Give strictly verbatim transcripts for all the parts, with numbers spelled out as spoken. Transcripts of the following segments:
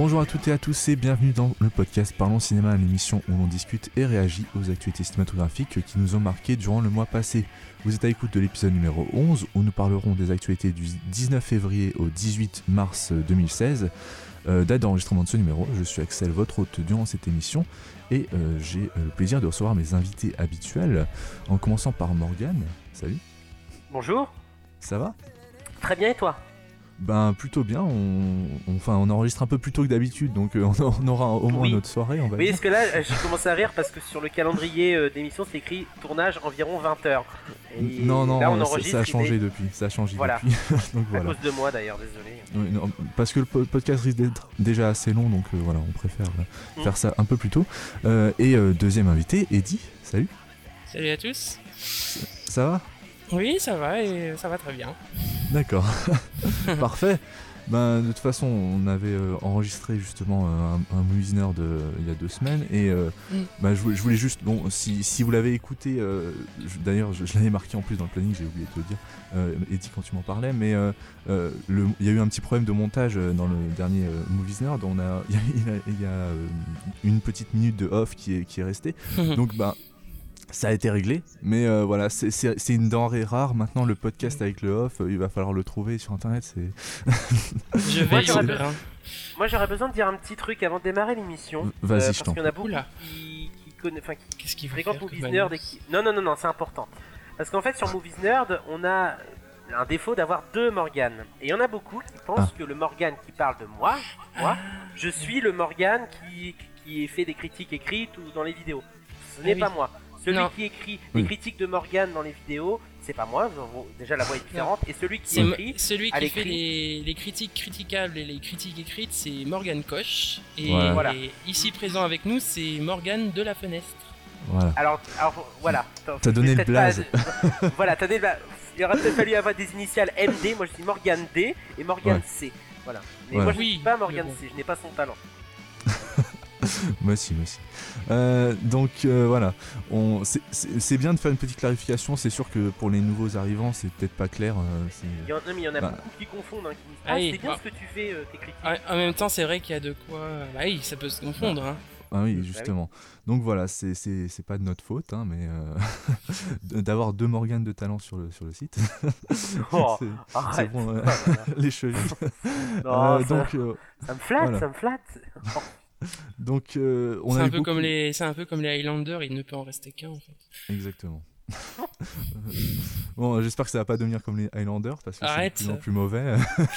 Bonjour à toutes et à tous et bienvenue dans le podcast Parlons Cinéma, l'émission où l'on discute et réagit aux actualités cinématographiques qui nous ont marqués durant le mois passé. Vous êtes à l'écoute de l'épisode numéro onze où nous parlerons des actualités du dix-neuf février au dix-huit mars deux mille seize. Euh, date d'enregistrement de ce numéro, je suis Axel, votre hôte durant cette émission et euh, j'ai euh, le plaisir de recevoir mes invités habituels en commençant par Morgane. Salut. Bonjour. Ça va ? Très bien et toi ? Ben plutôt bien, on, on, enfin, on enregistre un peu plus tôt que d'habitude, donc euh, on, on aura au moins oui. notre soirée, on va oui, dire. parce que là, j'ai commencé à rire parce que sur le calendrier euh, d'émission, c'est écrit tournage environ vingt heures. Et non, non, là, on ça, ça a changé est... depuis, ça a changé voilà. depuis. donc, à voilà. cause de moi d'ailleurs, désolé. Oui, non, parce que le podcast risque d'être déjà assez long, donc euh, voilà, on préfère euh, mmh. faire ça un peu plus tôt. Euh, et euh, deuxième invité, Eddy, salut. Salut à tous. Ça va ? Oui, ça va et ça va très bien. D'accord, parfait. Ben, de toute façon, on avait euh, enregistré justement euh, un, un Movies Nerd euh, il y a deux semaines et euh, mm. ben, je, je voulais juste, bon, si, si vous l'avez écouté, euh, je, d'ailleurs je, je l'avais marqué en plus dans le planning, j'ai oublié de te le dire, euh, Eddy quand tu m'en parlais, mais euh, euh, le, il y a eu un petit problème de montage dans le dernier euh, Movies Nerd, on a, il y a, il y a, il y a euh, une petite minute de off qui est, qui est restée, donc ben... ça a été réglé, mais euh, voilà, c'est, c'est, c'est une denrée rare. Maintenant, le podcast avec le off, euh, il va falloir le trouver sur internet. C'est... Je vais j'aurais be- Moi, j'aurais besoin de dire un petit truc avant de démarrer l'émission. Vas-y, euh, je parce qu'il y en a beaucoup qui, qui, connaissent, enfin, qui, Qu'est-ce qu'il qui fréquentent Movies Nerd et qui. Non, non, non, non, c'est important. Parce qu'en fait, sur Movies Nerd, on a un défaut d'avoir deux Morgane. Et il y en a beaucoup qui pensent ah. que le Morgane qui parle de moi, moi, je suis le Morgane qui, qui fait des critiques écrites ou dans les vidéos. Ce n'est ah, oui. pas moi. Celui non. qui écrit les oui. critiques de Morgane dans les vidéos, c'est pas moi, déjà la voix est différente, non. et celui qui c'est écrit... Celui qui fait les, les critiques critiquables et les critiques écrites, c'est Morgane Koch, et, ouais. voilà. et ici présent avec nous, c'est Morgane de la Fenêtre. Voilà. Alors, alors voilà. T'as donné le blaze. Pas... voilà, t'as donné le blaze. Il aurait peut-être fallu avoir des initiales M D, moi je dis Morgane D et Morgane ouais. C. Voilà. Mais ouais. moi je ne oui, suis pas Morgane bon. C, je n'ai pas son talent. Moi aussi, moi aussi. Euh, donc euh, voilà, on, c'est, c'est, c'est bien de faire une petite clarification. C'est sûr que pour les nouveaux arrivants, c'est peut-être pas clair. Euh, c'est... Il y en, non, mais il y en a bah. beaucoup qui confondent. Hein, qui disent, ah, Allez, c'est bien bah. ce que tu fais, euh, tes critiques. Ah, en même temps, c'est vrai qu'il y a de quoi. Bah oui, ça peut se confondre. Hein. Ah oui, justement. Ah oui. Donc voilà, c'est, c'est, c'est pas de notre faute, hein, mais euh, d'avoir deux Morgane de talent sur le, sur le site. Oh, c'est, arrête, c'est bon, euh, les chevilles. Non, euh, ça, donc, euh, ça me flatte, voilà. ça me flatte. Donc euh, on c'est a un peu beaucoup... comme les c'est un peu comme les Highlanders, il ne peut en rester qu'un en fait. Exactement. Bon, j'espère que ça va pas devenir comme les Highlanders parce que Arrête. c'est de plus en plus mauvais.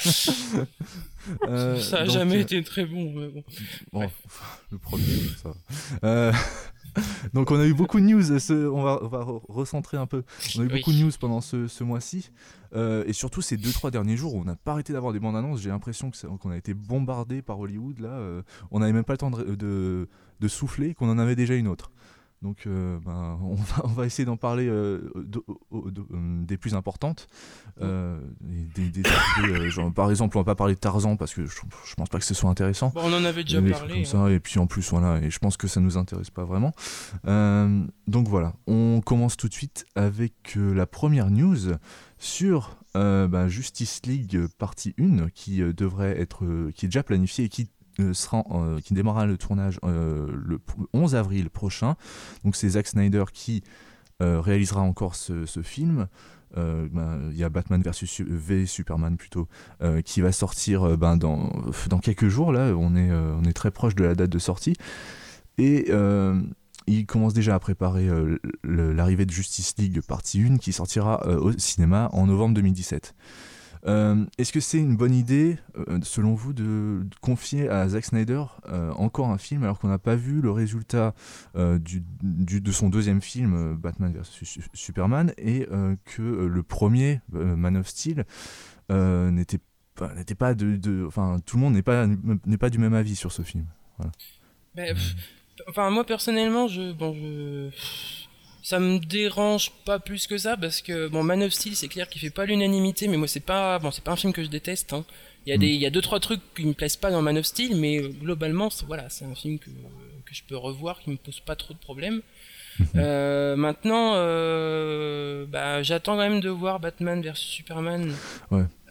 euh, ça a donc, jamais euh... été très bon, mais bon. Bon, ouais. Le premier, ça va. Euh... Donc on a eu beaucoup de news, ce... on va, on va recentrer un peu. On a eu oui. beaucoup de news pendant ce, ce mois-ci, euh, et surtout ces deux trois derniers jours où on n'a pas arrêté d'avoir des bandes annonces. J'ai l'impression que qu'on a été bombardé par Hollywood là. Euh, on n'avait même pas le temps de, de, de souffler, qu'on en avait déjà une autre. Donc euh, ben, on, va, on va essayer d'en parler euh, de, de, de, de, des plus importantes. Euh, des, des, des, euh, genre, par exemple, on va pas parler de Tarzan parce que je, je pense pas que ce soit intéressant. Bon, on en avait déjà des parlé. Comme ça, hein. Et puis en plus, voilà, et je pense que ça nous intéresse pas vraiment. Euh, donc voilà, on commence tout de suite avec euh, la première news sur euh, bah, Justice League partie un qui euh, devrait être, euh, qui est déjà planifiée et qui Euh, sera, euh, qui démarrera le tournage euh, le onze avril prochain. Donc c'est Zack Snyder qui euh, réalisera encore ce, ce film. Il euh, ben, y a Batman versus V Superman plutôt euh, qui va sortir euh, ben, dans, dans quelques jours. Là, on est, euh, on est très proche de la date de sortie. Et euh, il commence déjà à préparer euh, le, l'arrivée de Justice League partie un qui sortira euh, au cinéma en novembre deux mille dix-sept. Euh, est-ce que c'est une bonne idée, euh, selon vous, de, de confier à Zack Snyder euh, encore un film alors qu'on n'a pas vu le résultat euh, du, du, de son deuxième film, euh, Batman versus Superman, et euh, que euh, le premier, euh, Man of Steel, euh, n'était pas, n'était pas de, de, enfin, tout le monde n'est pas, n'est pas du même avis sur ce film. Voilà. Mais, pff, enfin, moi personnellement, je, bon, je. Ça me dérange pas plus que ça parce que bon, Man of Steel, c'est clair qu'il fait pas l'unanimité, mais moi c'est pas bon, c'est pas un film que je déteste. Hein. Il y a mmh. des, il y a deux trois trucs qui me plaisent pas dans Man of Steel, mais euh, globalement, c'est, voilà, c'est un film que que je peux revoir, qui me pose pas trop de problèmes. Mmh. Euh, maintenant, euh, bah, j'attends quand même de voir Batman versus Superman. Ouais.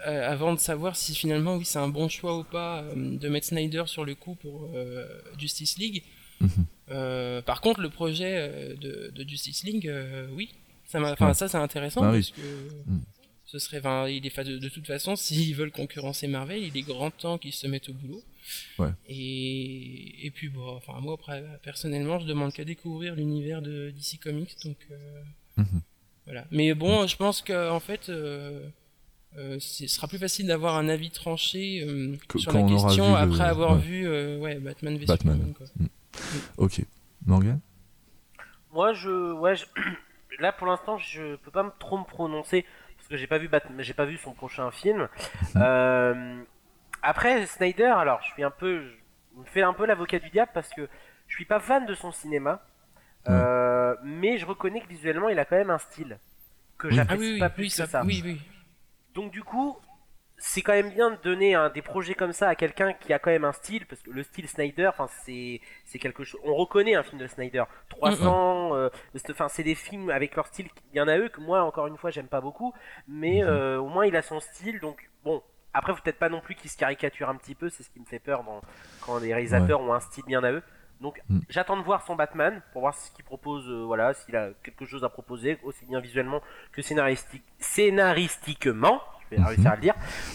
euh, avant de savoir si finalement oui c'est un bon choix ou pas euh, de mettre Snyder sur le coup pour euh, Justice League. Mhm. Euh, par contre, le projet euh, de, de Justice League, euh, oui, ça, m'a, enfin, Ouais. ça c'est intéressant Bah oui. parce que Mm. ce serait, enfin, il est fa- de, de toute façon, s'ils veulent concurrencer Marvel, il est grand temps qu'ils se mettent au boulot. Ouais. Et, et puis bon, enfin moi après, personnellement, je demande qu'à découvrir l'univers de D C Comics, donc euh, Mhm. voilà. Mais bon, je pense que en fait. Euh, Euh, ce sera plus facile d'avoir un avis tranché euh, Que- sur quand la on aura question vu le- après avoir ouais. vu euh, ouais, Batman v Batman. Superman. Quoi. Mm. Ok. Morgan. Moi, je, ouais, je- là pour l'instant, je peux pas me- trop me prononcer parce que j'ai pas vu Batman, j'ai pas vu son prochain film. Euh, Après Snyder, alors je suis un peu, je me fais un peu l'avocat du diable parce que je suis pas fan de son cinéma, Ouais. euh, mais je reconnais que visuellement, il a quand même un style que Oui. Ah j'apprécie oui, oui, pas oui, plus ça, que ça. oui, oui. Donc du coup, c'est quand même bien de donner un, des projets comme ça à quelqu'un qui a quand même un style, parce que le style Snyder, enfin c'est c'est quelque chose. On reconnaît un film de Snyder. trois cents, euh, c'est- enfin c'est des films avec leur style. Il y en a eux que moi encore une fois j'aime pas beaucoup, mais Mhm. euh, au moins il a son style. Donc bon, après faut peut-être pas non plus qu'il se caricature un petit peu. C'est ce qui me fait peur dans, quand les réalisateurs ont un style bien à eux. Donc Mm. j'attends de voir son Batman pour voir ce qu'il propose, euh, voilà, s'il a quelque chose à proposer, aussi bien visuellement que scénaristique, scénaristiquement. Je vais Mhm. réussir à le dire.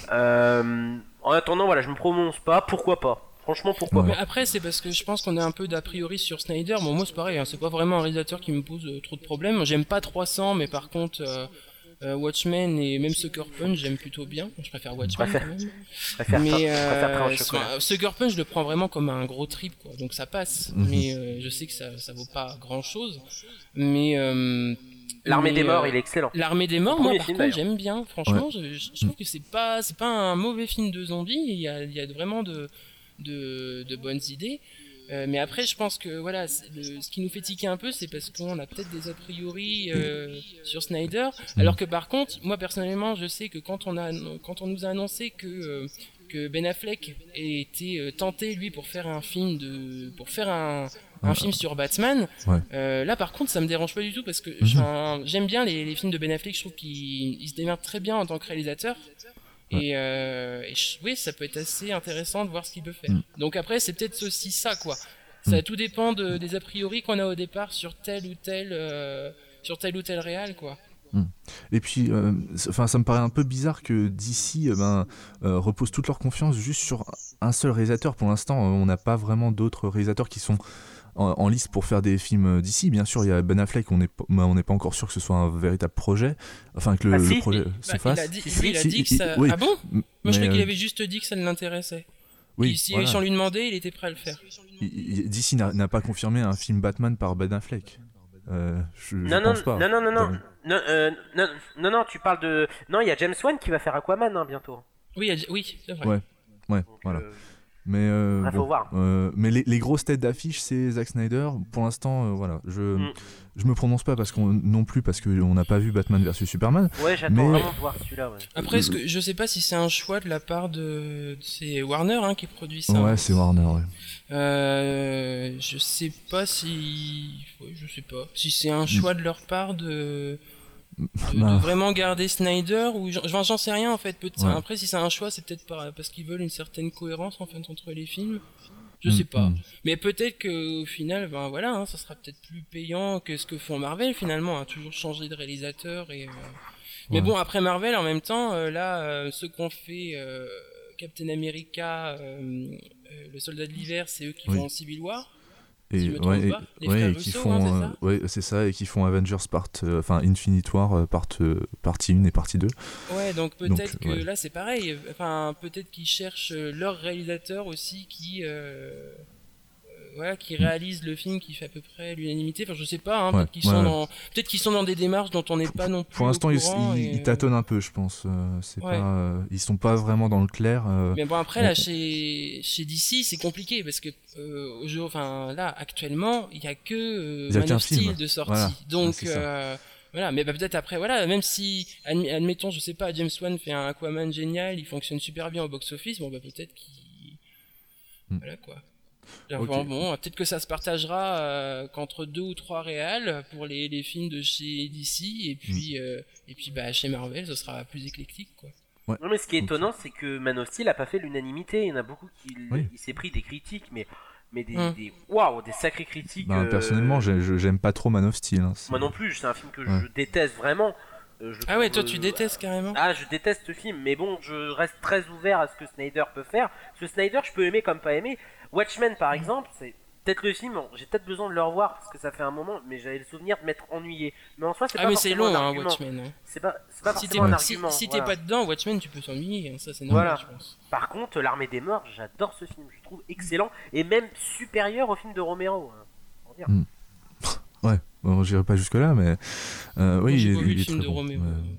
Euh, en attendant, voilà, je me prononce pas. Pourquoi pas? Franchement, pourquoi Ouais. Mais pas? après, c'est parce que je pense qu'on a un peu d'a priori sur Snyder. Bon, moi, c'est pareil, hein, c'est pas vraiment un réalisateur qui me pose euh, trop de problèmes. J'aime pas trois cents, mais par contre, euh, euh, Watchmen et même Sucker Punch, j'aime plutôt bien. Je préfère Watchmen préfère- quand même. Je préfère, mais pas- je préfère pain au euh, chocolat. enfin, Sucker Punch, je le prends vraiment comme un gros trip, quoi. Donc ça passe. Mhm. Mais euh, je sais que ça, ça vaut pas grand chose. Mais. Euh, L'armée mais, des morts, euh, il est excellent. L'armée des morts, Son moi premier par film, contre d'ailleurs. j'aime bien. Franchement, je, je- je trouve que c'est pas c'est pas un mauvais film de zombies. Il y a, il y a vraiment de, de, de bonnes idées. Euh, mais après, je pense que voilà, c'est le- ce qui nous fait tiquer un peu, c'est parce qu'on a peut-être des a priori euh, sur Snyder. Alors que par contre, moi personnellement, je sais que quand on a quand on nous a annoncé que euh, que Ben Affleck ait été euh, tenté lui pour faire un film de pour faire un un Ouais. film sur Batman. Ouais. Euh, là, par contre, ça me dérange pas du tout parce que Mhm. enfin, j'aime bien les, les films de Ben Affleck. Je trouve qu'il il se démerde très bien en tant que réalisateur. Et, euh, et je- oui, ça peut être assez intéressant de voir ce qu'il peut faire. Mm. Donc après, c'est peut-être aussi ça, quoi. Ça Mm. tout dépend de, des a priori qu'on a au départ sur tel ou tel, euh, sur tel ou tel réal, quoi. Et puis, euh, c'est- enfin, ça me paraît un peu bizarre que D C euh, ben, euh, repose toute leur confiance juste sur un seul réalisateur. Pour l'instant, euh, on n'a pas vraiment d'autres réalisateurs qui sont en, en liste pour faire des films D C. Bien sûr, il y a Ben Affleck, on n'est pas- mais on n'est pas encore sûr que ce soit un véritable projet, enfin que le, Ah, le si, projet si. se Bah, fasse. il a dit, Si, lui, il a si, dit que il- ça. oui. Ah bon? Moi, Mais, je croyais qu'il euh, avait juste dit que ça l'intéressait. oui, Et si, voilà. si on lui demandait, il était prêt à le faire. Il- il- D C n'a n'a pas confirmé un film Batman par Ben Affleck. Euh, je, je Non, non, pense pas. non, non, non, non, Dans- non, euh, non, non, non, tu parles de. Non, il y a James Wan qui va faire Aquaman hein, bientôt. Oui, il a- oui, c'est vrai. Ouais. Ouais, Donc, voilà. euh, Mais, euh, Ah, faut bon, voir. euh, mais les, les grosses têtes d'affiche, c'est Zack Snyder. Pour l'instant, euh, voilà, je Mm. je me prononce pas parce qu'on non plus parce qu'on n'a pas vu Batman versus Superman. Ouais, j'attends Mais- vraiment de voir celui-là. Ouais. Après, ce que, je sais pas si c'est un choix de la part de. C'est Warner hein, qui produit ça. Ouais, c'est Warner. Ouais. Euh, je sais pas si. Ouais, je sais pas. Si c'est un choix de leur part de. de, Bah, de vraiment garder Snyder ou. J'en j'en- j'en sais rien en fait. Peut Ouais. Après, si c'est un choix, c'est peut-être par- parce qu'ils veulent une certaine cohérence en fait entre les films. Je Mm, sais pas. mm. Mais peut-être qu'au final, ben voilà, hein, ça sera peut-être plus payant que ce que font Marvel finalement, à toujours changer de réalisateur et. euh, Mais Ouais. bon, après Marvel, en même temps, euh, là, euh, ce qu'on fait euh, Captain America, euh, euh, le Soldat de l'hiver, c'est eux qui Oui. font Civil War. Et, si je me trompe ouais, pas, les et, ouais, frères et qui Russo, font, hein, c'est euh, ça ouais, c'est ça, et qui font Avengers part, euh, enfin Infinite War euh, part, euh, partie un et partie deux. Ouais, donc Donc, peut-être que ouais. là, c'est pareil. Enfin, peut-être qu'ils cherchent euh, leur réalisateur aussi qui. Euh, euh, voilà, qui réalise le film qui fait à peu près l'unanimité. Enfin, je sais pas. Hein, Ouais, peut-être qu'ils ouais, sont ouais. dans, peut-être qu'ils sont dans des démarches dont on n'est pas non plus. Pour l'instant, au ils, courant ils, et, ils euh, tâtonnent un peu, je pense. euh, c'est Ouais. pas, euh, ils sont pas vraiment dans le clair. euh, Mais bon après on- là chez chez D C c'est compliqué parce que euh, au jour enfin là actuellement il y a que euh, Il y a Man qu'un of Steel film. de sortie Voilà. donc Ouais, c'est ça. euh, voilà mais bah, peut-être après voilà même si admi- admettons je sais pas James Wan fait un Aquaman génial il fonctionne super bien au box office bon bah peut-être qu'il Hmm. voilà quoi. Ok. Bon, bon, peut-être que ça se partagera euh, qu'entre deux ou trois réals pour les, les films de chez D C et puis euh, et puis bah chez Marvel ce sera plus éclectique quoi. Ouais. Non, mais ce qui est Donc, étonnant, c'est que Man of Steel a pas fait l'unanimité. Il y en a beaucoup qui. Oui. Il s'est pris des critiques, mais, mais des, Hum. des. Waouh, des sacrées critiques. bah, euh, personnellement, j'ai- je- j'aime pas trop Man of Steel. Hein, c'est- Moi non plus, c'est un film que Ouais. je déteste vraiment. Euh, je Ah ouais, trouve, toi tu euh, détestes carrément. Ah, je déteste ce film, mais bon, je reste très ouvert à ce que Snyder peut faire. Parce que Snyder, je peux aimer comme pas aimer. Watchmen, par exemple, c'est peut-être le film, j'ai peut-être besoin de le revoir parce que ça fait un moment, mais j'avais le souvenir de m'être ennuyé. Mais en soi, c'est Ah pas mais c'est forcément long un hein, argument. Watchmen. Hein. C'est pas, c'est pas Si t'es forcément un si, argument. si t'es voilà. pas dedans, Watchmen, tu peux t'ennuyer, hein, ça c'est normal, Voilà. je pense. Par contre, L'Armée des Morts, j'adore ce film. Je le trouve excellent et même supérieur au film de Romero. hein, pour dire. Mm. Ouais, bon, j'irai pas jusque-là, mais euh, oui, Moi, j'ai il, pas il vu est le film très de bon. Romero. Ouais.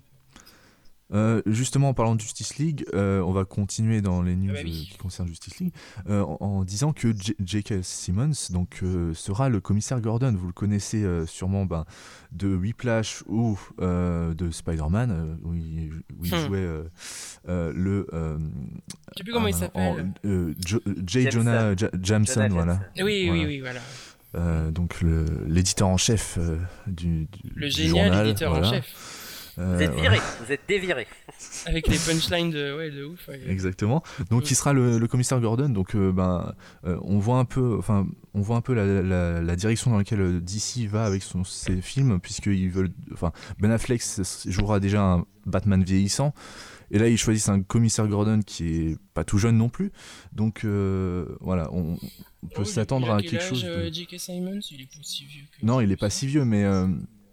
Euh, justement, en parlant de Justice League, euh, on va continuer dans les news Ah bah oui. euh, qui concernent Justice League, euh, en, en disant que J K. Simmons donc, euh, sera le commissaire Gordon. Vous le connaissez euh, sûrement ben, de Whiplash ou euh, de Spider-Man, euh, où il, où il Hmm. jouait euh, euh, le... euh, Je sais plus comment il en- s'appelle. euh, Jo- J. Jameson. Jonah Ja- Jameson, Jonah voilà. Jameson. Oui, oui, Voilà. oui, voilà. Euh, donc le- l'éditeur en chef euh, du, du, Le du génial journal, éditeur voilà. en chef. Euh, Vous êtes voilà. viré, vous êtes déviré. Avec les punchlines de, ouais, de ouf. Ouais. Exactement. Donc il sera le, le commissaire Gordon. Donc euh, ben euh, on voit un peu, enfin on voit un peu la, la, la direction dans laquelle D C va avec son, ses films, puisqu'ils veulent, enfin Ben Affleck jouera déjà un Batman vieillissant. Et là, ils choisissent un commissaire Gordon qui est pas tout jeune non plus. Donc euh, voilà, on, on peut Oh, s'attendre il a à quel quelque âge, chose. euh, De... J K. Simmons, il est pas si vieux que Non, il est pas si vieux, mais euh,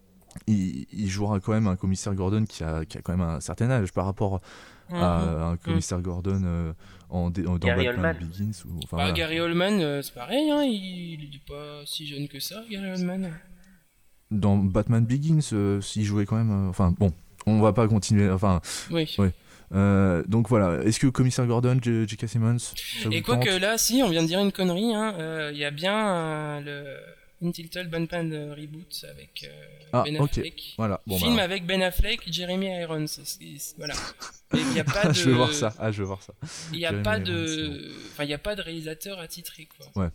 il, il jouera quand même un commissaire Gordon qui a, qui a quand même un certain âge par rapport Mhm. à un commissaire Gordon euh, en, dé- dans Gary Batman Oldman. Begins. Ou, enfin, Bah, voilà. Gary Oldman, euh, c'est pareil, hein, il, il est pas si jeune que ça, Gary Oldman. Dans Batman Begins, euh, s'il jouait quand même. euh, Enfin bon, on va pas continuer. Enfin, Oui. ouais. Euh, donc voilà. Est-ce que commissaire Gordon, J K. Simmons, ça Et vous quoi tente que là, si, on vient de dire une connerie, hein, euh, il y a bien euh, le Untitled Batman euh, reboot avec euh, Ah, Ben ok. Affleck. Voilà. Bon, Film bah, avec Ben Affleck, Jeremy Irons. c'est- c'est- voilà. Et il y a pas de. je veux voir ça. Ah, je veux voir ça. Il y a Jeremy pas Irons, de. Enfin, il y a pas de réalisateur attitré, quoi.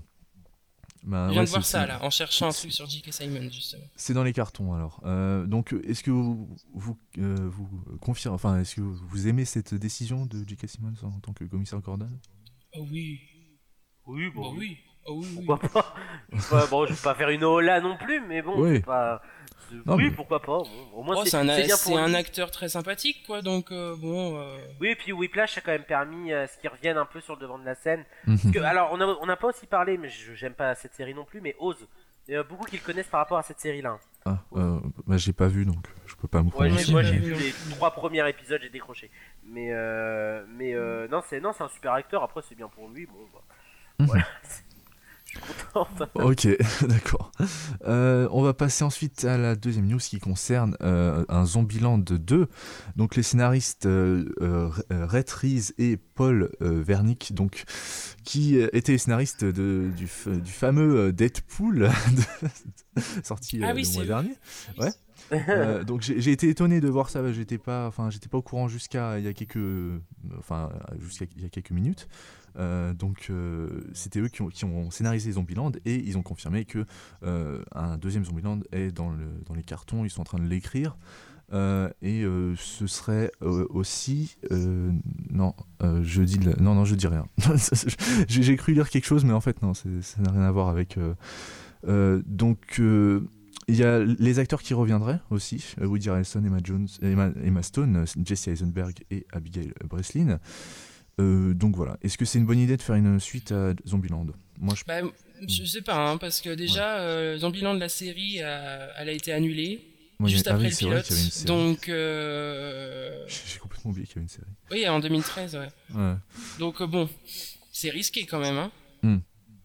Bah, Je viens ouais, de voir c'est- ça c'est- là, en cherchant un c'est- truc sur J K. Simmons justement. C'est dans les cartons alors. Euh, donc, est-ce que vous vous, euh, vous confirmez, enfin, est-ce que vous aimez cette décision de J K. Simmons en tant que commissaire Gordon? Oh oui. Oui, Bah oui. Oh oui, oui. Pourquoi pas. Ouais, bon, je vais pas faire une hola non plus, mais bon, Oui. c'est pas. c'est- Non, oui, mais- pourquoi pas. Bon, au moins, Oh, c'est c'est un, c'est bien c'est pour un lui. acteur très sympathique, quoi, donc euh, bon. euh, Oui, et puis Whiplash a quand même permis à ce qu'il revienne un peu sur le devant de la scène. Mhm. Parce que, alors, on a, on n'a pas aussi parlé, mais je- j'aime pas cette série non plus, mais Oz. Il y a beaucoup qui le connaissent par rapport à cette série-là. Ah, euh, bah, j'ai pas vu donc je peux pas me Ouais, prononcer. j'ai- moi j'ai j'ai pas vu vu les trois premiers épisodes, j'ai décroché. Mais, euh, mais euh, non, c'est non, c'est un super acteur. Après, c'est bien pour lui. Bon, bah, Mhm. voilà. Je suis contente. Ok, d'accord. Euh, on va passer ensuite à la deuxième news qui concerne euh, un Zombieland deux. Donc les scénaristes euh, euh, Rhett Reese et Paul euh, Wernick, donc qui euh, étaient les scénaristes de, du, f- du fameux euh, Deadpool de- sorti euh, Ah oui, le c'est mois eux. dernier. Ouais. Euh, donc j'ai j'ai été étonné de voir ça. J'étais pas, enfin j'étais pas au courant jusqu'à il y a quelques, enfin jusqu'à il y a quelques minutes. Euh, donc euh, c'était eux qui ont, qui ont scénarisé Zombieland et ils ont confirmé que euh, un deuxième Zombieland est dans, le, dans les cartons, ils sont en train de l'écrire euh, et euh, ce serait euh, aussi euh, non euh, je dis le- non non je dis rien. j'ai, j'ai cru lire quelque chose mais en fait non c'est, ça n'a rien à voir avec euh, euh, donc euh, il y a les acteurs qui reviendraient aussi, euh, Woody Harrelson, Emma Jones, Emma, Emma Stone, Jesse Eisenberg et Abigail Breslin. Euh, donc voilà, est-ce que c'est une bonne idée de faire une suite à Zombieland? Moi je Bah, je sais pas, hein, parce que déjà, euh, Zombieland, la série, a- elle a été annulée. Moi, juste il y a- ah après oui, le c'est vrai pilote. qu'il y avait une série. Donc, euh... J'ai j'ai complètement oublié qu'il y avait une série. oui, en deux mille treize, ouais. Ouais. Donc, euh, bon, c'est risqué quand même, hein.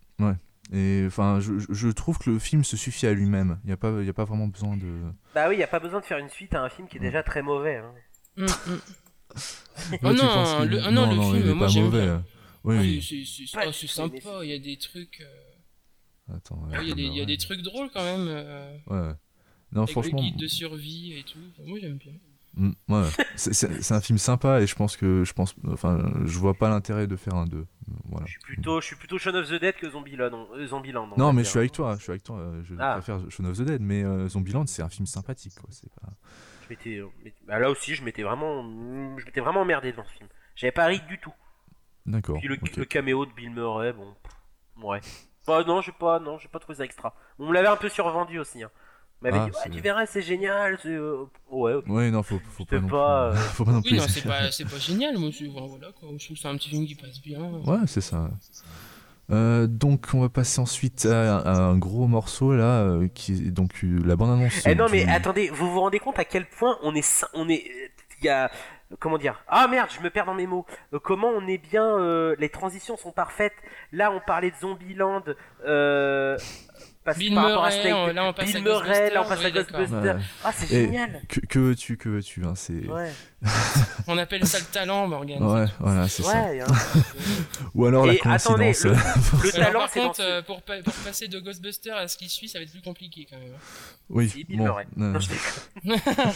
Et enfin, je, je- je trouve que le film se suffit à lui-même. Il n'y a pas, il y a pas vraiment besoin de. Bah oui, y a pas besoin de faire une suite à un film qui est déjà très mauvais. Hein. Mm, mm. Toi, Oh tu non, penses qu'il- le- ah non, le il film, est moi, pas j'aime mauvais. bien. euh. Oui, Ah, oui. c'est- c'est- Pas oh, du c'est tout, sympa, mais c'est- il y a des trucs. euh, Attends. ouais, ouais, Il y a des- bah il y a ouais. des trucs drôles quand même. euh, Ouais. ouais. Non, Avec franchement. le guide de survie et tout. Moi, j'aime bien. Mm, ouais. c'est, c'est- c'est un film sympa et je pense que je pense, enfin, je vois pas l'intérêt de faire un deux. Voilà. Je suis plutôt, je suis plutôt Shaun of the Dead que Zombieland. Euh, Zombieland on Non, va mais dire. je suis avec toi. Je suis avec toi. euh, Je Ah. préfère Shaun of the Dead, mais euh, Zombieland, c'est un film sympathique, quoi. C'est pas. m'étais, bah, là aussi, je m'étais vraiment, je m'étais vraiment emmerdé devant ce film. J'avais pas ri du tout. D'accord. Puis le, ok. le caméo de Bill Murray, bon, pff, ouais. Bah non, j'ai pas, non, j'ai pas trouvé ça extra. On me l'avait un peu survendu aussi. Hein. On m'avait Ah, dit, ouais, c'est- tu verras, c'est génial. C'est, euh, ouais, ok. Ouais, non, faut, faut pas C'est non pas, plus. euh, faut pas non Oui, plus. non, c'est pas, c'est pas génial, moi, je, bon, voilà, quoi. Je trouve que c'est un petit film qui passe bien. Ouais, c'est ça. Euh, donc on va passer ensuite à, à un gros morceau là, euh, qui est donc euh, la bande-annonce. Eh non, mais du- attendez, vous vous rendez compte à quel point on est, sy- on est, il y a, comment dire, ah merde, je me perds dans mes mots. Euh, comment on est bien, euh, les transitions sont parfaites. Là, on parlait de Zombieland, euh, parce Bill par rapport à Murray, Snake, on- là, on passe Bill à Murray, là on Ghostbusters, passe à ouais, d'accord. Ghostbusters. Ouais. Ah, c'est Et génial. que, que veux-tu, que veux-tu, hein, c'est. Ouais. On appelle ça le talent, Morgan. Ouais, voilà, c'est ça. Ouais. Hein. Ou alors la Et attendez, coïncidence. le, le Alors, talent, par c'est dans contre, ce... euh, pour, pa- pour passer de Ghostbusters à ce qui suit, ça va être plus compliqué quand même. oui. Si, Bill Bon, Murray. euh, Non, je déconne.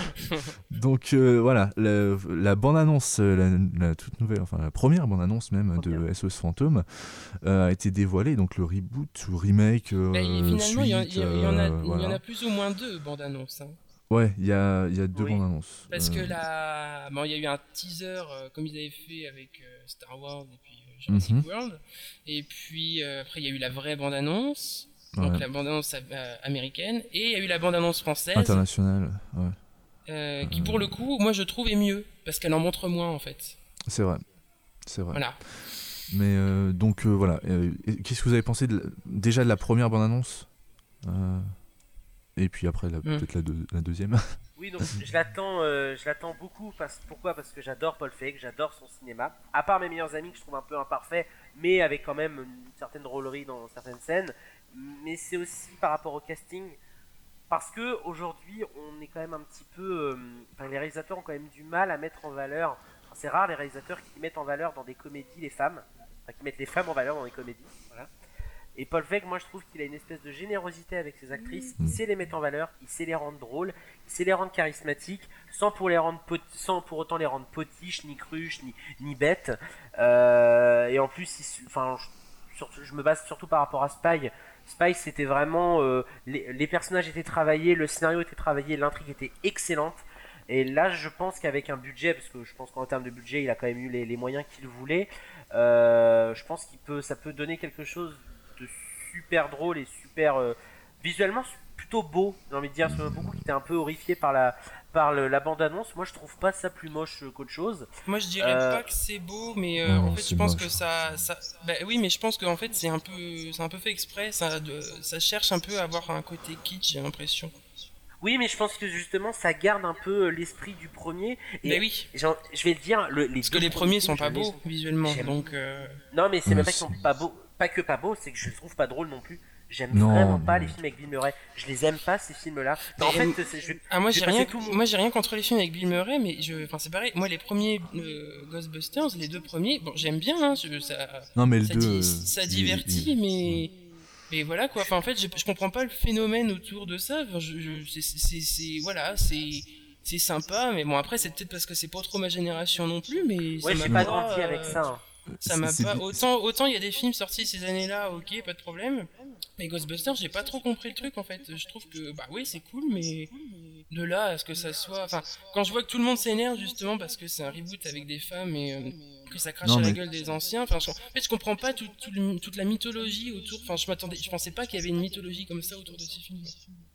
donc euh, voilà, la, la bande-annonce, euh, la, la toute nouvelle, enfin la première bande-annonce même de Première. S O S Fantôme euh, a été dévoilée. Donc le reboot ou remake. Euh, Bah, et finalement, il y, en- suite, il y en- il y en a, euh, il y en voilà. a plus ou moins deux bandes annonces. Hein. Ouais, il y a, il y a deux Oui. bandes-annonces. Parce que Euh, là, bon, il y a eu un teaser euh, comme ils avaient fait avec euh, Star Wars et puis euh, Jurassic Mhm. World. Et puis euh, après, il y a eu la vraie bande annonce, donc Ouais. la bande annonce euh, américaine, et il y a eu la bande annonce française, international, ouais. euh, qui pour le coup, moi je trouve est mieux parce qu'elle en montre moins en fait. C'est vrai. C'est vrai. Voilà. Mais euh, donc euh, voilà. Euh, et qu'est-ce que vous avez pensé de la- déjà de la première bande-annonce euh, et puis après la- peut-être la, deux- la deuxième. Oui, donc je l'attends, euh, je l'attends beaucoup. Parce, pourquoi Parce que j'adore Paul Feig, j'adore son cinéma. À part Mes meilleurs amis que je trouve un peu imparfait, mais avec quand même une certaine drôlerie dans certaines scènes. Mais c'est aussi par rapport au casting, parce que aujourd'hui, on est quand même un petit peu, euh, enfin, les réalisateurs ont quand même du mal à mettre en valeur. Enfin, c'est rare les réalisateurs qui mettent en valeur dans des comédies les femmes, enfin, qui mettent les femmes en valeur dans des comédies. Voilà. Et Paul Feig, moi je trouve qu'il a une espèce de générosité avec ses actrices. Il sait les mettre en valeur, il sait les rendre drôles, il sait les rendre charismatiques, sans pour les rendre pot- sans pour autant les rendre potiches, ni cruches, ni, ni bêtes. Euh, et en plus, il, enfin, je, surtout, je me base surtout par rapport à Spy. Spy, c'était vraiment euh, les, les personnages étaient travaillés, le scénario était travaillé, l'intrigue était excellente. Et là, je pense qu'avec un budget, parce que je pense qu'en termes de budget, il a quand même eu les, les moyens qu'il voulait. Euh, je pense qu'il peut, ça peut donner quelque chose de super drôle et super euh, visuellement plutôt beau. J'ai envie de dire, sur beaucoup qui étaient un peu horrifiés par la par le, la bande annonce. Moi, je trouve pas ça plus moche qu'autre chose. Moi je dirais Euh, pas que c'est beau, mais euh, Non, en fait c'est je pense moche. que ça, ça... Bah, oui, mais je pense qu'en fait c'est un peu, c'est un peu fait exprès. Ça, de... ça cherche un peu à avoir un côté kitsch, j'ai l'impression. Oui, mais je pense que justement, ça garde un peu l'esprit du premier. Et Mais oui, j'en- je vais le dire, le, les parce que deux les premiers sont films, pas je les- beaux visuellement, j'aime. donc. Euh... Non, mais c'est Ouais, même pas qu'ils c'est- sont pas beaux, pas que pas beaux, c'est que je les trouve pas drôles non plus. J'aime Non, vraiment pas non. les films avec Bill Murray. Je les aime pas ces films-là. Mais en Mais, fait, c'est- je vais- Ah moi j'ai j'ai passé rien, tout mon- moi j'ai rien contre les films avec Bill Murray, mais je, enfin c'est pareil. Moi les premiers euh, Ghostbusters, les deux premiers, bon j'aime bien, hein, je- ça, Non mais le ça, deux. di- euh, ça il- divertit, il- mais mais voilà quoi. Enfin en fait je, je comprends pas le phénomène autour de ça. Enfin, je, je- c'est, c'est, c'est voilà, c'est c'est sympa, mais bon après c'est peut-être parce que c'est pas trop ma génération non plus, mais Ouais, ça j'ai m'a pas grandi euh, avec ça. hein. Ça m'a c'est- pas c'est- autant autant il y a des films sortis ces années-là, ok, pas de problème. Mais Ghostbusters, j'ai pas trop compris le truc en fait. Je trouve que bah oui, c'est cool, mais de là à ce que ça soit, enfin, quand je vois que tout le monde s'énerve justement parce que c'est un reboot avec des femmes et euh, que ça crache Non, à la mais- gueule des anciens, enfin, je, en fait, je comprends pas tout, tout le- toute la mythologie autour. Enfin, je m'attendais, je pensais pas qu'il y avait une mythologie comme ça autour de ces films.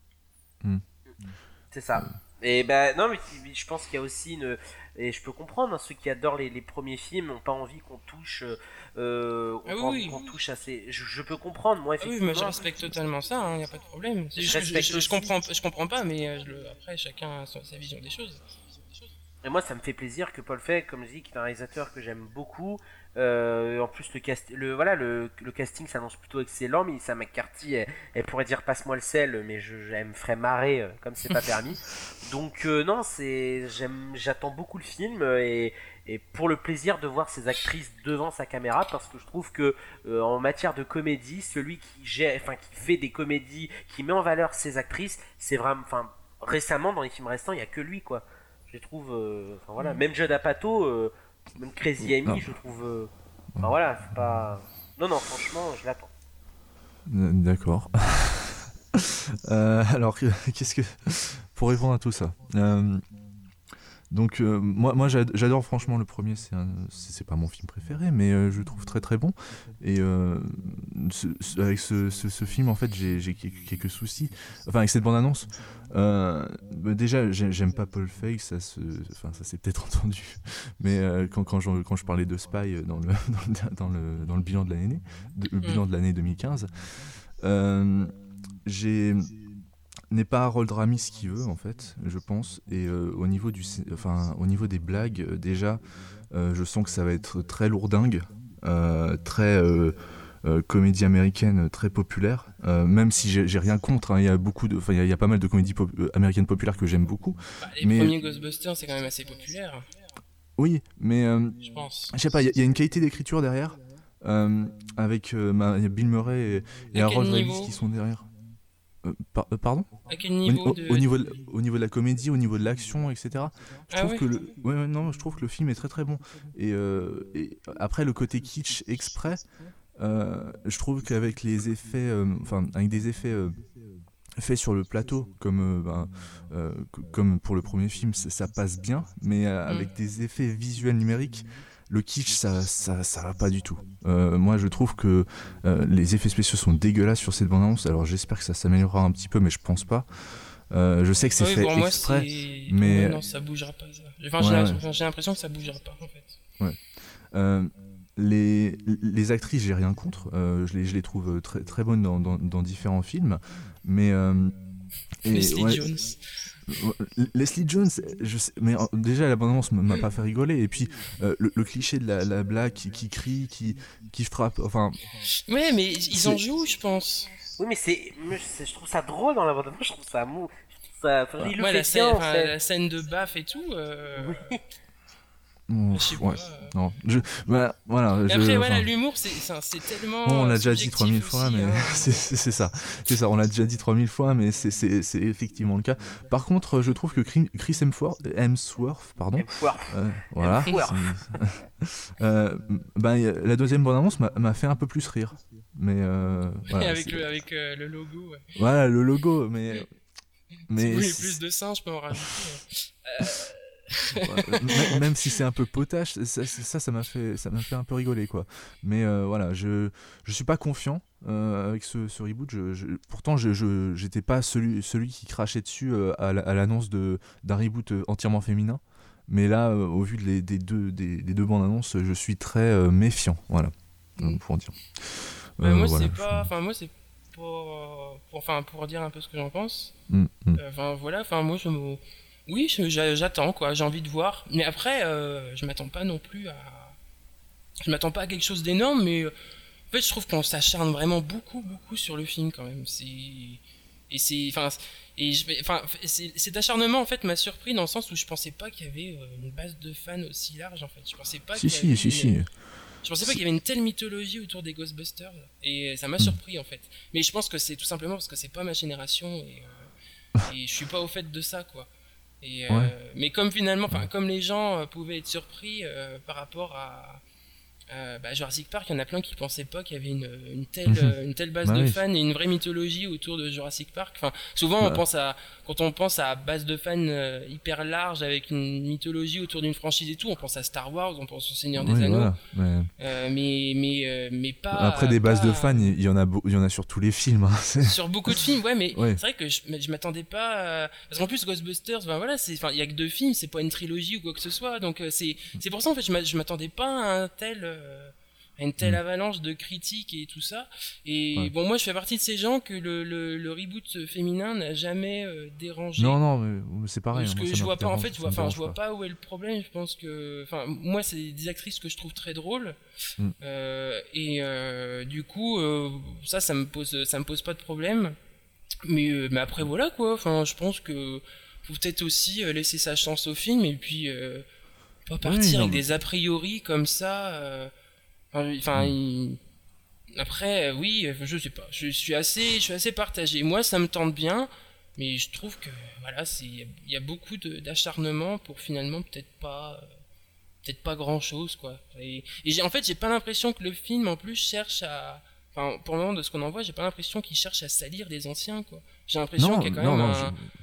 C'est ça. Et ben non, mais je pense qu'il y a aussi une. Et je peux comprendre, hein, ceux qui adorent les, les premiers films n'ont pas envie qu'on touche. Euh, ont Ah pas oui, envie oui. qu'on touche à ces. Je, je peux comprendre, moi, Ah oui, effectivement. mais je respecte totalement ça, il y a pas de problème. Je Je, je, respecte je- je aussi. comprends, je comprends pas, mais euh, je le- après chacun a son- sa vision des choses. Et moi, ça me fait plaisir que Paul Feig, comme je dis, qui est un réalisateur que j'aime beaucoup. Euh, en plus, le, cast... le, voilà, le, le casting s'annonce plutôt excellent. Mais Melissa McCarthy, elle, elle pourrait dire passe-moi le sel, mais je, je- elle me ferait marrer euh, comme c'est pas permis. Donc, euh, non, c'est, j'aime, j'attends beaucoup le film euh, et, et pour le plaisir de voir ces actrices devant sa caméra, parce que je trouve que euh, en matière de comédie, celui qui gère, enfin, qui fait des comédies, qui met en valeur ses actrices, c'est vraiment, enfin, récemment dans les films restants, il y a que lui, quoi. Je les trouve, euh, enfin voilà, même Judd Apatow, euh, même Crazy Amy, Non. je trouve, euh, enfin voilà, c'est pas, non non, franchement, je l'attends. D'accord. Euh, alors, qu'est-ce que pour répondre à tout ça. Euh, donc euh, moi, moi j'ad- j'adore franchement le premier, c'est, un, c'est, c'est pas mon film préféré, mais euh, je le trouve très très bon. Et euh, ce, ce- avec ce, ce, ce film, en fait, j'ai, j'ai quelques, quelques soucis. Enfin, avec cette bande-annonce, euh, bah, déjà, j'ai- j'aime pas Paul Feig, ça, se, enfin, ça s'est peut-être entendu. Mais euh, quand, quand, je, quand je parlais de Spy dans le, dans le, dans le, dans le bilan de l'année, de, le bilan de l'année deux mille quinze, euh, j'ai n'est pas Harold Ramis ce qu'il veut en fait, je pense. Et euh, au niveau du, scé- enfin au niveau des blagues, euh, déjà, euh, je sens que ça va être très lourdingue, euh, très euh, euh, comédie américaine, très populaire. Euh, même si j'ai, j'ai rien contre, hein, il y a beaucoup de, enfin il y, a- il y a pas mal de comédies pop- euh, américaines populaires que j'aime beaucoup. Bah, les Mais premiers Ghostbusters, c'est quand même assez populaire, oui, mais euh, je pense. je sais pas, il y, a- il y a une qualité d'écriture derrière. euh, avec euh, ma- il y a Bill Murray et, et À quel Harold Ramis niveau qui sont derrière. Euh, par- euh, pardon? À quel Au, niveau au- de... au niveau de, au niveau de la comédie, au niveau de l'action, et cetera. Je Ah trouve ouais que le, ouais, ouais, non, je trouve que le film est très très bon. Et, euh, et après le côté kitsch exprès, euh, je trouve qu'avec les effets, euh, enfin avec des effets euh, faits sur le plateau, comme euh, ben, euh, c- comme pour le premier film, ça, ça passe bien. Mais euh, Mm. avec des effets visuels numériques, le kitsch, ça, ça, ça va pas du tout. Euh, moi, je trouve que euh, les effets spéciaux sont dégueulasses sur cette bande-annonce. Alors, j'espère que ça s'améliorera un petit peu, mais je pense pas. Euh, je sais que c'est Ah oui, fait pour moi, exprès, c'est... mais Ouais, non, ça bougera pas, ça. Enfin, ouais, j'ai ouais. l'impression, j'ai l'impression que ça bougera pas, en fait. Euh, les, les actrices, j'ai rien contre. Euh, je, les, je les trouve très, très bonnes dans, dans, dans différents films. Mais. euh, et, Leslie ouais, Jones. ouais, Leslie Jones, je sais, mais euh, déjà la bande-annonce m'a pas fait rigoler. Et puis euh, le, le cliché de la, la blague qui, qui crie, qui, qui frappe. Enfin, Ouais, mais ils C'est- en jouent, je pense. Oui, mais c'est, moi, c'est- je trouve ça drôle dans la bande. Moi, je trouve ça mou. Je trouve ça. Enfin, il le Ouais, fait la scène, bien, en enfin, fait. la scène de baf et tout. Euh... bon, Je sais ouais, pas. euh. non, je, voilà, voilà, Mais je- après, enfin, voilà, l'humour, c'est, c'est, c'est tellement. bon, on l'a euh, déjà dit subjectif trois mille fois, aussi, mais hein. c'est c'est- c'est ça. C'est ça, on l'a déjà dit trois mille fois, mais c'est- c'est c'est effectivement le cas. Par contre, je trouve que Chris Chris Hemsworth, Hemsworth pardon, Hemsworth. euh, voilà, Hemsworth. c'est- euh, ben, y a- la deuxième bande-annonce m'a m'a fait un peu plus rire. Mais euh, voilà, avec c'est- le, avec euh, le logo, ouais. voilà, le logo, mais. Si Mais vous voulez c'est- plus de seins, je peux en rajouter. hein. ouais, même, même si c'est un peu potache, ça, ça, ça m'a fait, ça m'a fait un peu rigoler, quoi. Mais euh, voilà, je, je suis pas confiant euh, avec ce, ce reboot. Je, je- pourtant, je, je, j'étais pas celui, celui qui crachait dessus euh, à, la- à l'annonce de, d'un reboot euh, entièrement féminin. Mais là, euh, au vu de les- des deux, des, des deux bandes annonces, je suis très euh, méfiant. Voilà, Donc, pour en dire. Bah, Euh, moi, voilà, c'est je- pas. Enfin, moi, c'est pour. pour- Enfin, pour dire un peu ce que j'en pense. Mm, mm. Euh, Enfin, voilà, enfin, moi, je me. Oui, je- j'a- j'attends, quoi. J'ai envie de voir. Mais après, euh, je m'attends pas non plus à. Je m'attends pas à quelque chose d'énorme, mais. euh, En fait, je trouve qu'on s'acharne vraiment beaucoup, beaucoup sur le film, quand même. C'est. Et c'est. Enfin. Et je vais- enfin, c'est- cet acharnement en fait m'a surpris dans le sens où je pensais pas qu'il y avait euh, une base de fans aussi large en fait. Je pensais pas Si, qu'il y avait si, si, une- si. Je pensais pas qu'il y avait une telle mythologie autour des Ghostbusters et ça m'a Mm. surpris en fait. Mais je pense que c'est tout simplement parce que c'est pas ma génération et, euh, et je suis pas au fait de ça quoi. Et, euh, Ouais. Mais comme finalement, enfin Ouais. comme les gens euh, pouvaient être surpris euh, par rapport à euh, bah, Jurassic Park, il y en a plein qui pensaient pas qu'il y avait une, une telle Mhm. euh, une telle base Bah de oui. fans et une vraie mythologie autour de Jurassic Park. Enfin, souvent on Bah. pense à quand on pense à base de fans euh, hyper large avec une mythologie autour d'une franchise et tout, on pense à Star Wars, on pense au Seigneur des Oui, Anneaux. voilà. Mais Euh, mais mais euh, mais pas après, des bases pas- de fans, il il y, en a, beau- il y en a sur tous les films. hein. C'est- sur beaucoup de films ouais mais Ouais. c'est vrai que je, mais je m'attendais pas euh, parce qu'en plus Ghostbusters ben voilà c'est enfin il y a que deux films, c'est pas une trilogie ou quoi que ce soit, donc euh, c'est c'est pour ça en fait je m'a- je m'attendais pas à un tel euh, à une telle Mm. avalanche de critiques et tout ça. Et Ouais. bon, moi je fais partie de ces gens que le, le, le reboot féminin n'a jamais euh, dérangé. Non, non, mais mais c'est pareil. Parce hein, que moi, ça je me vois pas, en dérange- fait, je ça vois, me enfin, dérange je vois pas où est le problème. Je pense que, enfin, moi, c'est des actrices que je trouve très drôles, Mm. Euh, et euh, du coup, euh, ça, ça me pose, ça me pose pas de problème. Mais, euh, mais après, voilà quoi. Enfin, je pense que faut peut-être aussi euh, laisser sa chance au film et puis euh, pas partir non, avec mais- des a priori comme ça. euh, Enfin, Enfin, Mm. il- après, euh, oui, euh, je sais pas. Je suis assez, je suis assez partagé. Moi, ça me tente bien, mais je trouve que voilà, c'est, il y a beaucoup de- d'acharnement pour finalement peut-être pas, euh, peut-être pas grand-chose quoi. Et, et j'ai, en fait, j'ai pas l'impression que le film en plus cherche à, enfin, pour le moment de ce qu'on en voit, j'ai pas l'impression qu'il cherche à salir des anciens quoi. J'ai l'impression Non, qu'il y a quand non, même non, un,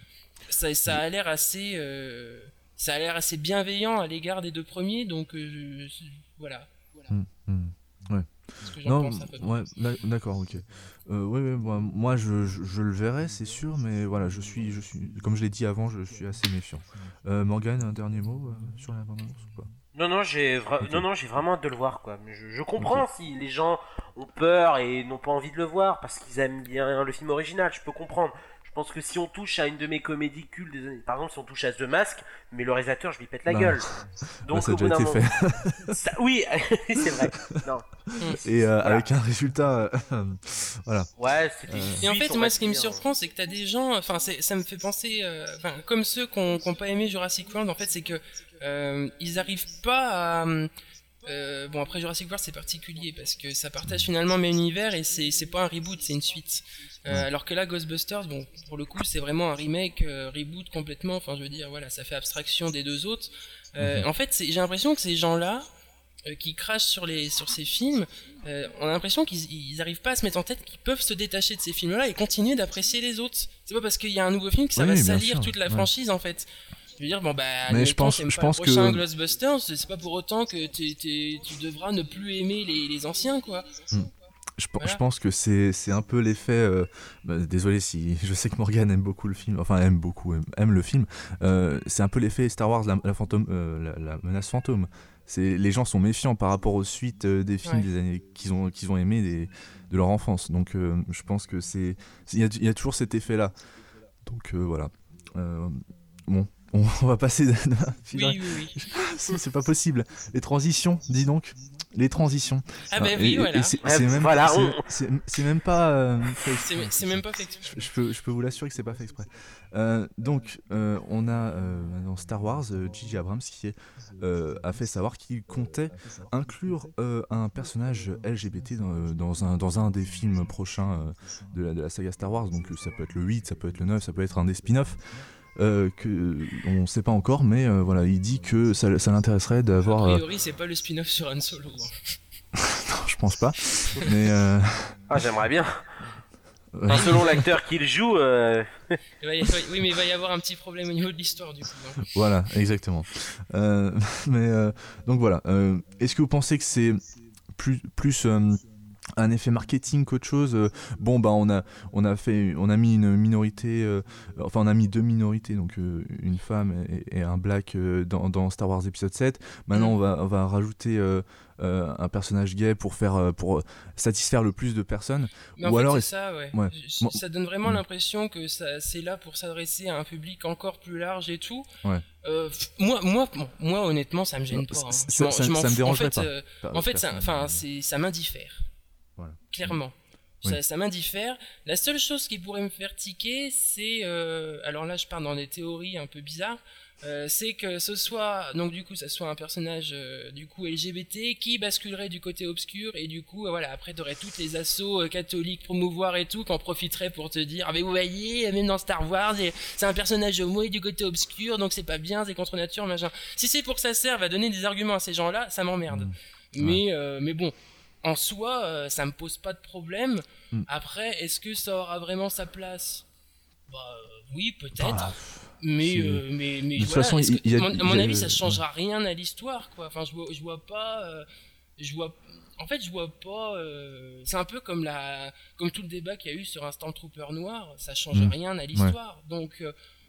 ça, ça a l'air assez, euh, ça a l'air assez bienveillant à l'égard des deux premiers, donc euh, je, voilà. voilà. Mmh, mmh. Ouais. Ce que j'en Non, pense à peu près. ouais, d'accord, ok. Euh, ouais, ouais, moi, moi je, je, je le verrai, c'est sûr, mais voilà, je suis, je suis, comme je l'ai dit avant, je suis assez méfiant. Euh, Morgane, un dernier mot euh, sur la bande-annonce ou pas? Non, non, j'ai vra- Ok. non, non, j'ai vraiment hâte de le voir, quoi. Mais Je, je comprends Ok. si les gens ont peur et n'ont pas envie de le voir parce qu'ils aiment bien le film original, je peux comprendre. Je pense que si on touche à une de mes comédies cultes des années... Par exemple, si on touche à The Mask, mais le réalisateur, je lui pète la Bah, gueule. bah, Donc, ça a au bout déjà d'un été moment... fait. Ça- Oui, c'est vrai. Non. Et euh, Voilà. avec un résultat, euh, voilà. Ouais, c'était Euh, une Et en suite, fait, on moi, va ce qui me dire. surprend, c'est que t'as des gens, enfin, c'est- ça me fait penser, euh, enfin, comme ceux qui n'ont pas aimé Jurassic World, en fait, c'est que euh, ils arrivent pas à. Euh, bon, après Jurassic World, c'est particulier parce que ça partage finalement le même univers et c'est c'est pas un reboot, c'est une suite. Euh, Ouais. alors que là, Ghostbusters, bon, pour le coup, c'est vraiment un remake, euh, reboot complètement. Enfin, je veux dire, voilà, ça fait abstraction des deux autres. Euh, Mhm. En fait, c'est- j'ai l'impression que ces gens-là, euh, qui crachent sur les sur ces films, euh, on a l'impression qu'ils ils arrivent pas à se mettre en tête qu'ils peuvent se détacher de ces films-là et continuer d'apprécier les autres. C'est pas parce qu'il y a un nouveau film que ça Oui, va bien salir sûr, toute la ouais. franchise en fait. Je veux dire, bon bah, Mais je admettons, pense- t'aimes je pas pense le prochain que- Ghostbusters, c'est pas pour autant que t'es- t'es- tu devras ne plus aimer les, les anciens, quoi. Je, pe- Voilà. je pense que c'est c'est un peu l'effet. Euh, bah, désolé si je sais que Morgane aime beaucoup le film, enfin aime beaucoup, aime, aime le film. Euh, c'est un peu l'effet Star Wars, la, la, fantôme, euh, la, la menace fantôme. C'est les gens sont méfiants par rapport aux suites euh, des films Ouais. des années qu'ils ont qu'ils ont aimés des, de leur enfance. Donc euh, je pense que c'est il y a, il y a toujours cet effet là. Donc euh, voilà. Euh, bon, on, on va passer. De, de- Oui, oui, oui. c'est c'est pas possible. Les transitions, dis donc. Les transitions. Ah bah Et- oui, et- voilà. et c'est Ouais, c'est même, voilà, c'est- on- c'est- c'est même pas euh, fait exprès. C'est c'est même pas fait exprès. Je, je peux, je peux vous l'assurer que c'est pas fait exprès. Euh, donc, euh, on a euh, dans Star Wars, euh, J J Abrams qui est, euh, a fait savoir qu'il comptait inclure euh, un personnage L G B T dans, euh, dans, un, dans un des films prochains euh, de, la, de la saga Star Wars. Donc, euh, ça peut être le huit, ça peut être le neuf, ça peut être un des spin-offs. Euh, que on ne sait pas encore, mais euh, voilà, il dit que ça, ça l'intéresserait A d'avoir. euh, priori, c'est pas le spin-off sur Han Solo. hein. je pense pas, mais euh, Ah, j'aimerais bien. ouais. Enfin, selon l'acteur qui le joue, euh, Il va y avoir- oui, mais il va y avoir un petit problème au niveau de l'histoire, du coup. hein. Voilà, exactement. Euh, mais euh, donc voilà. Euh, Est-ce que vous pensez que c'est plus plus euh, un effet marketing qu'autre chose? Euh, Bon bah on a on a fait on a mis une minorité, euh, enfin on a mis deux minorités, donc euh, une femme et, et un black euh, dans, dans Star Wars épisode sept. Maintenant Mm. on va on va rajouter euh, euh, un personnage gay pour faire euh, pour satisfaire le plus de personnes. Mais en Ou fait, alors c'est est-ce- ça, ouais. ouais. Je- Moi- Ça donne vraiment Mm. l'impression que ça, c'est là pour s'adresser à un public encore plus large et tout. Ouais. Euh, pff, moi, moi, bon, moi, honnêtement, ça me gêne Non, pas. hein. ça- Je m'en- ça- je m'en ça me fous. dérangerait en fait, pas. euh, Per- en fait, ça, personnellement. enfin, c'est, ça m'indiffère. Voilà. Clairement. Oui. Ça, ça m'indiffère. La seule chose qui pourrait me faire tiquer, c'est, euh, alors là, je pars dans des théories un peu bizarres. Euh, c'est que ce soit, donc du coup, ça soit un personnage euh, du coup L G B T qui basculerait du côté obscur et du coup, euh, voilà, après t'aurais toutes les assos euh, catholiques promouvoir et tout, qui en profiteraient pour te dire, ah mais vous voyez, même dans Star Wars, et- c'est un personnage homo et du côté obscur, donc c'est pas bien, c'est contre nature, machin. Si c'est pour que ça serve à donner des arguments à ces gens-là, ça m'emmerde. Mm. Mais, euh, mais bon, en soi, euh, ça me pose pas de problème. Mm. Après, est-ce que ça aura vraiment sa place? Bah euh, oui, peut-être. Ah, Mais, c'est- euh, mais, mais De toute voilà, façon, est-ce il- que- il y a- mon- à mon il y a- avis, ça changera rien à l'histoire, quoi. Enfin, je vois, je vois pas, euh, je vois, en fait, je vois pas. euh, c'est un peu comme la, comme tout le débat qu'il y a eu sur un Stormtrooper noir, ça change Mm. rien à l'histoire. Donc, euh,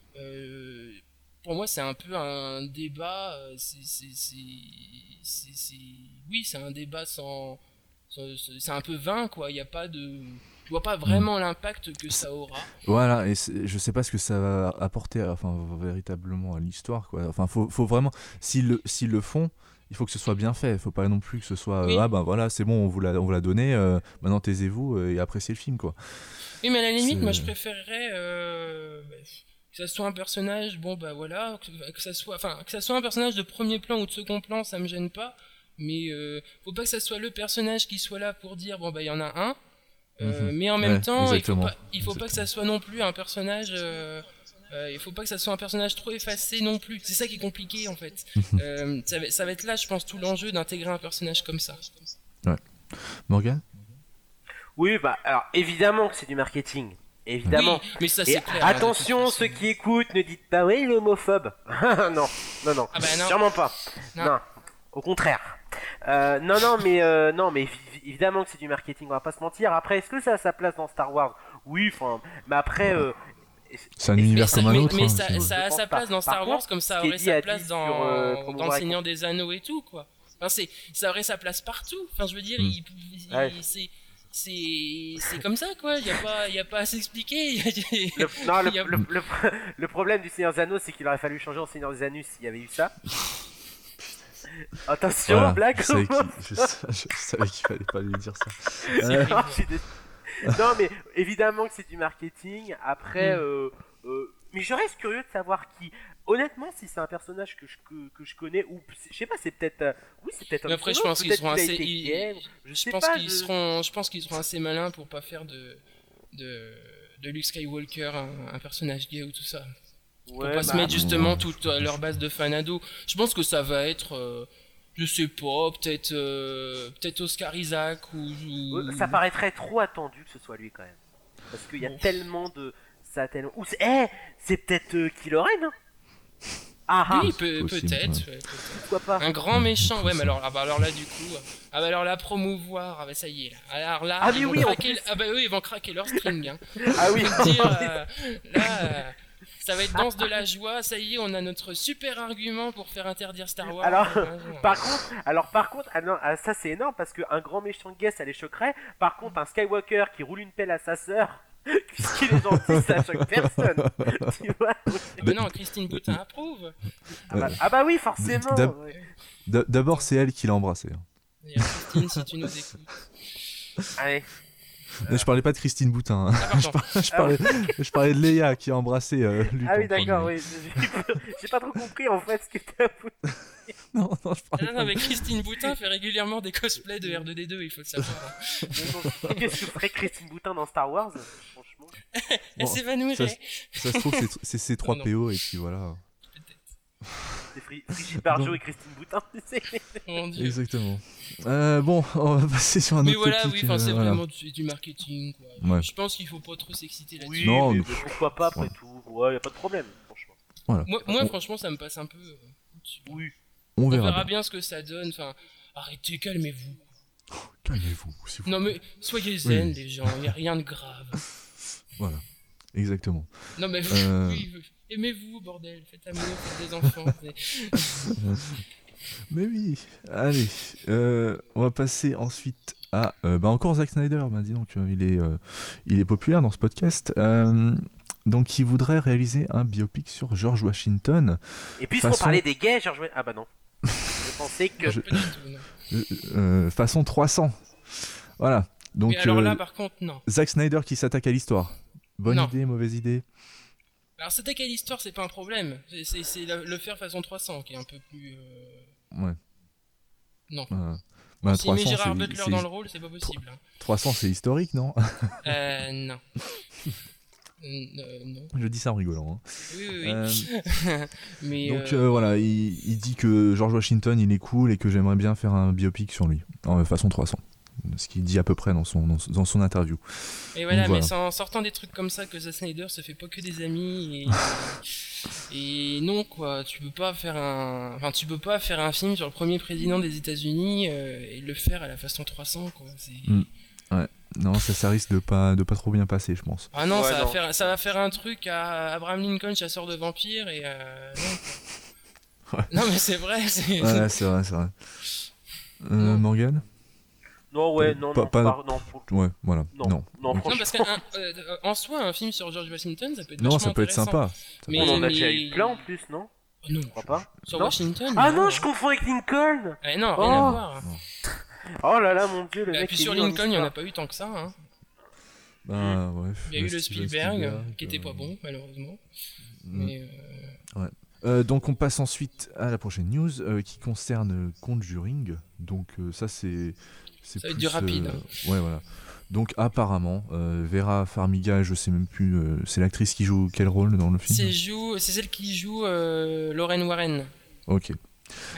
euh, pour moi, c'est un peu un débat. euh, c'est, c'est, c'est, c'est- c'est- oui, c'est un débat sans, sans- c'est c'est un peu vain, quoi. Il y a pas de, je vois pas vraiment l'impact que ça aura. Voilà, et c'est- je sais pas ce que ça va apporter, enfin véritablement à l'histoire, quoi. Enfin, faut, faut vraiment, s'ils le, s'ils le font, il faut que ce soit bien fait. Faut pas non plus que ce soit, euh, Oui. ah ben voilà, c'est bon, on vous l'a, on vous l'a donné. euh, maintenant taisez-vous euh, et appréciez le film, quoi. Oui, mais à la limite, C'est- moi je préférerais euh, bah, que ça soit un personnage, bon bah voilà, que, que ça soit, enfin, que ça soit un personnage de premier plan ou de second plan, ça me gêne pas. Mais euh, faut pas que ça soit le personnage qui soit là pour dire bon bah il y en a un. Euh, Mhm. mais en même Ouais, temps, il faut exactement. pas, il faut pas que ça soit non plus un personnage. Euh, euh, il faut pas que ça soit un personnage trop effacé non plus. C'est ça qui est compliqué en fait. Euh, ça, va, ça va être là, je pense, tout l'enjeu d'intégrer un personnage comme ça. Morgan. oui, bah, alors évidemment que c'est du marketing. Évidemment. Oui, mais ça Et c'est clair. hein, de attention, toute façon. ceux qui écoutent, ne dites pas oui, il est homophobe. non, non, non, Ah bah non. sûrement pas. Non. Non, au contraire. Euh, non, non, mais euh, non, mais évi- évidemment que c'est du marketing, on va pas se mentir. Après, est-ce que ça a sa place dans Star Wars? Oui, enfin, mais après. Euh, C'est un est-ce- univers est-ce- Mais, comme un mais- autre. mais hein, ça, c'est- ça a Je sa pense pas. place dans Par Star Wars contre, comme ça ce qui est aurait dit sa a place dit dans, sur, euh, dans Promobore Le Seigneur des Anneaux et tout, quoi. Enfin, c'est, ça aurait sa place partout. Enfin, je veux dire, Mm. il, il- Ouais. c'est, c'est, c'est comme ça, quoi. Il y a pas, il y a pas à s'expliquer. Le, non, le, Il y a- le, le, le problème du Seigneur des Anneaux, c'est qu'il aurait fallu changer en Seigneur des Anus s'il y avait eu ça. Attention, Voilà, blague. je savais qu'il je sa- je savais qu'il fallait pas lui dire ça. Euh, Non, je suis dé- non, mais évidemment que c'est du marketing. Après, Mm. euh, euh, mais je reste curieux de savoir qui. Honnêtement, si c'est un personnage que je, que, que je connais, ou je sais pas, c'est peut-être. euh, Oui, c'est peut-être un Mais après, je solo, pense qu'ils peut-être seront qu'il a assez. été ils- gay, Je je sais pense pas. qu'ils je- seront, je pense qu'ils seront assez malins pour pas faire de, de, de Luke Skywalker un, un personnage gay ou tout ça. Pour Ouais, pas se bah, mettre justement ouais. toute euh, leur base de fanado. Je pense que ça va être, euh, je sais pas, peut-être, euh, peut-être Oscar Isaac ou. ou- ouais, ça paraîtrait trop attendu que ce soit lui quand même. Parce qu'il y a Bon. tellement de. Ça a tellement. Ou c'est. Eh, c'est peut-être euh, Kylo Ren, hein. Ah ah, Oui, peut- possible, peut-être. ouais. ouais, peut-être. pourquoi pas. Un grand méchant, ouais, possible. mais alors, ah bah alors là, du coup, euh, ah bah alors là, promouvoir, ah bah ça y est, là. Alors là, Ah, ils mais vont oui, en craquer, plus. ah bah oui, ils vont craquer leur string, hein. Ah oui, Je veux dire, euh, là, euh, ça va être danse de la joie, ça y est, on a notre super argument pour faire interdire Star Wars. Alors, Ah, non. par contre, alors par contre, ah non, ah, ça c'est énorme parce qu'un grand méchant gay ça les choquerait. Par contre, un Skywalker qui roule une pelle à sa sœur, puisqu'il est gentil, ça choque personne. Tu vois. Mais non, Christine Boutin approuve. Ah bah, ah bah oui, forcément. D'ab- ouais. d- D'abord, c'est elle qui l'a embrassé. hein. D'ailleurs, Christine, si tu nous écoutes. Allez. Mais je parlais pas de Christine Boutin. hein. Ah, pardon. Je parlais, je parlais de Léa qui a embrassé euh, Luc. Ah en oui, d'accord, premier. oui. J'ai- J'ai pas trop compris en fait ce que t'as foutu. Non, non, je parlais Non, pas non, mais Christine Boutin fait régulièrement des cosplays de R deux D deux, il faut le savoir. hein. Mais non, Qu'est-ce que ferait Christine Boutin dans Star Wars? Franchement. Elle Bon, s'évanouirait. ça, Ça se trouve, c'est- c'est C trois Non, P O et puis voilà. C'est Fri- Brigitte Bardot Non. et Christine Boutin, tu sais. Mon Dieu. Exactement. Euh, bon, on va passer sur un Mais autre voilà, topic, oui, enfin, c'est euh, voilà. vraiment du, du marketing, quoi. Ouais. Je pense qu'il faut pas trop s'exciter là-dessus. Oui, Non, mais, mais- mais pourquoi pas après Ouais. tout. Ouais, y a pas de problème, franchement. Voilà. Moi, moi, On- franchement, ça me passe un peu euh, au-dessus. Oui. On On verra. verra bien. bien ce que ça donne. Enfin, arrêtez, calmez-vous. Calmez-vous. s'il vous Non, mais soyez zen, Oui. les gens, il n'y a rien de grave. Voilà. Exactement. Non, mais Euh. oui, aimez-vous, bordel, faites l'amour, faites des enfants. c'est- Mais oui. Allez. euh, on va passer ensuite à. euh, bah encore Zack Snyder. Bah dis donc, euh, il est, euh, il est populaire dans ce podcast. Euh, donc, il voudrait réaliser un biopic sur George Washington. Et puisqu'on Façon- parlait des gays, genre. Ah bah non. Je pensais que. Je- Pas du tout, non. euh, euh, façon trois cents. Voilà. Donc, Mais alors euh, là, par contre, non. Zack Snyder qui s'attaque à l'histoire. Bonne Non. idée, mauvaise idée. Alors, s'attaquer à l'histoire, c'est pas un problème. C'est- C'est c'est la- le faire façon trois cents qui est un peu plus. euh, Ouais. Non. Euh, bah, Si met 300, Gérard c'est- Butler c'est- dans le rôle, c'est pas possible. hein. trois cents, c'est historique, non? Euh, non. Euh, non. Je dis ça en rigolant. hein. Oui, oui, oui. Euh, Mais. donc euh, euh, voilà, il, il dit que George Washington, il est cool et que j'aimerais bien faire un biopic sur lui, en façon trois cents. Ce qu'il dit à peu près dans son, dans, dans son interview. Et voilà, Donc, voilà. mais c'est en sortant des trucs comme ça que Zack Snyder se fait pas que des amis et, et non quoi, tu peux pas faire un, enfin tu peux pas faire un film sur le premier président des États-Unis euh, et le faire à la façon trois cents quoi. C'est... Mm. Non, ça, ça risque de pas, de pas trop bien passer, je pense. Ah non, Ouais, ça non. va faire, ça va faire un truc à Abraham Lincoln chasseur de vampires et euh, non. Ouais. Non mais c'est vrai, c'est. Ouais, c'est vrai, c'est vrai. Euh, Non. Morgan? Non, ouais, Pas- non, pas- non, pas- pas- non, pour- Ouais, voilà. non, Non. non, Ok. Non parce franchement. qu'en soi un film sur George Washington ça peut être Non, vachement ça peut être intéressant. sympa. Ça Mais- peut On en a mais- déjà eu plein en plus, non? Oh, non, Je crois pas. sur Non. Washington. Ah non, je confonds avec Lincoln. Eh non, rien Oh. à voir. Oh là là, mon dieu, le Et mec. puis est sur nul en Lincoln, il n'y en a histoire. pas eu tant que ça. Hein. Bah, ouais. Il y a eu le Steven Spielberg, Spielberg, qui était pas euh, bon, malheureusement. mm. Mais euh, Euh, donc on passe ensuite à la prochaine news euh, qui concerne euh, Conjuring. Donc euh, ça c'est c'est Ça va être plus, du rapide. euh, ouais voilà. Donc apparemment euh, Vera Farmiga, je sais même plus, euh, c'est l'actrice qui joue quel rôle dans le film? c'est, joue, c'est celle qui joue euh, Lorraine Warren. Ok.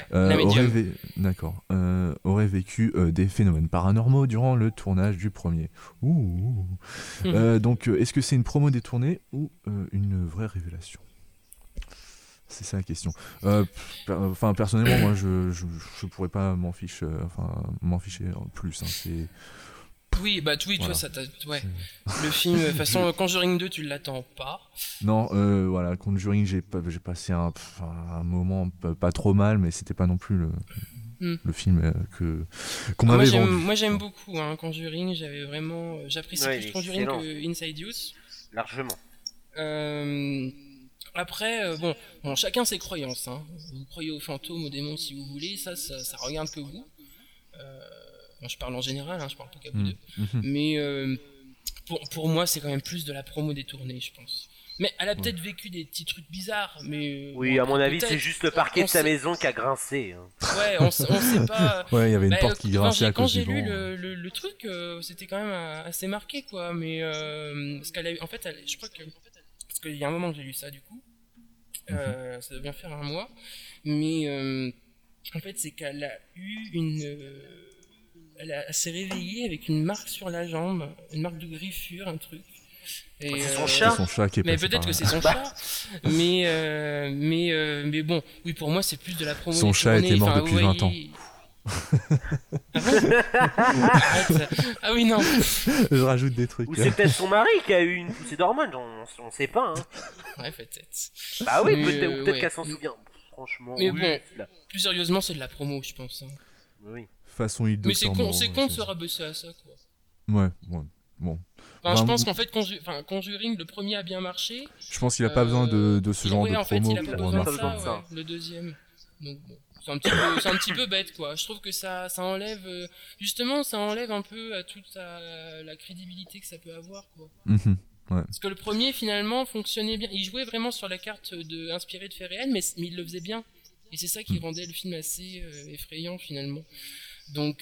euh, La aurait, médium. vé- d'accord, euh, aurait vécu euh, des phénomènes paranormaux durant le tournage du premier. Ouh, ouh. Mhm. Euh, donc, euh, est-ce que c'est une promo détournée ou euh, une vraie révélation? C'est ça la question. Euh, per- Enfin, personnellement, moi, je, je, je pourrais pas m'en fiche, euh, enfin, m'en ficher plus. Hein, c'est, Oui, bah oui, voilà. toi, ça t'a... Ouais. c'est- Le film, de toute façon, Conjuring deux, tu l'attends pas. Non, euh, voilà, Conjuring, j'ai pas, j'ai passé un, pff, un moment pas, pas trop mal, mais c'était pas non plus le, Hmm. le film euh, que qu'on Moi, m'avait j'aime, vendu. moi, j'aime beaucoup hein, Conjuring. J'avais vraiment... euh, J'apprécie Ouais, il plus est Conjuring excellent. que Insidious. Largement. Euh, Après, euh, bon, bon, chacun ses croyances. Hein. Vous croyez aux fantômes, aux démons si vous voulez, ça, ça, ça regarde que vous. Euh, bon, je parle en général, hein, je parle pas qu'à vous Mm. deux. Mhm. Mais euh, pour, pour moi, c'est quand même plus de la promo détournée, je pense. Mais elle a peut-être vécu des petits trucs bizarres, mais... euh, Oui, bon, à mon avis, peut-être, c'est juste le on- parquet on de sa sait- maison qui a grincé. hein. Ouais, on, sait- on sait pas... Ouais, il y avait une Bah, porte qui euh, quand grinçait j'ai, à quand cause j'ai du lu vent. le, le, le truc, euh, c'était quand même euh, assez marqué, quoi. Mais euh, parce qu'elle a eu, en fait, elle- je crois que parce qu'il y a un moment que j'ai lu ça, du coup, euh, ça doit bien faire un mois. Mais euh, en fait, c'est qu'elle a eu une, euh, elle, a- elle s'est réveillée avec une marque sur la jambe, une marque de griffure, un truc. Et, C'est son euh, chat. C'est son chat qui est mais passé peut-être par que là. c'est son chat, mais euh, mais euh, mais bon, oui pour moi c'est plus de la promo. Son chat détournée, était mort enfin, depuis vous vingt ans. voyez- Ah bon Arrête. Ah oui non. Je rajoute des trucs. Ou c'est peut-être son mari qui a eu une poussée d'hormones, on, on sait pas. Hein. Ouais peut-être. Bah oui, Mais, peut-être euh, ou peut-être ouais. qu'elle s'en souvient. Franchement, Mais oui. bon. là. Plus sérieusement c'est de la promo je pense. Hein. Oui. Façon île Mais c'est Docteur con, Moreau, c'est ouais, con de c'est- se rabaisser à ça quoi. Ouais, ouais, bon. Enfin, je Vraiment, pense qu'en fait Conju- enfin, Conjuring le premier a bien marché. Je pense qu'il a pas besoin de, de ce Euh, genre ouais, de en fait, promo il a pas pour besoin de marcher. marcher. ça, ça. ouais, le deuxième. Donc bon, c'est un petit peu, c'est un petit peu bête quoi. Je trouve que ça, ça enlève, euh, justement, ça enlève un peu à toute la, la crédibilité que ça peut avoir quoi. Mhm. Parce que le premier finalement fonctionnait bien. Il jouait vraiment sur la carte de inspiré de faits réels, mais, mais il le faisait bien. Et c'est ça qui Mm. rendait le film assez euh, effrayant finalement. Donc,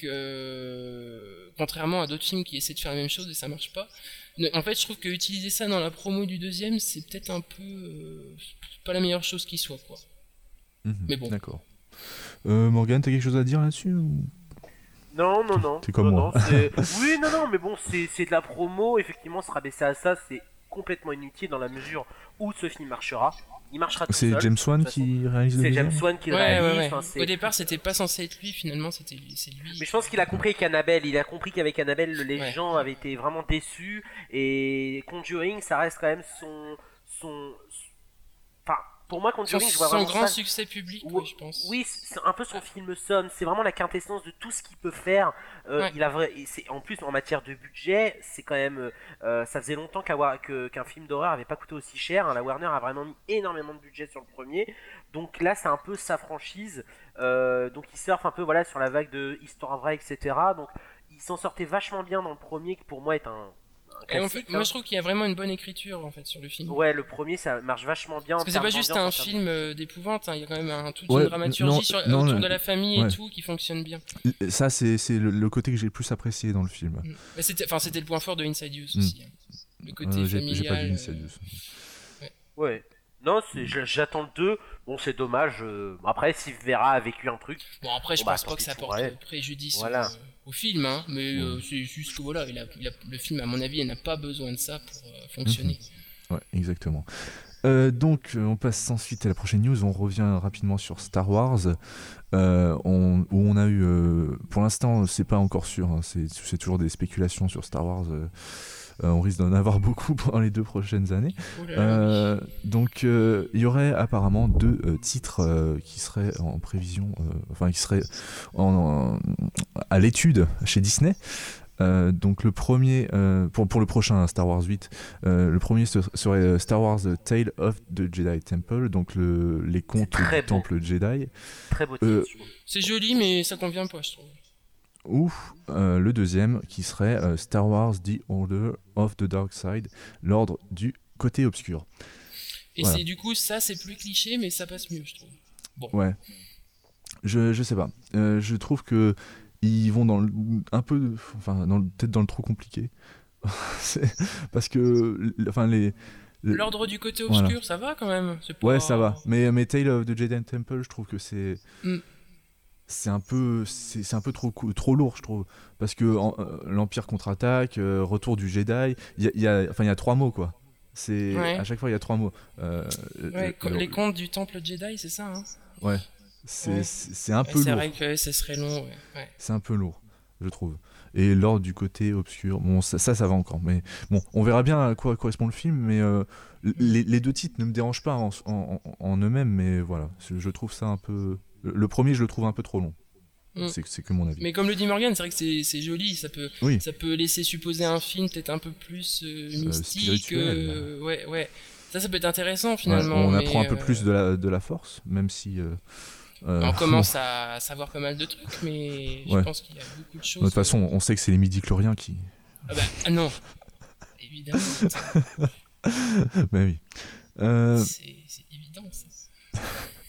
euh, contrairement à d'autres films qui essaient de faire la même chose et ça marche pas. Ne- En fait, je trouve que utiliser ça dans la promo du deuxième, c'est peut-être un peu euh, pas la meilleure chose qui soit, quoi. Mhm. Mais bon. D'accord. Euh, Morgane, t'as quelque chose à dire là-dessus ou... Non, non, non. T'es comme Non, moi. non, c'est- oui, non, non, mais bon, c'est c'est de la promo. Effectivement, se rabaisser à ça, c'est complètement inutile dans la mesure où ce film marchera. Il marchera tout C'est seul. James Wan de toute façon. qui réalise le C'est deuxième James Wan qui le Ouais, réalise. ouais, ouais. enfin, c'est- Au départ, c'était pas censé être lui, finalement, c'était lui, c'est lui. Mais je pense qu'il a compris qu'Annabelle, il a compris qu'avec Annabelle, les Ouais. gens avaient été vraiment déçus. Et Conjuring, ça reste quand même son. son... Enfin, pour moi, Son, Conjuring, je vois son vraiment grand ça. succès public, Ouais, ouais, je pense. Oui, c'est un peu son film somme. C'est vraiment la quintessence de tout ce qu'il peut faire. Euh, Ouais. Il a vrai. et c'est- En plus, en matière de budget, c'est quand même. euh, ça faisait longtemps qu'à Wa- que- qu'un film d'horreur avait pas coûté aussi cher. hein. La Warner a vraiment mis énormément de budget sur le premier. Donc là, c'est un peu sa franchise. Euh, donc il surfe un peu voilà sur la vague de histoire vraie, et cetera. Donc il s'en sortait vachement bien dans le premier, qui pour moi est un. un Et en classique, fait, moi, hein. je trouve qu'il y a vraiment une bonne écriture, en fait, sur le film. Ouais, le premier, ça marche vachement bien. Parce en que c'est pas termes juste d'ambiance, un en termes- film euh, d'épouvante, hein, il y a quand même un, toute Ouais, une dramaturgie non, sur, non, autour le- de la famille ouais. et tout qui fonctionne bien. Ça, c'est c'est le, le côté que j'ai le plus apprécié dans le film. Mm. Mais c'était, enfin, c'était le point fort de Insidious Mm. aussi. hein. Le côté Euh, j'ai familial. j'ai pas vu euh, Insidious. Ouais. Non, c'est- je- j'attends le deux. Bon, c'est dommage. euh, Après, s'il verra a vécu un truc. Bon, après, je Bon, bah, pense tant pas que pis ça pour porte elle. préjudice Voilà. au, au film, hein, mais euh, c'est juste que voilà, il a, il a- le film, à mon avis, il n'a pas besoin de ça pour euh, fonctionner. Ouais, exactement. Euh, donc, euh, on passe sans suite à la prochaine news. On revient rapidement sur Star Wars, euh, on- où on a eu, euh, pour l'instant, c'est pas encore sûr. hein, c'est c'est toujours des spéculations sur Star Wars. euh, euh, on risque d'en avoir beaucoup pendant les deux prochaines années. Oh là là, Euh, donc, euh, il y aurait apparemment deux euh, titres euh, qui seraient en prévision, euh, enfin, qui seraient en, en- à l'étude chez Disney. Euh, donc le premier, euh, pour, pour le prochain hein, Star Wars huit, euh, le premier ce- serait euh, Star Wars The Tale of the Jedi Temple, donc le, les contes très du beau. temple Jedi, Très beau titre. Euh, je trouve. C'est joli, mais ça convient pas, je trouve. ou euh, le deuxième qui serait euh, Star Wars The Order of the Dark Side, l'ordre du côté obscur. Et Voilà. c'est du coup, ça, c'est plus cliché, mais ça passe mieux, je trouve. Bon. Ouais. Je, je sais pas. Euh, je trouve que ils vont dans le, un peu, enfin, dans le- peut-être dans le trop compliqué. C'est- Parce que, enfin, les. le- L'ordre du côté Voilà. obscur, ça va quand même. C'est pas- Ouais, ça va. Mais, mais Tale of the Jedi Temple, je trouve que c'est. Mm. c'est un peu, c'est, c'est un peu trop, cou- trop lourd, je trouve. Parce que en- euh, l'Empire contre-attaque, euh, retour du Jedi, il y a, il y a- enfin, il y a trois mots, quoi. C'est, Ouais. à chaque fois, il y a trois mots. Euh, Ouais, co- le- les contes du temple Jedi, c'est ça, hein. ouais, c'est, Ouais. c'est, c'est un Ouais, peu c'est lourd. vrai que ce serait long, ouais. ouais. C'est un peu lourd, je trouve. Et l'ordre du côté obscur, bon, ça, ça, ça va encore. Mais bon, on verra bien à quoi correspond le film. Mais euh, les, les deux titres ne me dérangent pas en, en- en- en eux-mêmes. Mais voilà, je je trouve ça un peu. Le premier, je le trouve un peu trop long. Mm. C'est, c'est que mon avis. Mais comme le dit Morgan, c'est vrai que c'est, c'est joli, ça peut, Oui. ça peut laisser supposer un film peut-être un peu plus euh, mystique. spirituel. euh, ouais, ouais. Ça, ça peut être intéressant Ouais, finalement. on mais, apprend un peu euh, plus de la, de la force, même si. euh, euh, On commence à savoir pas mal de trucs, mais je Ouais. pense qu'il y a beaucoup de choses. De toute façon, on sait que c'est les midi-chloriens qui. Ah bah ah non, évidemment, bah oui. Euh, c'est, c'est évident ça.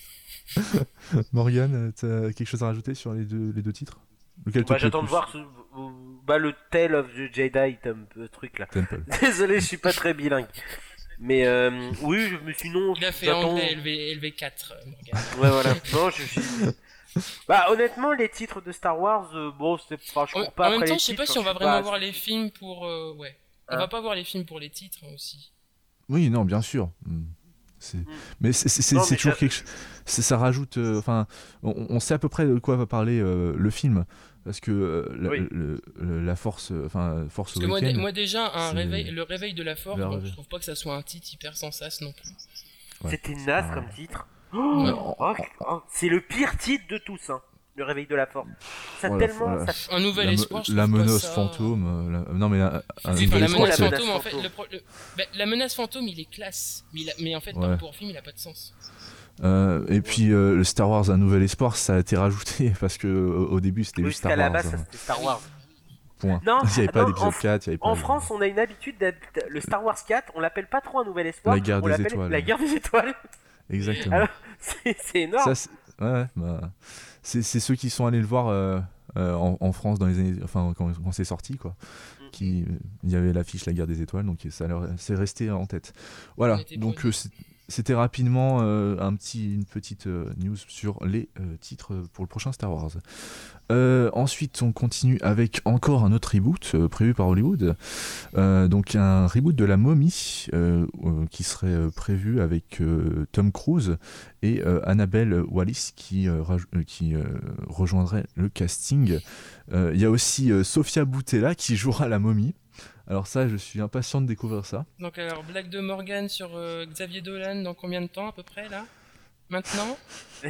Morgane, t'as quelque chose à rajouter sur les deux, les deux titres? Lequel te Bah, plaît j'attends de plus? voir ce- bah, le Tale of the Jedi, t'as un peu truc là. Temple. Désolé, je suis pas très bilingue. Mais euh, oui, je me suis non. Il a fait j'attends- anglais L V, L V quatre, euh, Morgan. Ouais, voilà. Non, je suis. Bah, honnêtement, les titres de Star Wars, euh, bon, c'est pas. Je En, cours pas en même après temps, les je sais titres, pas si on va je suis vraiment pas- voir les films pour. euh, ouais. On Hein va pas voir les films pour les titres hein, aussi. Oui, non, bien sûr. Hmm. C'est... Mais c'est, c'est, c'est, Non, c'est mais toujours ça- quelque chose. c'est- Ça rajoute. euh, Enfin, on, on sait à peu près de quoi va parler euh, le film. Parce que euh, la, Oui. le- le- la force. Enfin, Force Parce que moi, Awakens. moi déjà, un c'est- réveil, le réveil de la force, Le bon, réveil. je trouve pas que ça soit un titre hyper sensace non plus. Ouais, C'était c'est naze pas- comme titre. Ouais. Oh, oh, c'est le pire titre de tous, hein. Le réveil de la force. Ça Voilà, tellement. voilà. Ça... Un nouvel La, me- espoir, je la trouve pas menace ça- fantôme. euh, la- Non, mais un, un Oui, enfin, nouvel la espoir, menace c'est- la fantôme, en menace fait, fantôme. le pro- le- bah, la menace fantôme, il est classe, mais, il a- mais en fait, par Ouais. rapport au film, il a pas de sens. Euh, et puis euh, le Star Wars Un Nouvel Espoir, ça a été rajouté parce que euh, au début c'était Oui, juste parce Star qu'à la Wars. base, ça hein. c'était Star Wars. Point. Non, il n'y avait pas non, d'épisode en- quatre, il n'y avait pas En de- France, on a une habitude d'être. Le Star Wars quatre, on l'appelle pas trop un nouvel espoir. La guerre on des l'appelle étoiles. La guerre des étoiles. Exactement. Alors, c'est, c'est énorme. Ça, c'est... Ouais, ouais, bah, c'est, c'est ceux qui sont allés le voir euh, euh, en, en France dans les années, enfin quand, quand c'est sorti quoi. Mm. Qui, il y avait l'affiche La Guerre des Étoiles, donc ça leur, c'est resté en tête. Voilà. On était Donc polis. euh, c'est- c'était rapidement euh, un petit, une petite euh, news sur les euh, titres pour le prochain Star Wars. Euh, ensuite, on continue avec encore un autre reboot euh, prévu par Hollywood. Euh, donc un reboot de La Momie euh, euh, qui serait euh, prévu avec euh, Tom Cruise et euh, Annabelle Wallis qui, euh, raj- euh, qui euh, rejoindrait le casting. Euh, Il y a aussi euh, Sofia Boutella qui jouera La Momie. Alors ça, je suis impatient de découvrir ça. Donc, alors, blague de Morgan sur euh, Xavier Dolan dans combien de temps à peu près là? Maintenant? Ou-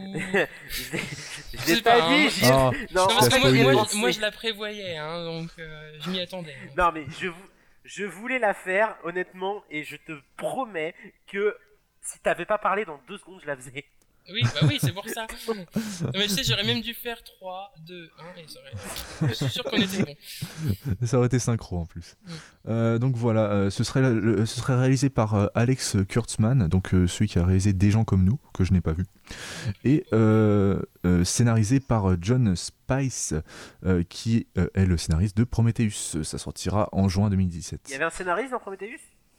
Je l'ai- je sais l'ai pas, pas hein. dit. j'y- Ah, Non, Non, parce t'as que moi, spoilé. moi, moi, je- moi, je la prévoyais, hein, donc euh, je m'y attendais. Non, mais je, vou- je voulais la faire, honnêtement, et je te promets que si t'avais pas parlé dans deux secondes, je la faisais. Oui, bah oui, c'est pour ça. Non, mais tu sais, j'aurais même dû faire trois, deux, un, et ça aurait... Je suis sûr qu'on était bon. Ça aurait été synchro en plus. Mm. Euh, donc voilà, euh, ce, serait le- le- ce serait réalisé par euh, Alex Kurtzman, donc euh, celui qui a réalisé Des gens comme nous, que je n'ai pas vu, et euh, euh, scénarisé par euh, John Spice, euh, qui euh, est le scénariste de Prometheus. Ça sortira en juin deux mille dix-sept. Il y avait un scénariste dans Prometheus?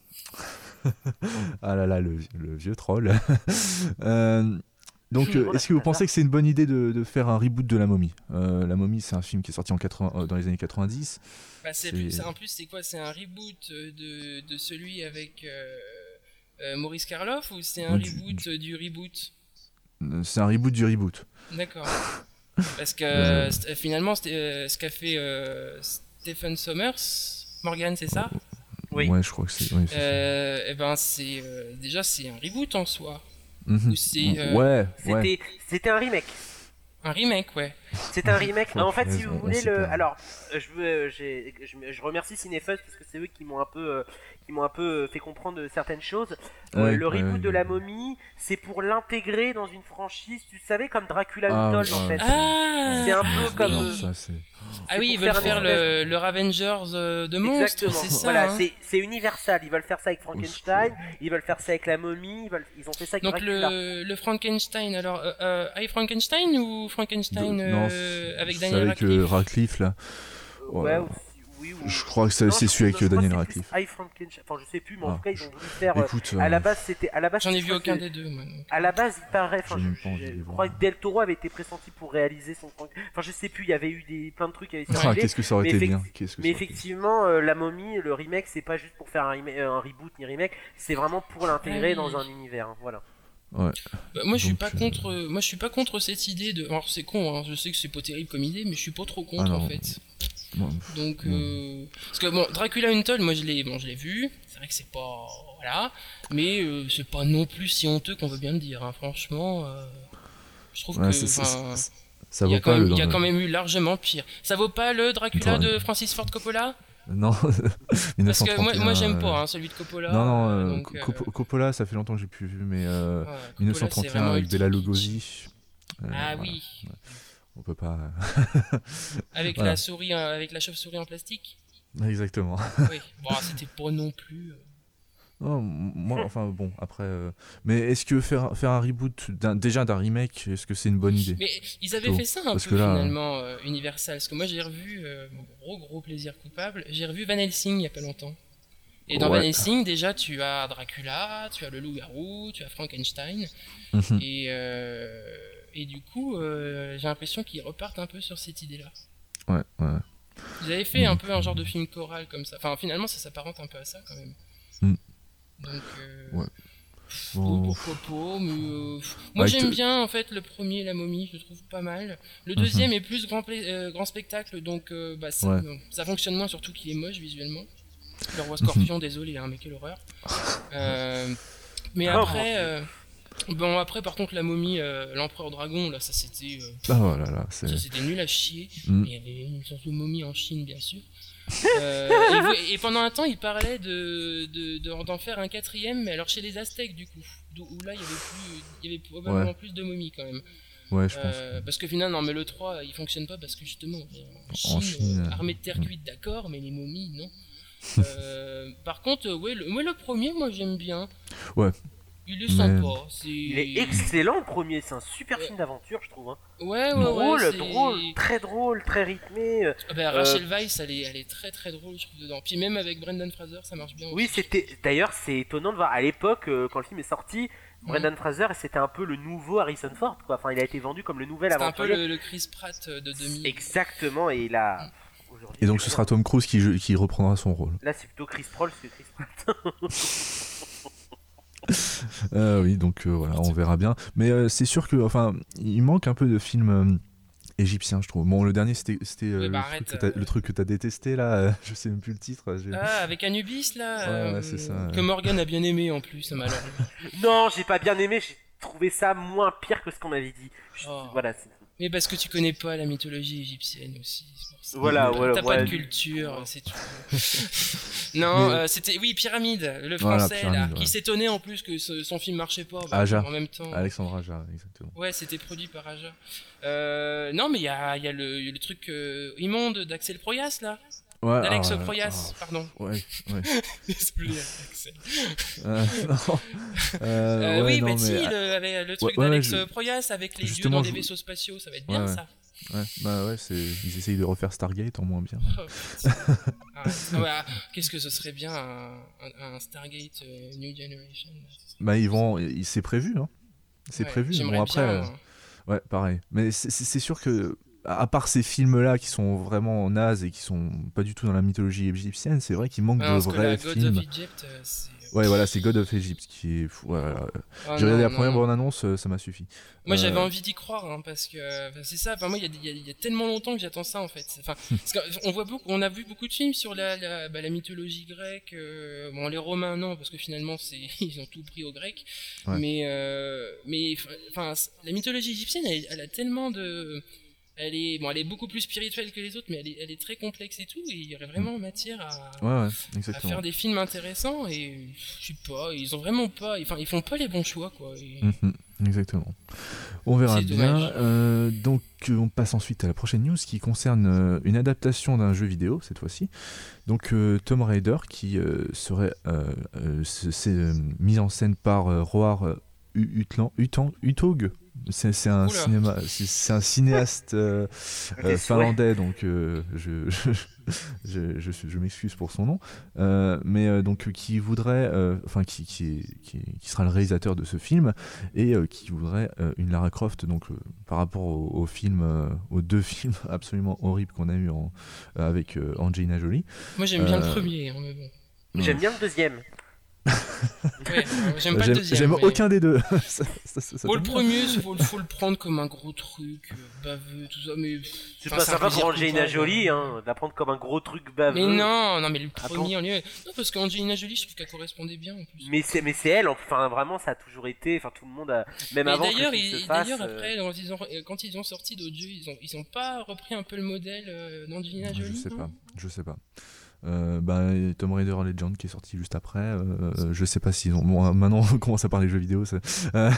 Ah là là, le, le vieux troll. Euh, donc, euh, Voilà, est-ce que vous c'est pensez ça. que c'est une bonne idée de, de faire un reboot de La Momie? Euh, La Momie, c'est un film qui est sorti en quatre-vingts, euh, dans les années quatre-vingt-dix. Bah, c'est C'est- plus- c'est- en plus, c'est quoi? C'est un reboot euh, de, de celui avec euh, euh, Maurice Karloff ou c'est un Du- reboot euh, du reboot? Euh, C'est un reboot du reboot. D'accord. Parce que Euh. euh, st- finalement, c'était, euh, ce qu'a fait euh, Stephen Sommers, Morgan, c'est ça? Oui. Ouais, je crois que c'est. Ouais, c'est ça. euh, Eh ben, c'est euh, déjà c'est un reboot en soi, Mhm. ou c'est, euh, Ouais, C'était, ouais. c'était un remake. un remake, ouais. C'est un remake. Ouais, en fait, ouais, si vous on- on voulez sait le, pas. alors, euh, je veux, euh, j'ai, je, me- je remercie Cinéfuzz parce que c'est eux qui m'ont un peu, euh, qui m'ont un peu euh, fait comprendre de certaines choses. Euh, Ouais, le ouais, reboot ouais, de ouais. la Momie, c'est pour l'intégrer dans une franchise, tu savais, comme Dracula Ah, Untold en ouais. fait. Ah, C'est un peu comme, Non, euh, ça, c'est... ah oui, ils pour veulent faire faire un le, le Ravengers euh, de monstres, Exactement. c'est ça. Voilà, hein. c'est, c'est Universal. Ils veulent faire ça avec Frankenstein. Ils veulent faire ça avec la Momie. Ils, veulent, ils ont fait ça avec Donc Dracula. le, le Frankenstein, alors, euh, euh, ah, Frankenstein ou Frankenstein Non, euh, avec c'est Daniel avec Radcliffe euh, Radcliffe là. Ouais, Voilà. ou, Oui, ou... Je crois que c'est, non, c'est je celui crois- avec je crois Daniel que c'est plus Radcliffe. I Frankenstein. Enfin, je sais plus, mais en Ah. tout cas, ils ont voulu faire. euh, Écoute, À la euh, base, c'était. À la base, J'en ai je vu crois aucun que- des deux, moi. donc. À la base, il paraît. Enfin, J'ai je, même pas envie je- de les je voir. crois que Del Toro avait été pressenti pour réaliser son. Enfin, je sais plus. Il y avait eu des plein de trucs qui avaient ah, circulé. qu'est-ce que ça aurait mais été effecti- bien. Qu'est-ce que Mais ça aurait été effectivement, euh, la momie, le remake, c'est pas juste pour faire un, remake- euh, un reboot ni remake, c'est vraiment pour l'intégrer Ah oui. dans un univers. hein, Voilà. bien. Ouais. Bah, moi, je suis Donc, pas euh, contre. euh, Moi, je suis pas contre cette idée de. Alors, c'est con. Hein, je sais que c'est pas terrible comme idée, mais je suis pas trop contre Ah non. en fait. Bon, Donc, Mm. euh, parce que bon, Dracula Untold, moi, je l'ai, bon, je l'ai vu. C'est vrai que c'est pas, voilà, mais euh, c'est pas non plus si honteux qu'on veut bien le dire. Hein. Franchement, euh, je trouve ouais, que. c'est- c'est- enfin, c'est- ça Il y vaut a, quand pas même, le. il y a quand même eu largement pire. Ça vaut pas le Dracula Ouais. de Francis Ford Coppola? Non. Parce que moi, moi j'aime euh, pas hein, celui de Coppola. Non, non, euh, euh, donc, euh, Cop- Coppola, ça fait longtemps que j'ai plus vu, mais euh, ouais, Coppola, c'est mille neuf cent trente et un vraiment avec ultra Bela kitsch. Lugosi. euh, Ah voilà. oui, On peut pas. avec Voilà. la souris, euh, avec la chauve-souris en plastique. Exactement. Oui, bon, c'était pas non plus. euh, Non, m- moi, enfin bon, après. euh, Mais est-ce que faire, faire un reboot d'un, déjà d'un remake, est-ce que c'est une bonne idée? Mais ils avaient Plutôt. fait ça un Parce peu que là, finalement, euh, Universal. Parce que moi j'ai revu, euh, mon gros gros plaisir coupable, j'ai revu Van Helsing il y a pas longtemps. Et dans Ouais. Van Helsing, déjà tu as Dracula, tu as le loup-garou, tu as Frankenstein. Mhm. Et, euh, et du coup, euh, j'ai l'impression qu'ils repartent un peu sur cette idée-là. Ouais, ouais. Ils avaient fait un Mhm. peu un genre de film choral comme ça. Enfin, finalement, ça s'apparente un peu à ça quand même. Mhm. Donc, euh, Ouais. pff, Bon. pourquoi pas, mais euh, pff, moi Ouais, j'aime te- bien en fait le premier, La Momie, je le trouve pas mal. Le Mhm. deuxième est plus grand, pla- euh, grand spectacle, donc euh, bah, ça, Ouais. bon, ça fonctionne moins, surtout qu'il est moche visuellement. Le roi Mhm. Scorpion, désolé, hein, mais quelle horreur. Euh, mais Oh, après, mon euh, bon après par contre La Momie, euh, l'Empereur Dragon, là ça c'était, euh, Ah voilà, là, c'est. ça c'était nul à chier. Mm. Il y avait une sorte de momie en Chine, bien sûr. Euh, et, vous- et pendant un temps, il parlait de, de, de- d'en faire un quatrième, mais alors chez les Aztèques, du coup. D'où- Où là, il y avait, plus, il y avait probablement Ouais. plus de momies quand même. Ouais, je pense. Euh, parce que finalement, non, mais le trois, il fonctionne pas parce que justement, en Chine, En Chine, euh, euh, armée de terre mm. cuite, d'accord, mais les momies, non. Euh, par contre, ouais, le, moi, le premier, moi, j'aime bien. Ouais. Il est Mais- sympa. C'est... Il est excellent le premier, c'est un super film d'aventure, je trouve. hein. Ouais, ouais, drôle, ouais, c'est- drôle, très drôle, très rythmé. euh, Ah bah, Rachel Weisz, elle est, elle est très très drôle, je trouve, dedans. Puis même avec Brendan Fraser, ça marche bien. Oui, aussi. c'était. D'ailleurs, c'est étonnant de voir à l'époque, euh, quand le film est sorti, Brendan Mm. Fraser, c'était un peu le nouveau Harrison Ford, quoi. Enfin, il a été vendu comme le nouvel C'était un peu aventurier. le, le Chris Pratt de deux mille. Exactement, et là. Aujourd'hui, Et donc c'est ce sera Tom Cruise qui, qui reprendra son rôle. Là, c'est plutôt Chris Prolls que Chris Pratt. Euh, oui, donc euh, voilà, on verra bien. Mais euh, c'est sûr que, enfin, il manque un peu de films euh, égyptiens, je trouve. Bon, le dernier, c'était, c'était euh, Ouais, bah, le, arrête, truc que t'as, euh. le truc que t'as détesté là. euh, je sais même plus le titre. j'ai- Ah, avec Anubis là Ouais, ouais, euh, c'est ça, Que ouais. Morgan a bien aimé en plus, malheureusement. Non, j'ai pas bien aimé, j'ai trouvé ça moins pire que ce qu'on m'avait dit. Je- Oh. Voilà, c'est- Mais parce que tu connais pas la mythologie égyptienne aussi. c'est pour ça. Voilà, T'as voilà, T'as ouais. pas de culture, c'est tout. non, Mais- euh, c'était. Oui, Pyramide, le Voilà, français là, Pyramide, qui ouais. s'étonnait en plus que ce- son film marchait pas. bah, Aja. En même temps. Alexandre Aja, exactement. Ouais, c'était produit par Aja. Euh, non, mais il y a, il y a le, il y a le truc euh, immonde d'Axel Proyas là. Ouais, D'Alex ah, Proyas, ah, pardon. ouais, ouais. Désolé, Axel. Euh, non. Euh, Euh, ouais, oui, non, bah mais, si, le, avec le truc ouais, ouais, d'Alex je- Proyas avec les dieux justement, dans des je- vaisseaux spatiaux, ça va être bien Ouais, ouais. ça. ouais, bah ouais, c'est... ils essayent de refaire Stargate en moins bien. Oh, putain. Ah, ah ouais, ah, qu'est-ce que ce serait bien un, un- un Stargate euh, New Generation là, ce serait- Bah ils vont, il- c'est prévu, hein. C'est Ouais, prévu. J'aimerais Bon après, bien. euh, hein. ouais, pareil. Mais c'est, c'est- c'est sûr que, à part ces films-là qui sont vraiment nazes et qui sont pas du tout dans la mythologie égyptienne, c'est vrai qu'il manque Ouais, de parce que la vrais God films. of Egypt, euh, c'est. Ouais, voilà, c'est God of Egypt qui est. fou- ouais, voilà. Ah, J'ai non, regardé la non, première non. bande-annonce, euh, ça m'a suffi. Moi Euh, j'avais envie d'y croire hein, parce que enfin, c'est ça. Enfin moi il y a, il y a- il y a tellement longtemps que j'attends ça en fait. C'est- Enfin parce qu'on voit beaucoup, on a vu beaucoup de films sur la la, bah, la mythologie grecque. euh, bon les Romains non parce que finalement c'est ils ont tout pris aux Grecs. Ouais. Mais euh, mais enfin la mythologie égyptienne elle, elle a tellement de elle est bon elle est beaucoup plus spirituelle que les autres mais elle est elle est très complexe et tout et il y aurait vraiment matière à Ouais, ouais, à exactement. faire des films intéressants et je sais pas ils ont vraiment pas enfin ils font pas les bons choix quoi. Et- Mhm, exactement. On verra C'est bien. dommage. Euh, donc, euh, on passe ensuite à la prochaine news qui concerne euh, une adaptation d'un jeu vidéo cette fois-ci. Donc, euh, Tomb Raider qui euh, serait euh, euh, c'est, c'est, euh, mis en scène par euh, Roar euh, U- Utlan, Utan, Uthaug. C'est, c'est un Oula. cinéma, c'est, c'est un cinéaste euh, Des euh, souhaits. finlandais, donc euh, je, je, je, je, je m'excuse pour son nom, euh, mais euh, donc qui voudrait, euh, enfin qui, qui, est, qui, qui sera le réalisateur de ce film et euh, qui voudrait euh, une Lara Croft, donc euh, par rapport au, au film, euh, aux deux films absolument horribles qu'on a eu en, euh, avec euh, Angelina Jolie. Moi j'aime bien le premier, hein, mais bon. J'aime bien le deuxième. Ouais, j'aime pas j'aime, le deuxième. J'aime mais... aucun des deux. ça, ça, ça, ça bon, le premier, il faut, faut le prendre comme un gros truc, euh, baveux, tout ça, mais... C'est enfin, pas c'est sympa pour un Angelina plaisir Jolie, hein, de la prendre comme un gros truc baveux. Mais non, non, mais le Ah premier, bon on y est... Non, parce qu'Angelina Jolie, je trouve qu'elle correspondait bien, en plus. Mais c'est, mais c'est elle, enfin, vraiment, ça a toujours été, enfin, tout le monde a... Même mais avant d'ailleurs, que le film il, se fasse... d'ailleurs euh, après, quand ils, ont, quand ils ont sorti d'autres jeux, ils ont, ils ont pas repris un peu le modèle euh, d'Angelina Jolie. Je sais non pas, je sais pas. Euh, bah, Tomb Raider Legend qui est sorti juste après, euh, je sais pas s'ils ont. Bon, maintenant on commence à parler jeux vidéo. C'est... Euh,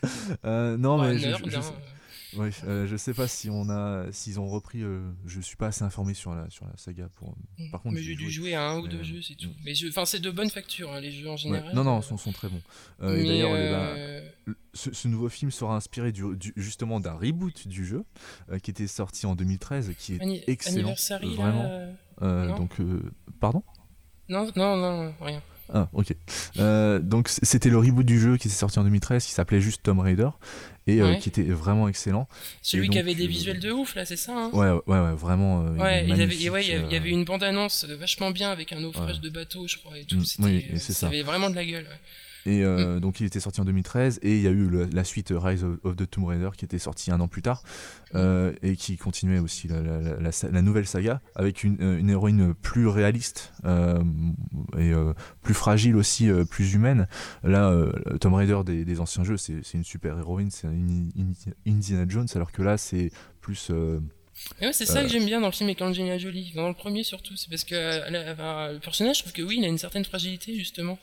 euh, non, Bah, mais je, nerd, je, je, hein. sais, ouais, euh, je sais pas si on a, s'ils ont repris. Euh, je suis pas assez informé sur la sur la saga pour. Par contre, mais j'ai dû jouer à un ou mais, deux euh, jeux, c'est tout. mm. Mais je... enfin, c'est de bonne facture, hein, les jeux en Ouais. général. Non, non, euh, sont, sont très bons. Euh, et mais, d'ailleurs, les- euh, bah, ce, ce nouveau film sera inspiré du, du- justement d'un reboot du jeu euh, qui était sorti en deux mille treize, qui est Anni- excellent, Anniversary, là, vraiment. euh, Euh, non donc, euh, pardon. Non, non, non, rien. Ah, ok. Euh, donc c- c'était le reboot du jeu qui s'est sorti en deux mille treize, qui s'appelait juste Tomb Raider, et euh, Ouais. qui était vraiment excellent. Celui Et qui donc, avait des euh, visuels de ouf, là, c'est ça, hein? Ouais, ouais, ouais, vraiment. euh, Ouais, il, avait, magnifique, et ouais, il y avait- il y avait euh, une bande-annonce vachement bien avec un naufrage Ouais. de bateau, je crois, et tout. Mm, C'était, oui, et euh, c'est ça ça. avait vraiment de la gueule. Ouais. Et euh, donc il était sorti en deux mille treize, et il y a eu le- la suite Rise of, of the Tomb Raider qui était sortie un an plus tard, euh, et qui continuait aussi la, la, la, la sa- la nouvelle saga avec une, euh, une héroïne plus réaliste euh, et euh, plus fragile aussi, euh, plus humaine. Là, euh, Tomb Raider des, des anciens jeux, c'est, c'est une super héroïne, c'est une, une Indiana Jones, alors que là c'est plus... euh, Et ouais, c'est ça Euh. que j'aime bien dans le film avec Angelina Jolie. Dans le premier surtout, c'est parce que euh, elle a- enfin, le personnage, je trouve que oui, il a une certaine fragilité justement.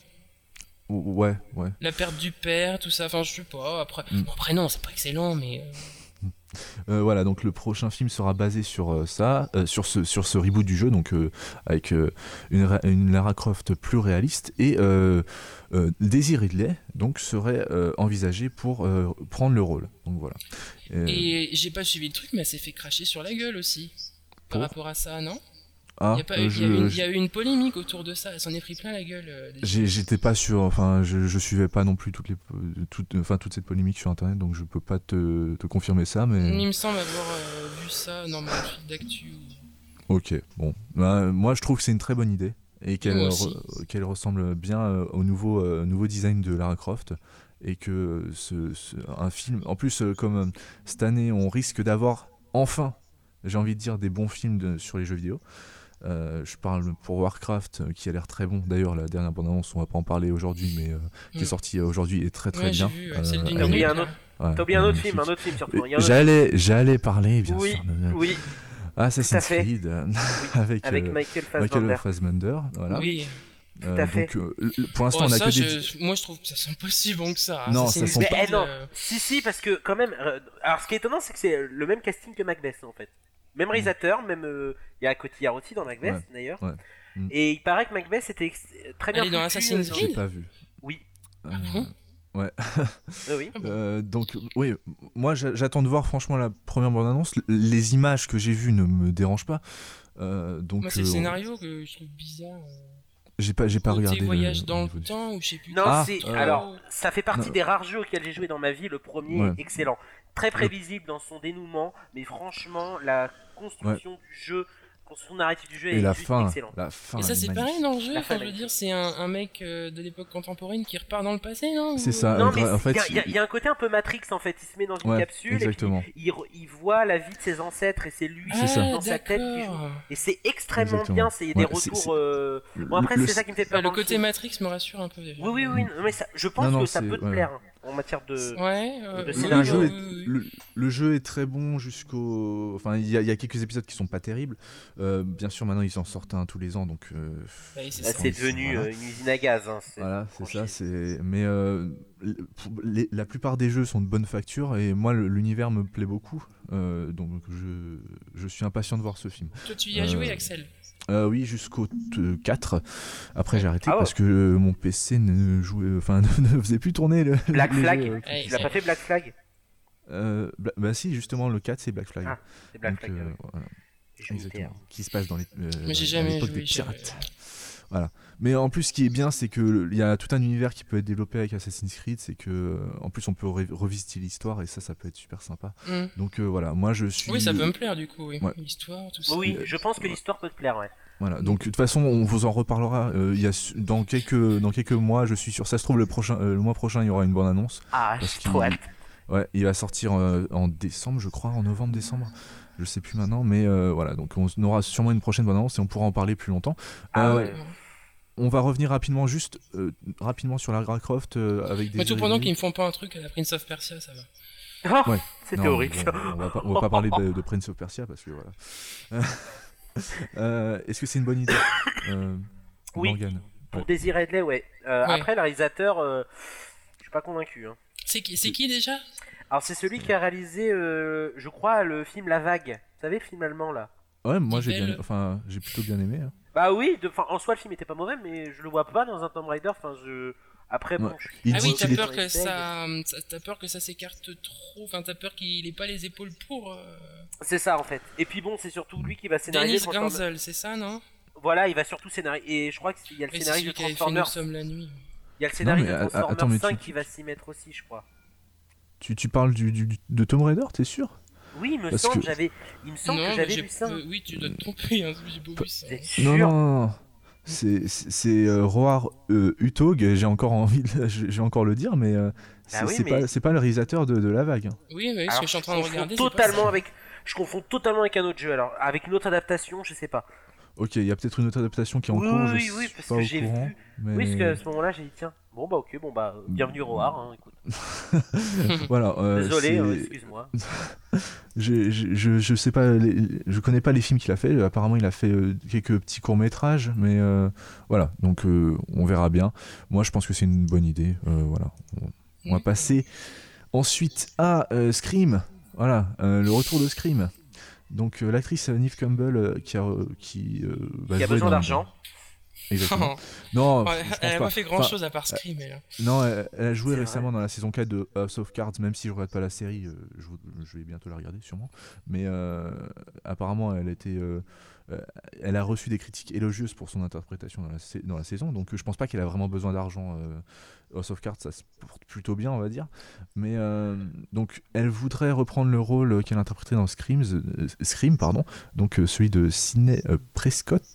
ouais, ouais. La perte du père, tout ça. Enfin, je sais pas. Après, Mm. bon, après non, c'est pas excellent, mais euh, Euh, voilà, donc le prochain film sera basé sur euh, ça, euh, sur, ce, sur ce reboot du jeu, donc euh, avec euh, une, Ra- une Lara Croft plus réaliste, et euh, euh, Daisy Ridley donc serait euh, envisagée pour euh, prendre le rôle. Donc voilà. Euh, et j'ai pas suivi le truc, mais elle s'est fait cracher sur la gueule aussi. Par Pour rapport à ça, non ah, Il y a, pas, euh, eu- je- il y a eu une, il je- y a eu une polémique autour de ça. Elle s'en est pris plein la gueule. euh, des- j'ai- j'étais pas sûr, enfin je, je suivais pas non plus toutes les, po- toute, enfin toute cette polémique sur internet, donc je peux pas te, te confirmer ça, mais Il me semble avoir euh, vu ça dans mon fil d'actu. ok, bon, Bah, moi je trouve que c'est une très bonne idée et qu'elle, Moi aussi. re- qu'elle ressemble bien euh, au nouveau, euh, nouveau design de Lara Croft, et que ce, ce- un film, en plus euh, comme euh, cette année on risque d'avoir enfin, j'ai envie de dire, des bons films de- sur les jeux vidéo. Euh, je parle pour Warcraft euh, qui a l'air très bon. D'ailleurs la dernière bande-annonce, on va pas en parler aujourd'hui, mais euh, qui est Mm. sortie aujourd'hui est très très Ouais, j'ai bien. vu, ouais, celle du elle T'as oublié est- un là. autre, ouais, t'as oublié un autre magnifique. film, un autre film surtout. Il y a un autre- J'allais, j'allais parler bien Oui, sûr de oui, Assassin's fait. Creed euh, avec, avec euh, Michael Michael Fassbender. Fassbender. Voilà. Oui. Euh, à fait. donc, euh, le- pour l'instant, Oh, on a ça, que je- des. moi je trouve que ça sent pas si bon que ça. Non, c'est ça une sent Mais pas- eh espèce non, de- si si parce que quand même, euh, alors ce qui est étonnant c'est que c'est le même casting que Macbeth en fait, même réalisateur, même euh, il y a Cotillard aussi dans Macbeth Ouais, d'ailleurs, ouais. Mm. et il paraît que Macbeth était ex- très bien Elle est dans foutu, Assassin's euh, J'ai Creed pas vu. Oui, Euh, bon ouais. euh, oui. Ah bon. Euh, donc, oui, moi j'a- j'attends de voir franchement la première bande-annonce. L- Les images que j'ai vues ne me dérangent pas. Euh, donc, Moi c'est le euh, scénario que je trouve bizarre. euh. j'ai pas, j'ai pas Côté regardé. le- voyage au dans niveau le du- temps ou je sais plus. Non, Ah, c'est euh, alors ça fait partie non. des rares jeux auxquels j'ai joué dans ma vie. Le premier Ouais. est excellent, très prévisible dans son dénouement, mais franchement la construction du jeu, la construction narrative du jeu Et est la juste fin, excellente. la fin. Et ça elle est c'est magnifique. pareil dans le jeu. La Enfin, fin, je veux elle- dire, c'est un, un mec euh, de l'époque contemporaine qui repart dans le passé, non C'est Ou- ça. Non euh, mais en fait, il y, a- il y a- il y a un côté un peu Matrix en fait. Il se met dans une Ouais, capsule exactement. et puis il, re- il voit la vie de ses ancêtres et c'est lui C'est ça. dans sa tête qui joue. d'accord. Et c'est extrêmement Exactement. bien. C'est des Ouais, c'est- retours. c'est- euh, Le- Bon après le- c'est ça qui me fait peur. Bah, dans le côté film. Matrix me rassure un peu déjà. Oui oui oui. non, mais ça, je pense Non, non, que ça c'est- peut te ouais. plaire hein, en matière de. Ouais. euh, de oui, scénario. Le jeu, oui, est, oui, oui. le, le jeu est très bon jusqu'au. Enfin, il y, a- il y a quelques épisodes qui sont pas terribles. Euh, bien sûr, maintenant ils en sortent un tous les ans, donc. euh, Bah, oui, c'est Bah, ça. c'est devenu voilà. euh, une usine à gaz. Hein, c'est- Voilà, c'est ça. franchise. C'est. Mais euh, l- pour- les- la plupart des jeux sont de bonne facture et moi le- l'univers me plaît beaucoup. Euh, donc je, je suis impatient de voir ce film. Toi tu y as Euh, joué, Axel. Euh, oui, jusqu'au t- quatre. Après j'ai arrêté Ah ouais. parce que euh, mon P C ne jouait, enfin ne faisait plus tourner le. Black les Flag. jeux, euh, Ouais, Tu l'as pas fait Black Flag? euh, Bla- bah si, justement le quatre c'est Black Flag. Ah, c'est Black Donc, Flag. euh, ouais. voilà. Les jeux militaires. Exactement. Qui se passe dans les, euh, Mais j'ai à jamais l'époque joué, des jamais. pirates. Voilà. Mais en plus, ce qui est bien, c'est qu'il y a tout un univers qui peut être développé avec Assassin's Creed. C'est que, euh, en plus, on peut re- revisiter l'histoire et ça, ça peut être super sympa. Mm. Donc euh, voilà, moi je suis. Oui, ça peut me plaire du coup, oui. Ouais. L'histoire, tout ça. Oui, Euh, je pense que l'histoire peut te plaire, ouais. Voilà. Donc de toute façon, on vous en reparlera. euh, il y a su- dans quelques dans quelques mois, je suis sûr. Ça se trouve le prochain, euh, le mois prochain, il y aura une bonne annonce. Ah, Parce j'ai qu'il- trop hâte. Ouais, il va sortir euh, en décembre, je crois, en novembre, décembre. Je sais plus maintenant, mais euh, voilà. Donc on aura sûrement une prochaine bonne annonce et on pourra en parler plus longtemps. Ah Euh, ouais. On va revenir rapidement, juste euh, rapidement sur Lara Croft euh, avec des. Mais tout pendant reviews. qu'ils me font pas un truc à la Prince of Persia, ça va. Oh, Ouais. c'était Non, horrible. bon, on va pas, on va pas parler de, de Prince of Persia parce que voilà. Euh, Est-ce que c'est une bonne idée, euh, Oui. Morgane? Pour Ouais. Daisy Ridley, ouais. Euh, Ouais. Après, le réalisateur, euh, je suis pas convaincu. Hein. C'est qui, c'est qui déjà? Alors, c'est celui qui a réalisé, euh, je crois, le film La Vague. Vous savez, le film allemand, là. Ouais, moi Qui j'ai belle. bien, enfin j'ai plutôt bien aimé. hein. Bah oui, de, 'fin, en soi, le film était pas mauvais, mais je le vois pas dans un Tomb Raider. Enfin, je... Après, bon, Ouais. je suis Il Ah dit oui, t'as qu'il est- peur que ça, ça- t'as peur que ça s'écarte trop. Enfin, t'as peur qu'il ait pas les épaules pour. euh, C'est ça, en fait. Et puis bon, c'est surtout lui qui va scénariser. Dennis Transform- Gansel, c'est ça, non? Voilà, il va surtout scénariser. Et je crois qu'il y a le Oui, c'est scénario celui de qui avait fait Transformers. Nous sommes la nuit. Il y a le scénario mais de a- a- Transformers attends, mais tu- cinq qui va s'y mettre aussi, je crois. Tu, tu parles du, du- de Tomb Raider, t'es sûr? Oui, il me Parce semble, que- j'avais, il me semble Non, que mais j'avais j'ai- vu ça. euh, oui, tu dois te tromper, hein, j'ai pas vu ça. Vous êtes sûr? Non, non, non, non. C'est c'est- c'est, euh, Roar euh, Uthaug, j'ai encore envie, de, j'ai j'ai encore le dire, mais euh, c'est Bah oui, c'est mais- pas, c'est pas le réalisateur de, de La Vague. hein. Oui, oui, ce Alors, que je suis en train de confonds regarder, c'est pas totalement ça. avec, je confonds totalement avec un autre jeu. Alors, avec une autre adaptation, je sais pas. Ok, il y a peut-être une autre adaptation qui est en Oui, cours, oui, je oui, suis parce pas que au j'ai courant. vu. Mais... Oui, parce qu'à ce moment-là, j'ai dit tiens, bon bah ok, bon bah euh, bienvenue Roar. Hein, écoute. voilà, euh, Désolé, c'est- hein, excuse-moi. je, je, je, je sais pas, les- je connais pas les films qu'il a fait. Apparemment, il a fait euh, quelques petits courts métrages, mais euh, voilà, donc euh, on verra bien. Moi, je pense que c'est une bonne idée. euh, voilà, on, on va Mm. passer ensuite à euh, Scream. Voilà, euh, le retour de Scream. Donc euh, l'actrice Neve Campbell euh, qui a, euh, qui, euh, va Il a jouer besoin dans- d'argent. Exactement. Non, Ouais, je pense elle a pas. pas fait grand Enfin, chose à part Scream, elle. hein. non, elle, elle a joué C'est récemment dans la saison quatre de House of Cards, même si je regarde pas la série, euh, je, vous- je vais bientôt la regarder sûrement. Mais euh, apparemment, elle était, euh, euh, elle a reçu des critiques élogieuses pour son interprétation dans la, sa- dans la saison, donc euh, je pense pas qu'elle a vraiment besoin d'argent. euh, House of Cards, ça se porte plutôt bien, on va dire. Mais euh, donc, elle voudrait reprendre le rôle qu'elle interprétait dans Screams, euh, Scream, pardon, donc euh, celui de Sidney euh, Prescott.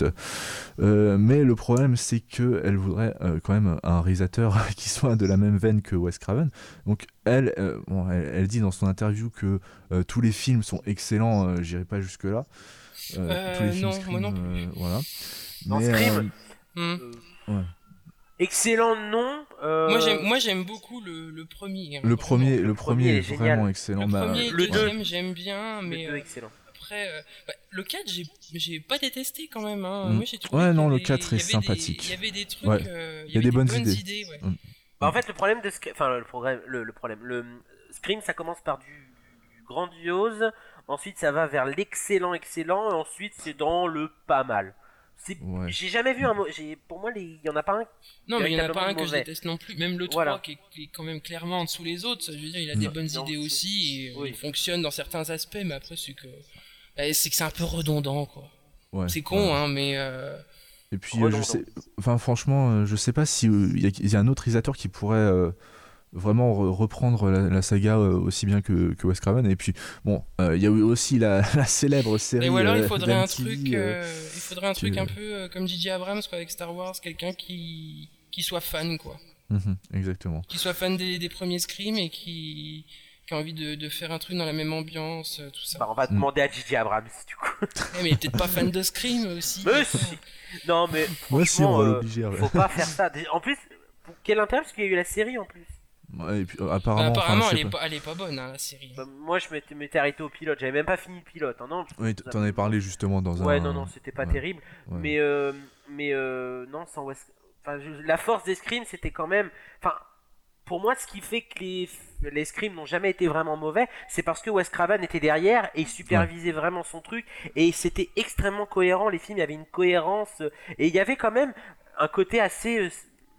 Euh, mais le problème, c'est qu'elle voudrait euh, quand même un réalisateur qui soit de la même veine que Wes Craven. Donc, elle, euh, bon, elle, elle dit dans son interview que euh, tous les films sont excellents, euh, j'irai pas jusque-là. Euh, Euh, tous les films non, Scream, moi non plus. euh, voilà. Dans Mais, Scream, Hmm. Euh, ouais. Excellent nom. euh, Moi, j'aime, moi, j'aime beaucoup le, le premier. hein, Le vraiment. premier, le le premier premier est est génial. vraiment excellent. Le Bah, premier et le le deux. deuxième, j'aime bien, le mais deux, euh, excellent. après, euh, bah, le quatre, j'ai, j'ai pas détesté quand même. Hein. Mm. Moi, j'ai trouvé Ouais, qu'il y non, le avait- quatre il y est avait sympathique. des- Il y avait des trucs. Ouais. euh, Il y a des bonnes idées. ouais. Mm. Bah, en fait, le problème de Scream, enfin le problème, le, le problème, le Scream, ça commence par du, du grandiose, ensuite ça va vers l'excellent, excellent, et ensuite c'est dans le pas mal. C'est, Ouais. j'ai jamais vu un mot. J'ai, pour moi, les- il y en a pas un. Non, mais il y en a pas Véritablement un que je mauvais. déteste non plus. Même le Voilà. trois qui est, qui est quand même clairement en dessous les autres. Ça, je veux dire, il a Non. des bonnes Non, idées c'est- aussi. Et, euh, oui. il fonctionne dans certains aspects, mais après, c'est que. bah, c'est que c'est un peu redondant, quoi. Ouais, C'est con, ouais. hein, mais. euh, Et puis, euh, je Redondant. sais, enfin, franchement, euh, je sais pas si euh, il y, a- il y a un autre réalisateur qui pourrait euh, vraiment re- reprendre la, la saga euh, aussi bien que, que Wes Craven. Et puis, bon, euh, il y a eu aussi la, la célèbre série. Et ou alors il euh, faudrait un d'M T V, truc, euh, euh, il faudrait un qui- truc un peu euh, comme J J Abrams quoi, avec Star Wars, quelqu'un qui qui soit fan quoi, mhm, exactement. qui soit fan des, des premiers Scream et qui qui a envie de, de faire un truc dans la même ambiance, euh, tout ça. Bah, on va Mm. demander à J J Abrams du coup. Eh, mais il est peut-être pas fan de Scream aussi. Mais si. Non mais Moi, si, on franchement, va euh, l'obliger. ouais. faut pas faire ça. En plus, pour quel intérêt parce qu'il y a eu la série en plus. Ouais, et puis, euh, Bah, apparemment, enfin, apparemment, je elle sais est pas. pas, elle est pas bonne hein, la série. Bah, moi, je m'étais, m'étais arrêté au pilote. J'avais même pas fini le pilote. Hein, non. Oui, t'en avais parlé justement dans un. Ouais, non, non, c'était pas ouais, terrible. ouais. Mais, euh, mais euh, non, sans Wes. Enfin, je- la force des Scream, c'était quand même. Enfin, pour moi, ce qui fait que les, les Scream n'ont jamais été vraiment mauvais, c'est parce que Wes Craven était derrière et il supervisait vraiment son truc. Et c'était extrêmement cohérent. Les films, il y avait une cohérence. euh, Et il y avait quand même un côté assez. euh,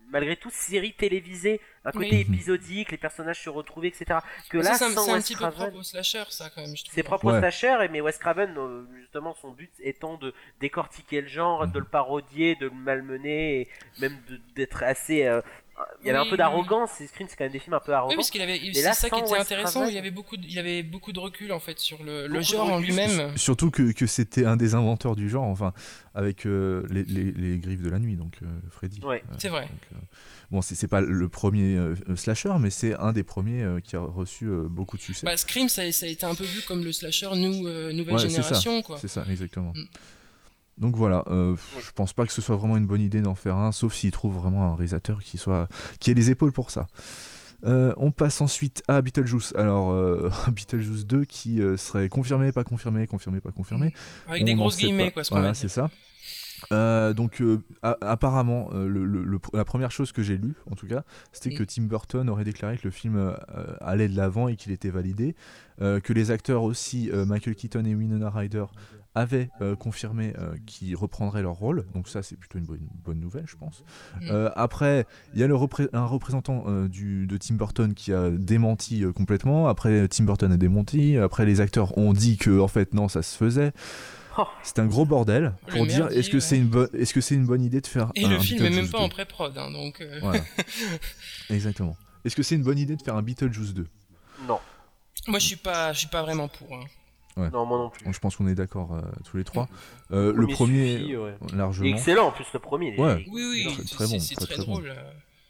malgré tout série télévisée, un côté Oui. épisodique, les personnages se retrouvaient, et cetera. Que Ça, là, c'est un, sans c'est un Wes petit peu Craven, propre au slasher, ça, quand même, je trouve. c'est propre Ouais. au slasher, et- mais Wes Craven, euh, justement, son but étant de décortiquer le genre, de le parodier, de le malmener, et même de- d'être assez... euh, il y avait Oui, un peu oui, d'arrogance, et Scream, c'est quand même des films un peu arrogants. Oui, parce qu'il avait, Mais c'est là, ça qui sans était Wes intéressant, Craven- il y avait beaucoup de, il y avait beaucoup de recul, en fait, sur le, le Beaucoup de genre en recul. lui-même. Surtout que, que c'était un des inventeurs du genre, enfin, avec euh, les, les, les griffes de la nuit, donc euh, Freddy. Ouais. Euh, C'est vrai. donc, euh, bon, c'est, c'est pas le premier euh, slasher, mais c'est un des premiers euh, qui a reçu euh, beaucoup de succès. Bah, Scream, ça, ça a été un peu vu comme le slasher nous, euh, nouvelle Ouais, c'est génération, ça. quoi. C'est ça, exactement. Mm. Donc voilà, euh, je pense pas que ce soit vraiment une bonne idée d'en faire un, sauf s'il trouve vraiment un réalisateur qui soit qui ait les épaules pour ça. Euh, on passe ensuite à Beetlejuice. Alors, euh, Beetlejuice deux qui euh, serait confirmé, pas confirmé, confirmé, pas confirmé. Avec On des n'en grosses sait guillemets, pas. quoi, ce qu'on Voilà, va c'est dire. ça. Euh, donc euh, a- apparemment euh, le, le- le- la première chose que j'ai lue en tout cas c'était Mm. que Tim Burton aurait déclaré que le film euh, allait de l'avant et qu'il était validé, euh, que les acteurs aussi euh, Michael Keaton et Winona Ryder avaient euh, confirmé euh, qu'ils reprendraient leur rôle, donc ça c'est plutôt une bonne, bonne nouvelle je pense. Mm. Euh, après il y a le repré- un représentant euh, du, de Tim Burton qui a démenti euh, complètement, après Tim Burton a démenti, après les acteurs ont dit que en fait non ça se faisait. Oh. C'est un gros bordel Le pour dire merdier, est-ce que ouais. c'est une bonne est-ce que c'est une bonne idée de faire Et un le film est même Beetlejuice pas en deux. pré-prod, hein, donc... euh, Voilà. Exactement. Est-ce que c'est une bonne idée de faire un Beetlejuice deux? Non, Moi, je suis pas, je suis pas vraiment pour. hein. Ouais. non, moi non plus. Bon, je pense qu'on est d'accord euh, tous les trois. Euh, le premier, suffit, ouais. Il est largement. excellent en plus, le premier. il est- Ouais. Oui, oui, Très- c'est très bon, c'est très, très, très bon. drôle. euh.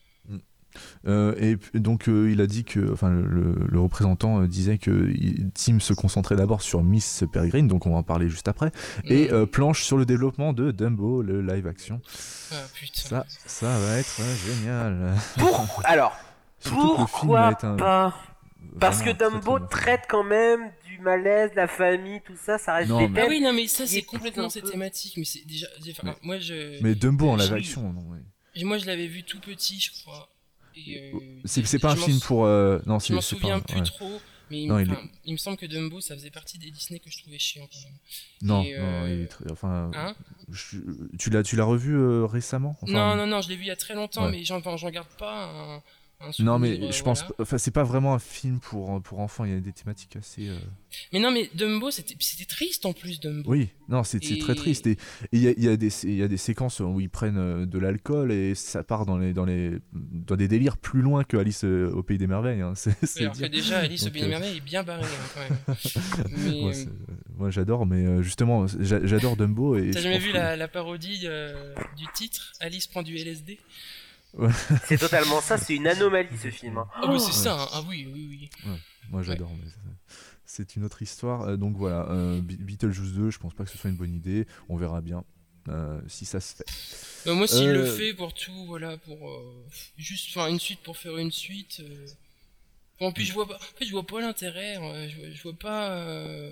Euh, et p- donc euh, il a dit que, enfin le, le- le représentant euh, disait que il- Tim se concentrait d'abord sur Miss Peregrine, donc on va en parler juste après, et Mm. euh, planche sur le développement de Dumbo, le live action. Ah, putain. Ça, ça va être euh, génial. Pour... Alors, Surtout que le film pourquoi va être un- pas Parce que vraiment un très, très Dumbo bon film. traite quand même du malaise, de la famille, tout ça, ça reste Non, des mais- Ah thèmes. oui, non, mais ça, Il c'est écoute complètement un ces peu. thématiques. Mais c'est déjà. enfin, Mais- moi, je. Mais Dumbo en live Oui. action, non. ouais. Et moi, je l'avais vu tout petit, je crois. Et, euh, C'est, c'est pas un je m'en film sou- pour. euh, Non, Je c'est, m'en c'est souviens pas, plus ouais. trop. Mais il, Non, me- il est- enfin, il me semble que Dumbo, ça faisait partie des Disney que je trouvais chiant quand même. Non, Et, non, euh, il est très- enfin, Hein je- tu l'as, tu l'as revu euh, récemment? Enfin, Non, non, non, je l'ai vu il y a très longtemps, Ouais. mais j'en, j'en garde pas un, un Non, souvenir, mais euh, je pense, voilà. pas- enfin, c'est pas vraiment un film pour pour enfants. Il y a des thématiques assez. euh, Mais non, mais Dumbo, c'était, c'était triste en plus, Dumbo. Oui, non, c'est, c'est très Et- triste. Et et il y a, il y a des, il y a des séquences où ils prennent euh, de l'alcool et ça part dans les, dans les, dans des délires plus loin que Alice euh, au pays des merveilles. hein. C'est, c'est Alors que dire. déjà, Alice au Donc, Pays des euh, Merveilles est bien barrée hein, quand même. Mais, Moi, c'est- moi, j'adore, mais euh, justement, j'a- j'adore Dumbo et. t'as je jamais pense vu que- la, la parodie euh, du titre Alice prend du L S D? C'est totalement ça, c'est une anomalie ce film. hein. Ah bah c'est Ouais. ça, hein. Ah oui, oui, oui. Moi j'adore, mais c'est- c'est une autre histoire. Euh, donc voilà, euh, Be- Beetlejuice deux, je pense pas que ce soit une bonne idée. On verra bien euh, si ça se fait. Bah, moi, s'il le Euh, fait pour tout, voilà, pour euh, juste faire une suite pour faire une suite. Euh... Bon, puis je vois pas, en fait, je vois pas l'intérêt. euh, Je, vois- je vois pas euh,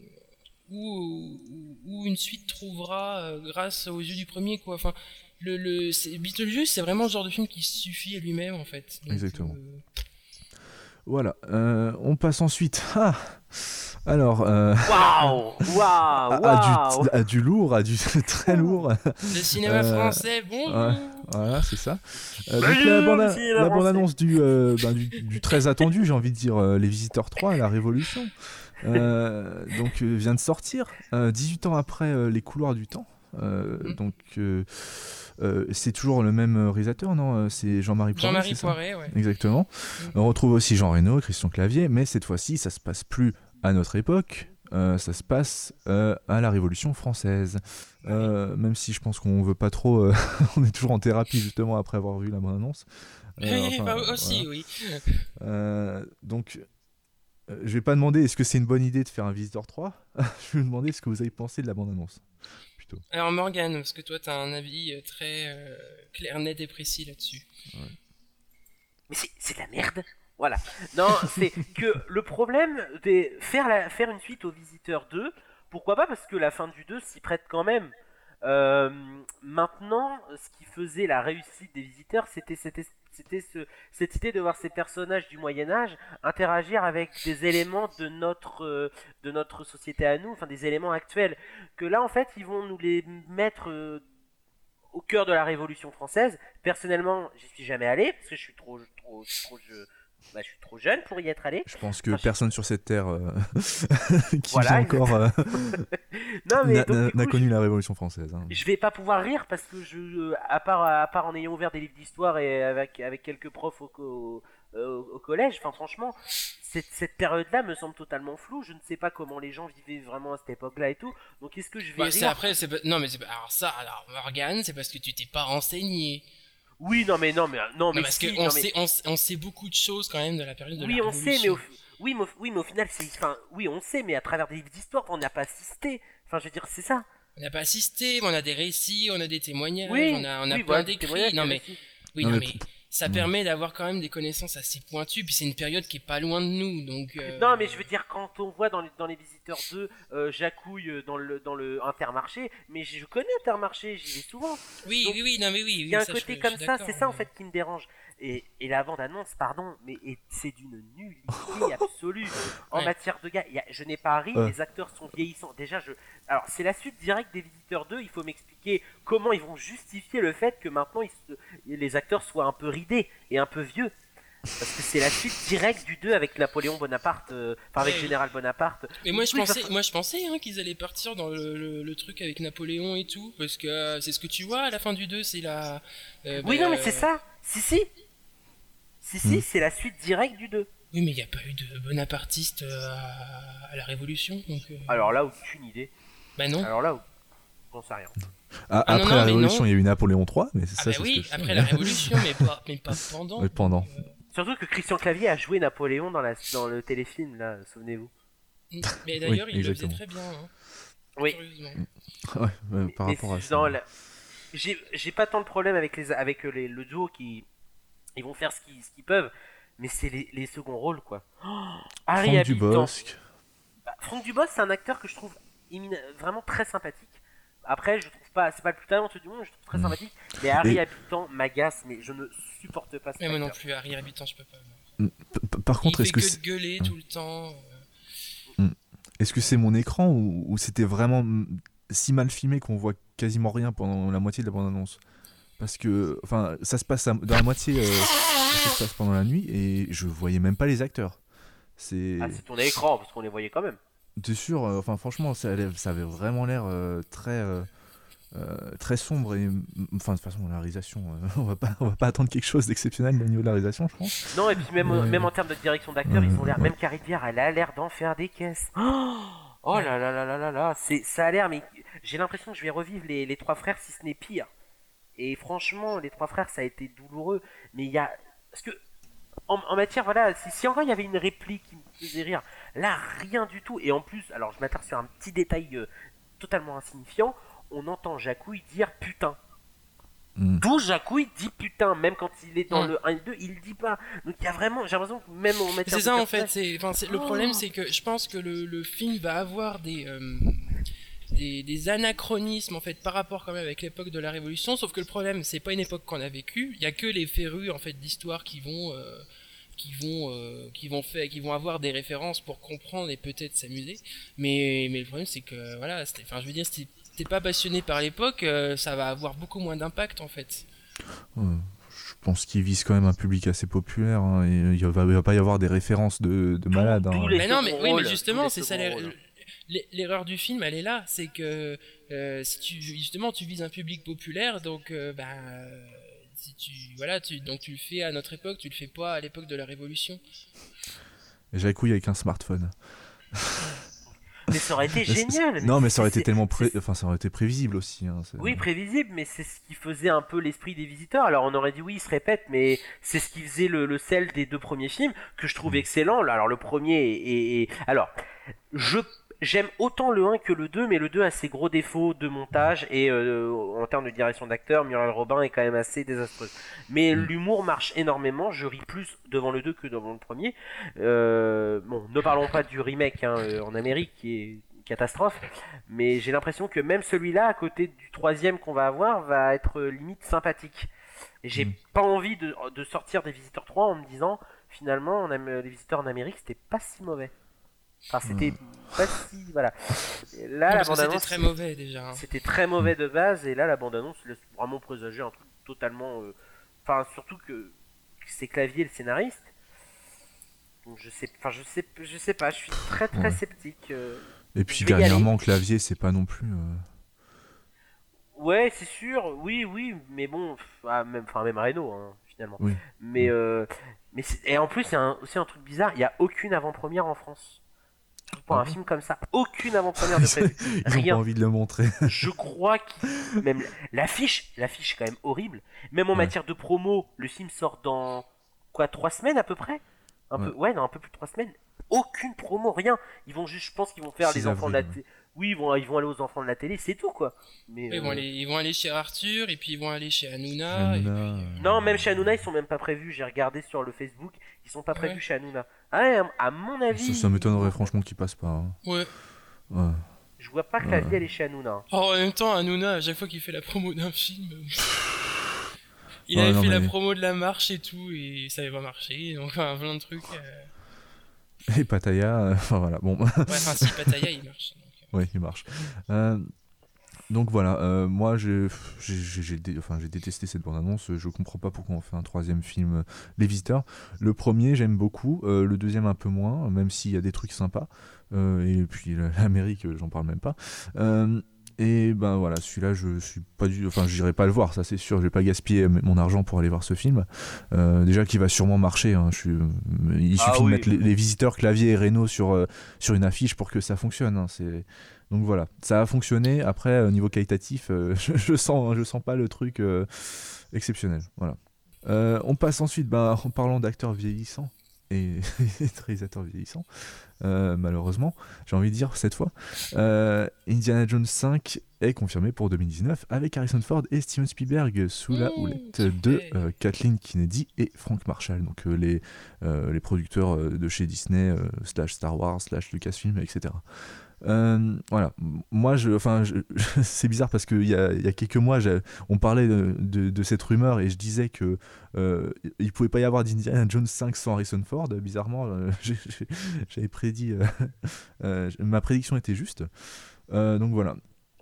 où, où, où une suite trouvera euh, grâce aux yeux du premier, quoi. Enfin, le, le c'est, Beetlejuice, c'est vraiment le genre de film qui suffit à lui-même, en fait. Donc, Exactement. euh, Voilà, euh, on passe ensuite. Ah Alors, euh, Waouh Waouh à, à Waouh du, à du lourd, à du très lourd. le cinéma Euh, français, bonjour. ouais. Voilà, c'est ça. Euh, donc Bonjour, la bande, monsieur le la Français. bande-annonce du, euh, ben, du, du très attendu, j'ai envie de dire, euh, Les Visiteurs trois, La Révolution, euh, donc euh, vient de sortir, euh, dix-huit ans après euh, Les Couloirs du Temps. Euh, Mm. Donc euh, euh, c'est toujours le même réalisateur, non? Euh, C'est Jean-Marie Poiret, Jean-Marie c'est ça Poiret, ouais. Exactement. Mm. On retrouve aussi Jean Reno, Christian Clavier, mais cette fois-ci, ça se passe plus à notre époque. euh, ça se passe euh, à la Révolution française. Euh, même si je pense qu'on veut pas trop, euh, on est toujours en thérapie justement après avoir vu la bande-annonce. Euh, Oui, enfin, bah, aussi, voilà. oui. Euh, donc, euh, je vais pas demander est-ce que c'est une bonne idée de faire un Visiteur trois. Je vais vous demander ce que vous avez pensé de la bande-annonce. Plutôt. Alors Morgane, parce que toi t'as un avis euh, très euh, clair, net et précis là-dessus. Mais c'est, c'est de la merde. Voilà. Non, c'est que le problème de faire, la, faire une suite au Visiteur deux, pourquoi pas, parce que la fin du deux s'y prête quand même. Euh, maintenant, ce qui faisait la réussite des Visiteurs, c'était, c'était, c'était ce, cette idée de voir ces personnages du Moyen-Âge interagir avec des éléments de notre, euh, de notre société à nous, enfin des éléments actuels. Que là, en fait, ils vont nous les mettre... euh, au cœur de la Révolution française. Personnellement, j'y suis jamais allé parce que je suis trop, trop, trop, je, bah, je suis trop jeune pour y être allé. Je pense que Enfin, personne je... sur cette terre euh, qui voilà, vit encore euh, non, mais n'a, donc, n'a, coup, n'a connu je... la Révolution française. Hein. Je vais pas pouvoir rire parce que je, à part, à part en ayant ouvert des livres d'histoire et avec, avec quelques profs au, au, au, au collège, enfin franchement, cette, cette période-là me semble totalement floue. Je ne sais pas comment les gens vivaient vraiment à cette époque-là et tout. Donc est-ce que je vais bah, rire c'est après, c'est pas... non mais c'est pas... alors ça, alors Morgane, c'est parce que tu t'es pas renseigné. Oui, non mais non mais non, non mais parce si, qu'on non, sait, mais... on, on sait beaucoup de choses quand même de la période de oui, la on Révolution. sait, mais au... oui, mais au... oui, mais au final, c'est, enfin, oui, on sait, mais à travers des livres d'histoire, on n'a pas assisté. Enfin, je veux dire, c'est ça. On n'a pas assisté, mais on a des récits, on a des témoignages, oui, on a, on a oui, plein voilà, d'écrits. Non mais, oui, non, non mais, mais ça mmh. permet d'avoir quand même des connaissances assez pointues. Puis c'est une période qui est pas loin de nous, donc. Euh... Non, mais je veux dire, quand on voit dans les, dans les Visiteurs deux, euh, Jacouille dans le dans le Intermarché, mais je connais Intermarché, j'y vais souvent. Oui, donc, oui, oui, non mais oui. Il y a oui, un ça, côté je, comme je ça, c'est ça mais... en fait qui me dérange. Et, et la bande-annonce, pardon, mais et c'est d'une nullité absolue. En ouais. matière de gars, y a, je n'ai pas ri, ouais. les acteurs sont vieillissants. Déjà, je. Alors, c'est la suite directe des Visiteurs deux, il faut m'expliquer comment ils vont justifier le fait que maintenant ils se... les acteurs soient un peu ridés et un peu vieux. Parce que c'est la suite directe du deux avec Napoléon Bonaparte, euh, enfin avec ouais. Général Bonaparte. Mais moi je oui, pensais, ça... moi je pensais hein, qu'ils allaient partir dans le, le, le truc avec Napoléon et tout, parce que euh, c'est ce que tu vois à la fin du deux, c'est la. Euh, oui bah, non mais euh... c'est ça. Si si. Si si, mmh. c'est la suite directe du deux. Oui mais il n'y a pas eu de bonapartiste à, à la Révolution, donc. Euh... Alors là aucune idée. Bah non. Alors là, j'en sais rien. Ah, ah, après non, non, la Révolution, il y a eu Napoléon trois, mais c'est ah ça. Bah c'est oui, ce que après la Révolution, mais pas, mais pas pendant. Mais pendant. Euh... Surtout que Christian Clavier a joué Napoléon dans, la, dans le téléfilm, là, souvenez-vous. Mais d'ailleurs, oui, il le faisait très bien. Hein. Oui. Ouais, ouais, par mais, rapport à ça. La... J'ai, j'ai pas tant de problème avec, les, avec les, le duo qui ils vont faire ce qu'ils, ce qu'ils peuvent, mais c'est les, les seconds rôles, quoi. Oh, Harry Franck Habitant. Dubosc. Bah, Franck Dubosc, c'est un acteur que je trouve immin... vraiment très sympathique. Après, je trouve pas, c'est pas le plus talentueux du monde, je trouve très mmh. sympathique. Mais Harry et... Habitant m'agace, mais je ne supporte pas. Mais moi non plus, Harry Habitant, je peux pas. P- Par contre, il est-ce fait que que c'est... de gueuler tout le temps. Mmh. Est-ce que c'est mon écran ou, ou c'était vraiment si mal filmé qu'on voit quasiment rien pendant la moitié de la bande-annonce? Parce que, enfin, ça se passe à, dans la moitié, euh, ça se passe pendant la nuit et je voyais même pas les acteurs. C'est. Ah, c'est ton écran parce qu'on les voyait quand même. T'es sûr, euh, enfin franchement ça, ça avait vraiment l'air euh, très euh, euh, très sombre et enfin de toute façon la réalisation euh, on va pas on va pas attendre quelque chose d'exceptionnel au niveau de la réalisation je pense. Non et puis même Mais... même en termes de direction d'acteurs euh, ils ont l'air ouais. même Carrie Diard elle a l'air d'en faire des caisses. Oh, oh là là là là là là c'est ça a l'air mais j'ai l'impression que je vais revivre les les trois frères si ce n'est pire. Et franchement les trois frères ça a été douloureux mais il y a parce que En, en matière, voilà, si, si encore il y avait une réplique qui me faisait rire, là rien du tout. Et en plus, alors je m'attarde sur un petit détail euh, totalement insignifiant, on entend Jacouille dire putain. Mm. D'où Jacouille dit putain, même quand il est dans mm. le un et le deux, il le dit pas. Donc il y a vraiment, j'ai l'impression que même en matière c'est de ça personnage... en fait, c'est, enfin, c'est, le oh. problème c'est que je pense que le, le film va avoir des... Euh... Des, des anachronismes en fait par rapport quand même avec l'époque de la Révolution, sauf que le problème c'est pas une époque qu'on a vécue, il y a que les férus en fait d'histoire qui vont euh, qui vont euh, qui vont faire qui vont avoir des références pour comprendre et peut-être s'amuser, mais mais le problème c'est que voilà, c'était, enfin je veux dire si t'es pas passionné par l'époque, euh, ça va avoir beaucoup moins d'impact en fait. Ouais. Je pense qu'ils visent quand même un public assez populaire hein, et il va, il va pas y avoir des références de, de malades. Hein. Mais non mais oui mais justement c'est ça les, l'erreur du film elle est là, c'est que euh, si tu justement tu vises un public populaire donc euh, bah euh, si tu voilà tu donc tu le fais à notre époque, tu le fais pas à l'époque de la Révolution. Et Jacouille avec un smartphone. Mais ça aurait été génial. Mais non mais ça aurait été tellement pré... enfin ça aurait été prévisible aussi hein, c'est... Oui prévisible mais c'est ce qui faisait un peu l'esprit des Visiteurs. Alors on aurait dit oui il se répète mais c'est ce qui faisait le, le sel des deux premiers films que je trouve mmh. excellent. Alors le premier et, et... alors je J'aime autant le un que le deux, mais le deux a ses gros défauts de montage et euh, en termes de direction d'acteur, Muriel Robin est quand même assez désastreuse. Mais mmh. l'humour marche énormément, je ris plus devant le deux que devant le premier. Euh, bon, ne parlons pas du remake hein, en Amérique qui est une catastrophe, mais j'ai l'impression que même celui-là, à côté du troisième qu'on va avoir, va être limite sympathique. Et j'ai mmh. pas envie de, de sortir des Visiteurs trois en me disant, finalement, on a, les Visiteurs en Amérique, c'était pas si mauvais. Enfin, c'était... Mmh. pas si voilà. Et là, Non, la parce que c'était bande-annonce, très mauvais déjà. hein. c'était très mauvais de base, et là, la bande-annonce laisse vraiment présager un truc totalement. euh, Enfin, surtout que, que c'est Clavier le scénariste. Donc je sais, enfin je sais, je sais pas, je suis très très Ouais. sceptique. euh. Et puis Je vais y dernièrement, Clavier, c'est pas non plus. euh, Ouais, c'est sûr, oui, oui, mais bon, pff, ah, même, enfin même Reno, hein, finalement. Oui. Mais Mm. euh, mais c'est- et en plus, il y a un- aussi un truc bizarre, il y a aucune avant-première en France. Surtout pour Ah un bon film comme ça, aucune avant-première de prévu. Ils ont pas Rien. envie de le montrer. Je crois que même l'affiche, l'affiche est quand même horrible. Même en Ouais. matière de promo, le film sort dans quoi, trois semaines à peu près. Un Ouais. peu, ouais, non, un peu plus de trois semaines. Aucune promo, rien. Ils vont juste, je pense qu'ils vont faire six les enfants de la avril, télé. Oui, ils vont, ils vont aller aux enfants de la télé, c'est tout quoi. Mais Ils, vont euh, aller, ils vont aller chez Arthur, et puis ils vont aller chez Hanouna. Hanouna, et puis, euh, non, même chez Hanouna, ils sont même pas prévus. J'ai regardé sur le Facebook, ils sont pas prévus Ouais. chez Hanouna. Ah ouais, à mon avis. Ça, ça m'étonnerait franchement qu'il passe pas. hein. Ouais. Ouais. Je vois pas Clavier aller chez Hanouna. Oh, en même temps, Hanouna, à chaque fois qu'il fait la promo d'un film, il Ouais, avait non, fait la mais- promo de la marche et tout, et ça avait pas marché. Donc, enfin, plein de trucs. euh. Et Pattaya, euh, enfin voilà, bon. Ouais, enfin, si Pattaya, il marche. donc, euh. Ouais, il marche. Euh, donc voilà, euh, moi j'ai, j'ai, j'ai, j'ai dé- enfin, j'ai détesté cette bande-annonce. Je comprends pas pourquoi on fait un troisième film, euh, Les Visiteurs. Le premier, j'aime beaucoup. euh, le deuxième, un peu moins, même s'il y a des trucs sympas. Euh, et puis l'Amérique, euh, j'en parle même pas. Euh, et ben voilà, celui-là, je suis pas du, enfin, j'irai pas le voir, ça c'est sûr. Je vais pas gaspiller m- mon argent pour aller voir ce film. Euh, déjà qu'il va sûrement marcher. hein, je suis, il Ah suffit de oui. mettre les, les Visiteurs, Clavier et Reno sur euh, sur une affiche pour que ça fonctionne. hein, c'est donc voilà, ça a fonctionné. Après, au niveau qualitatif, euh, je, je sens, je sens pas le truc euh, exceptionnel. Voilà. Euh, on passe ensuite, bah, en parlant d'acteurs vieillissants et et de réalisateurs vieillissants, euh, malheureusement, j'ai envie de dire cette fois, euh, Indiana Jones cinq est confirmé pour deux mille dix-neuf avec Harrison Ford et Steven Spielberg sous la Mmh, houlette de super. euh, Kathleen Kennedy et Frank Marshall, donc euh, les, euh, les producteurs euh, de chez Disney, euh, slash Star Wars, slash Lucasfilm, et cetera. Euh, voilà, moi, je, enfin, je, c'est bizarre parce qu'il y a, il y a quelques mois, j'ai- on parlait de, de, de cette rumeur et je disais que euh, il pouvait pas y avoir d'Indiana Jones cinq sans Harrison Ford. Bizarrement, euh, j'ai- j'ai- j'avais prédit, euh, euh, ma prédiction était juste. Euh, donc voilà.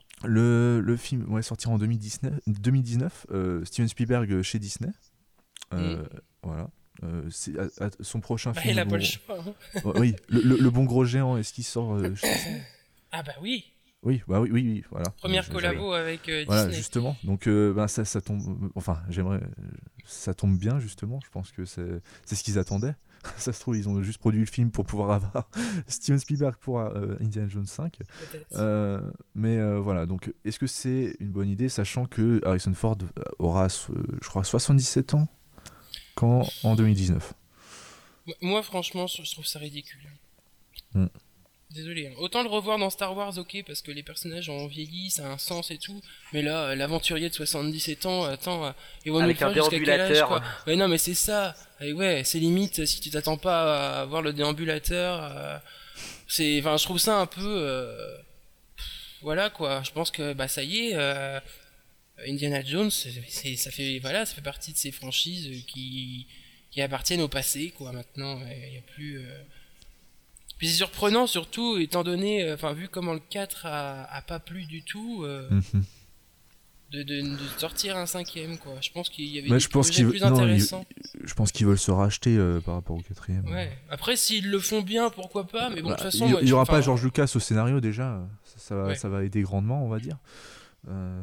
Le, le film ouais, sortira en deux mille dix-neuf, deux mille dix-neuf euh, Steven Spielberg chez Disney. Euh, Voilà. Euh, c'est à- à- son prochain Bah, film. il a pas bon- le choix. hein. Ouais, oui, le, le- le bon gros géant, est-ce qu'il sort euh, chez Disney Ah, bah oui. Oui, bah oui, oui, oui, voilà. Première Euh, je- collabo avec euh, Voilà, Disney. justement. Donc, euh, ben, ça, ça tombe. Enfin, j'aimerais. Ça tombe bien, justement. Je pense que c'est, c'est ce qu'ils attendaient. Ça se trouve, ils ont juste produit le film pour pouvoir avoir Steven Spielberg pour euh, Indiana Jones cinq. Peut-être. Euh, mais euh, voilà, donc est-ce que c'est une bonne idée, sachant que Harrison Ford aura, euh, je crois, soixante-dix-sept ans quand, en deux mille dix-neuf. Moi, franchement, je je trouve ça ridicule. Mm. Désolé. hein. Autant le revoir dans Star Wars, ok, parce que les personnages ont vieilli, ça a un sens et tout. Mais là, euh, l'aventurier de soixante-dix-sept ans, attends, euh, ils vont nous Avec le un faire jusqu'à quel âge, déambulateur. quoi. Ouais, non, mais c'est ça. Et ouais, c'est limite, si tu t'attends pas à voir le déambulateur, euh, c'est, enfin, je trouve ça un peu, euh, voilà, quoi. Je pense que, bah, ça y est, euh, Indiana Jones, c'est, c'est- ça fait, voilà, ça fait partie de ces franchises euh, qui, qui appartiennent au passé, quoi. Maintenant, il y a plus. euh, Puis c'est surprenant, surtout, étant donné, euh, enfin, vu comment le quatre a, a pas plu du tout, euh, Mhm. de, de, de sortir un cinquième, quoi. Je pense qu'il y avait Mais des je pense projets qu'ils- plus non, ils- intéressants. Je pense qu'ils veulent se racheter euh, par rapport au quatrième. Ouais. Après, s'ils le font bien, pourquoi pas, mais bon, de Bah, toute façon. il moi, il y aura enfin, pas George Lucas au scénario déjà, ça, ça va, Ouais. ça va aider grandement, on va dire. Euh,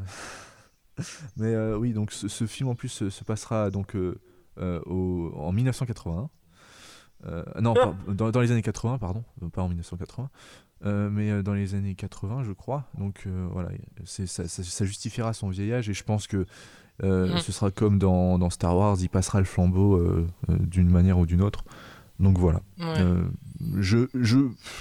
Mais euh, oui, donc ce, ce film en plus se, se passera donc euh, euh, au, en mille neuf cent quatre-vingt-un. Euh, non, Ah. pas- dans, dans les années quatre-vingts, pardon, euh, pas en mille neuf cent quatre-vingts, euh, mais euh, dans les années quatre-vingts, je crois. Donc euh, voilà, c'est, ça, ça- ça justifiera son vieillage et je pense que euh, Mhm. ce sera comme dans, dans Star Wars, il passera le flambeau euh, euh, d'une manière ou d'une autre. Donc voilà. Ouais. Euh, je, je,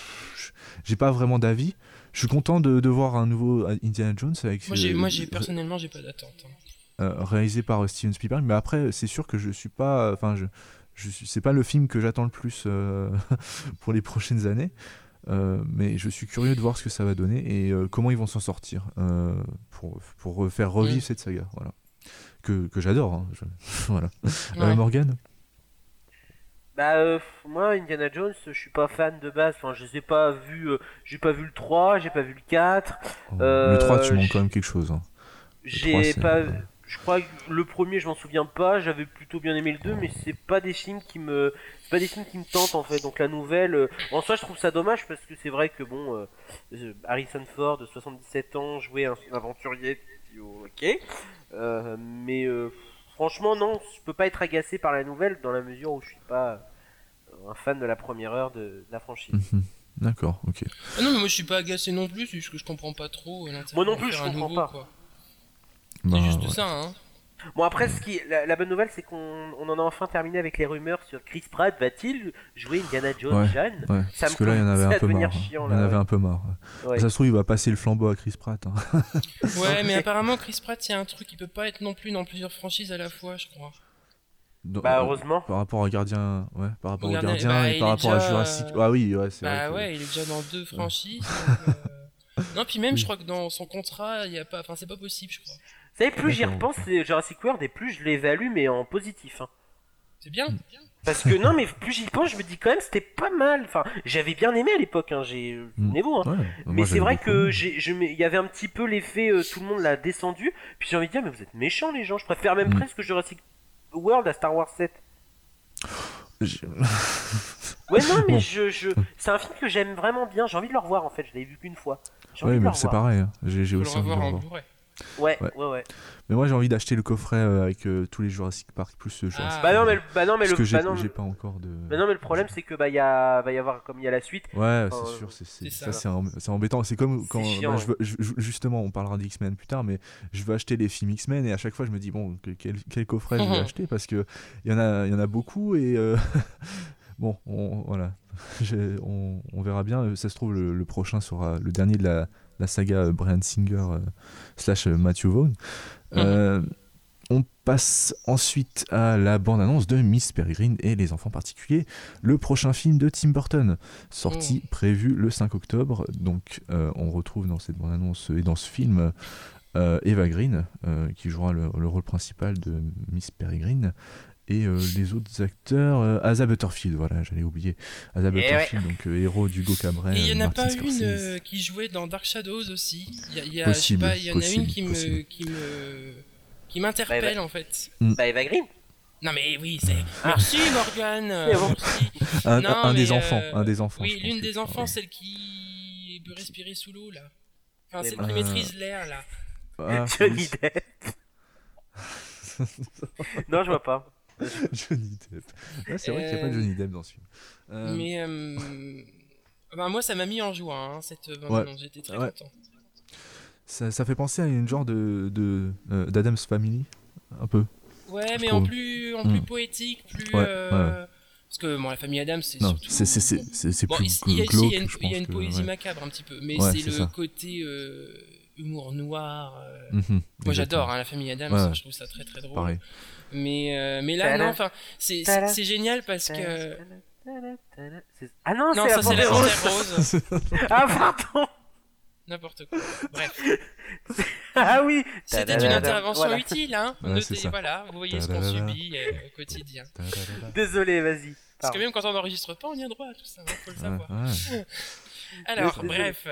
j'ai pas vraiment d'avis. Je suis content de, de voir un nouveau Indiana Jones avec Moi, j'ai, euh, moi, j'ai personnellement, j'ai pas d'attente. hein. euh, réalisé par euh, Steven Spielberg. Mais après, c'est sûr que je suis pas, enfin, je, je suis, c'est pas le film que j'attends le plus euh, pour les prochaines années. Euh, mais je suis curieux de voir ce que ça va donner et euh, comment ils vont s'en sortir euh, pour, pour faire revivre Mm. cette saga. Voilà. Que, que j'adore. hein, je- voilà. Ouais. Euh, Morgane Bah euh, moi Indiana Jones, je suis pas fan de base. Enfin, je les ai pas vu. Euh, j'ai pas vu le trois, j'ai pas vu le quatre. Oh, Euh, le trois, tu manques j- quand même quelque chose. Hein. Le trois, j'ai c'est. pas. Ouais. Je crois que le premier, je m'en souviens pas. J'avais plutôt bien aimé le deux, mais c'est pas des films qui me. C'est pas des films qui me tentent en fait. Donc la nouvelle. euh, En soi, je trouve ça dommage parce que c'est vrai que bon, euh, euh, Harrison Ford, de soixante-dix-sept ans, jouait un un aventurier. Tu dis, oh, ok. Euh, mais euh, franchement, non, je peux pas être agacé par la nouvelle dans la mesure où je suis pas un fan de la première heure de, de la franchise. Mhm. D'accord, ok. Ah non, mais moi je suis pas agacé non plus, c'est juste que je comprends pas trop euh, l'intérêt Moi non de plus, faire je un comprends nouveau, pas. quoi. Bah, C'est juste ouais. ça, hein. Bon après, ce qui, la, la bonne nouvelle, c'est qu'on on en a enfin terminé avec les rumeurs sur Chris Pratt va-t-il jouer Indiana Jones Ouais, jeune. ouais. Ça Parce me que là, il y en commence avait à un peu devenir marre. chiant, Il y en là, avait ouais. un peu marre. Ouais. Ça se trouve, il va passer le flambeau à Chris Pratt. Hein. Ouais, mais apparemment Chris Pratt, il y a un truc, il peut pas être non plus dans plusieurs franchises à la fois, je crois. Bah Euh, heureusement. Par rapport au gardien, ouais, par rapport Au au Gardien- gardien bah, et il par est rapport à déjà, Jurassic. euh, Ah oui, ouais, c'est Bah vrai. que- ouais, il est déjà dans deux franchises. donc, euh, Non, puis même, Oui. je crois que dans son contrat, il y a pas, enfin, c'est pas possible, je crois. Vous savez, plus j'y D'accord, repense, ok. c'est Jurassic World, et plus je l'évalue, mais en positif. Hein. C'est bien. Parce que non, mais plus j'y pense, je me dis quand même, c'était pas mal. Enfin, j'avais bien aimé à l'époque, hein, j'ai... Mm. souvenez-vous. Hein. Ouais, Mais moi, c'est j'avais vrai beaucoup que aimé. j'ai, je, m'ai- il y avait un petit peu l'effet, euh, tout le monde l'a descendu. Puis j'ai envie de dire, mais vous êtes méchants les gens. Je préfère même Mm. presque Jurassic World à Star Wars sept. J'ai- Ouais, non, mais Bon. je, je... c'est un film que j'aime vraiment bien. J'ai envie de le revoir en fait. Je l'avais vu qu'une fois. J'ai envie Ouais, de mais le c'est revoir. pareil. hein. J'ai j'ai Faut le aussi envie de le revoir en revoir. Blu-ray. Ouais, Ouais. ouais, ouais. Mais moi, j'ai envie d'acheter le coffret euh, avec euh, tous les Jurassic Park plus euh, Jurassic Ah. Bah non, World. mais, le- bah non, mais Parce le. que j'ai Bah non, j'ai mais- pas encore de. bah non, mais le problème c'est que bah il y a, va y avoir comme il y a la suite. Ouais, Enfin, c'est sûr, c'est c'est- c'est ça, ça. c'est em- c'est embêtant. C'est comme C'est quand chiant, bah, je ouais. veux- je- je- justement, on parlera d'X-Men plus tard, mais je veux acheter les films X-Men et à chaque fois je me dis bon, que- quel, quel coffret je vais Mhm. acheter parce que il y en a, il y en a beaucoup et euh, bon, on, voilà, J'ai- on, on verra bien. Ça se trouve le, le prochain sera le dernier de la, la saga euh, Bryan Singer euh, slash euh, Matthew Vaughn. Euh, On passe ensuite à la bande-annonce de Miss Peregrine et les enfants particuliers, le prochain film de Tim Burton, sorti Oh. prévu le cinq octobre. Donc euh, on retrouve dans cette bande-annonce et dans ce film euh, Eva Green, euh, qui jouera le, le rôle principal de Miss Peregrine, et euh, les autres acteurs, euh, Asa Butterfield, voilà, j'allais oublier. Asa Butterfield, donc euh, héros d'Hugo Cabret, Et il y en a Martin pas Scorsese. une euh, qui jouait dans Dark Shadows aussi. Il y a, il y a- Possible, je sais pas, il y en a possible, une qui me, possible. qui me, qui m'interpelle Bah, bah. en fait. Bah Eva Green. Non mais oui, c'est. Ah. Merci Morgane. euh, C'est bon. merci. Un, Non, un mais, des euh, enfants, un des enfants. Oui, je pense l'une que- des enfants, ouais. celle qui peut respirer sous l'eau là. Enfin, Eh celle ben. qui maîtrise l'air là. Ah, Johnny oui. Depp. Non, je vois pas. Johnny Depp. Ah, c'est vrai qu'il n'y a pas de Euh, Johnny Depp dans ce film. Euh, Mais euh... bah, moi, ça m'a mis en joie hein, cette bande-annonce. J'étais très Ouais. content. ça, ça fait penser à une genre de, de euh, d'Adam's Family, un peu. Ouais, Je mais en trouve. plus, en plus Mm. poétique, plus. Ouais, euh, Parce que bon, la famille Adams, c'est Non, surtout. c'est, c'est, c'est, c'est, c'est Bon, plus il il y a, glauque, il y a une, je il y a pense une que, poésie ouais. macabre un petit peu, mais Ouais, c'est c'est le ça. côté euh, humour noir. euh, Mhm, Moi, exactement. j'adore hein, la famille Adams, Ouais, hein, ouais. je trouve ça très très drôle. Pareil. Mais euh, mais là, Tada. non, enfin, c'est Tada. c'est c'est génial parce que. C'est- Ah non, Non, c'est ça la c'est la bande Panthère Rose. Ah pardon. N'importe quoi. Bref, Ah oui. c'était une Tadadada. intervention Voilà. utile, hein. Ouais, Notez- c'est ça. voilà, vous voyez ce qu'on Tadadada. subit euh, au quotidien. Ta-da-da-da. Désolé, vas-y. Parce que Pardon. même quand on n'enregistre pas, on y a droit à tout ça, hein, faut le savoir. Ouais, ouais. Alors, Désolé. bref,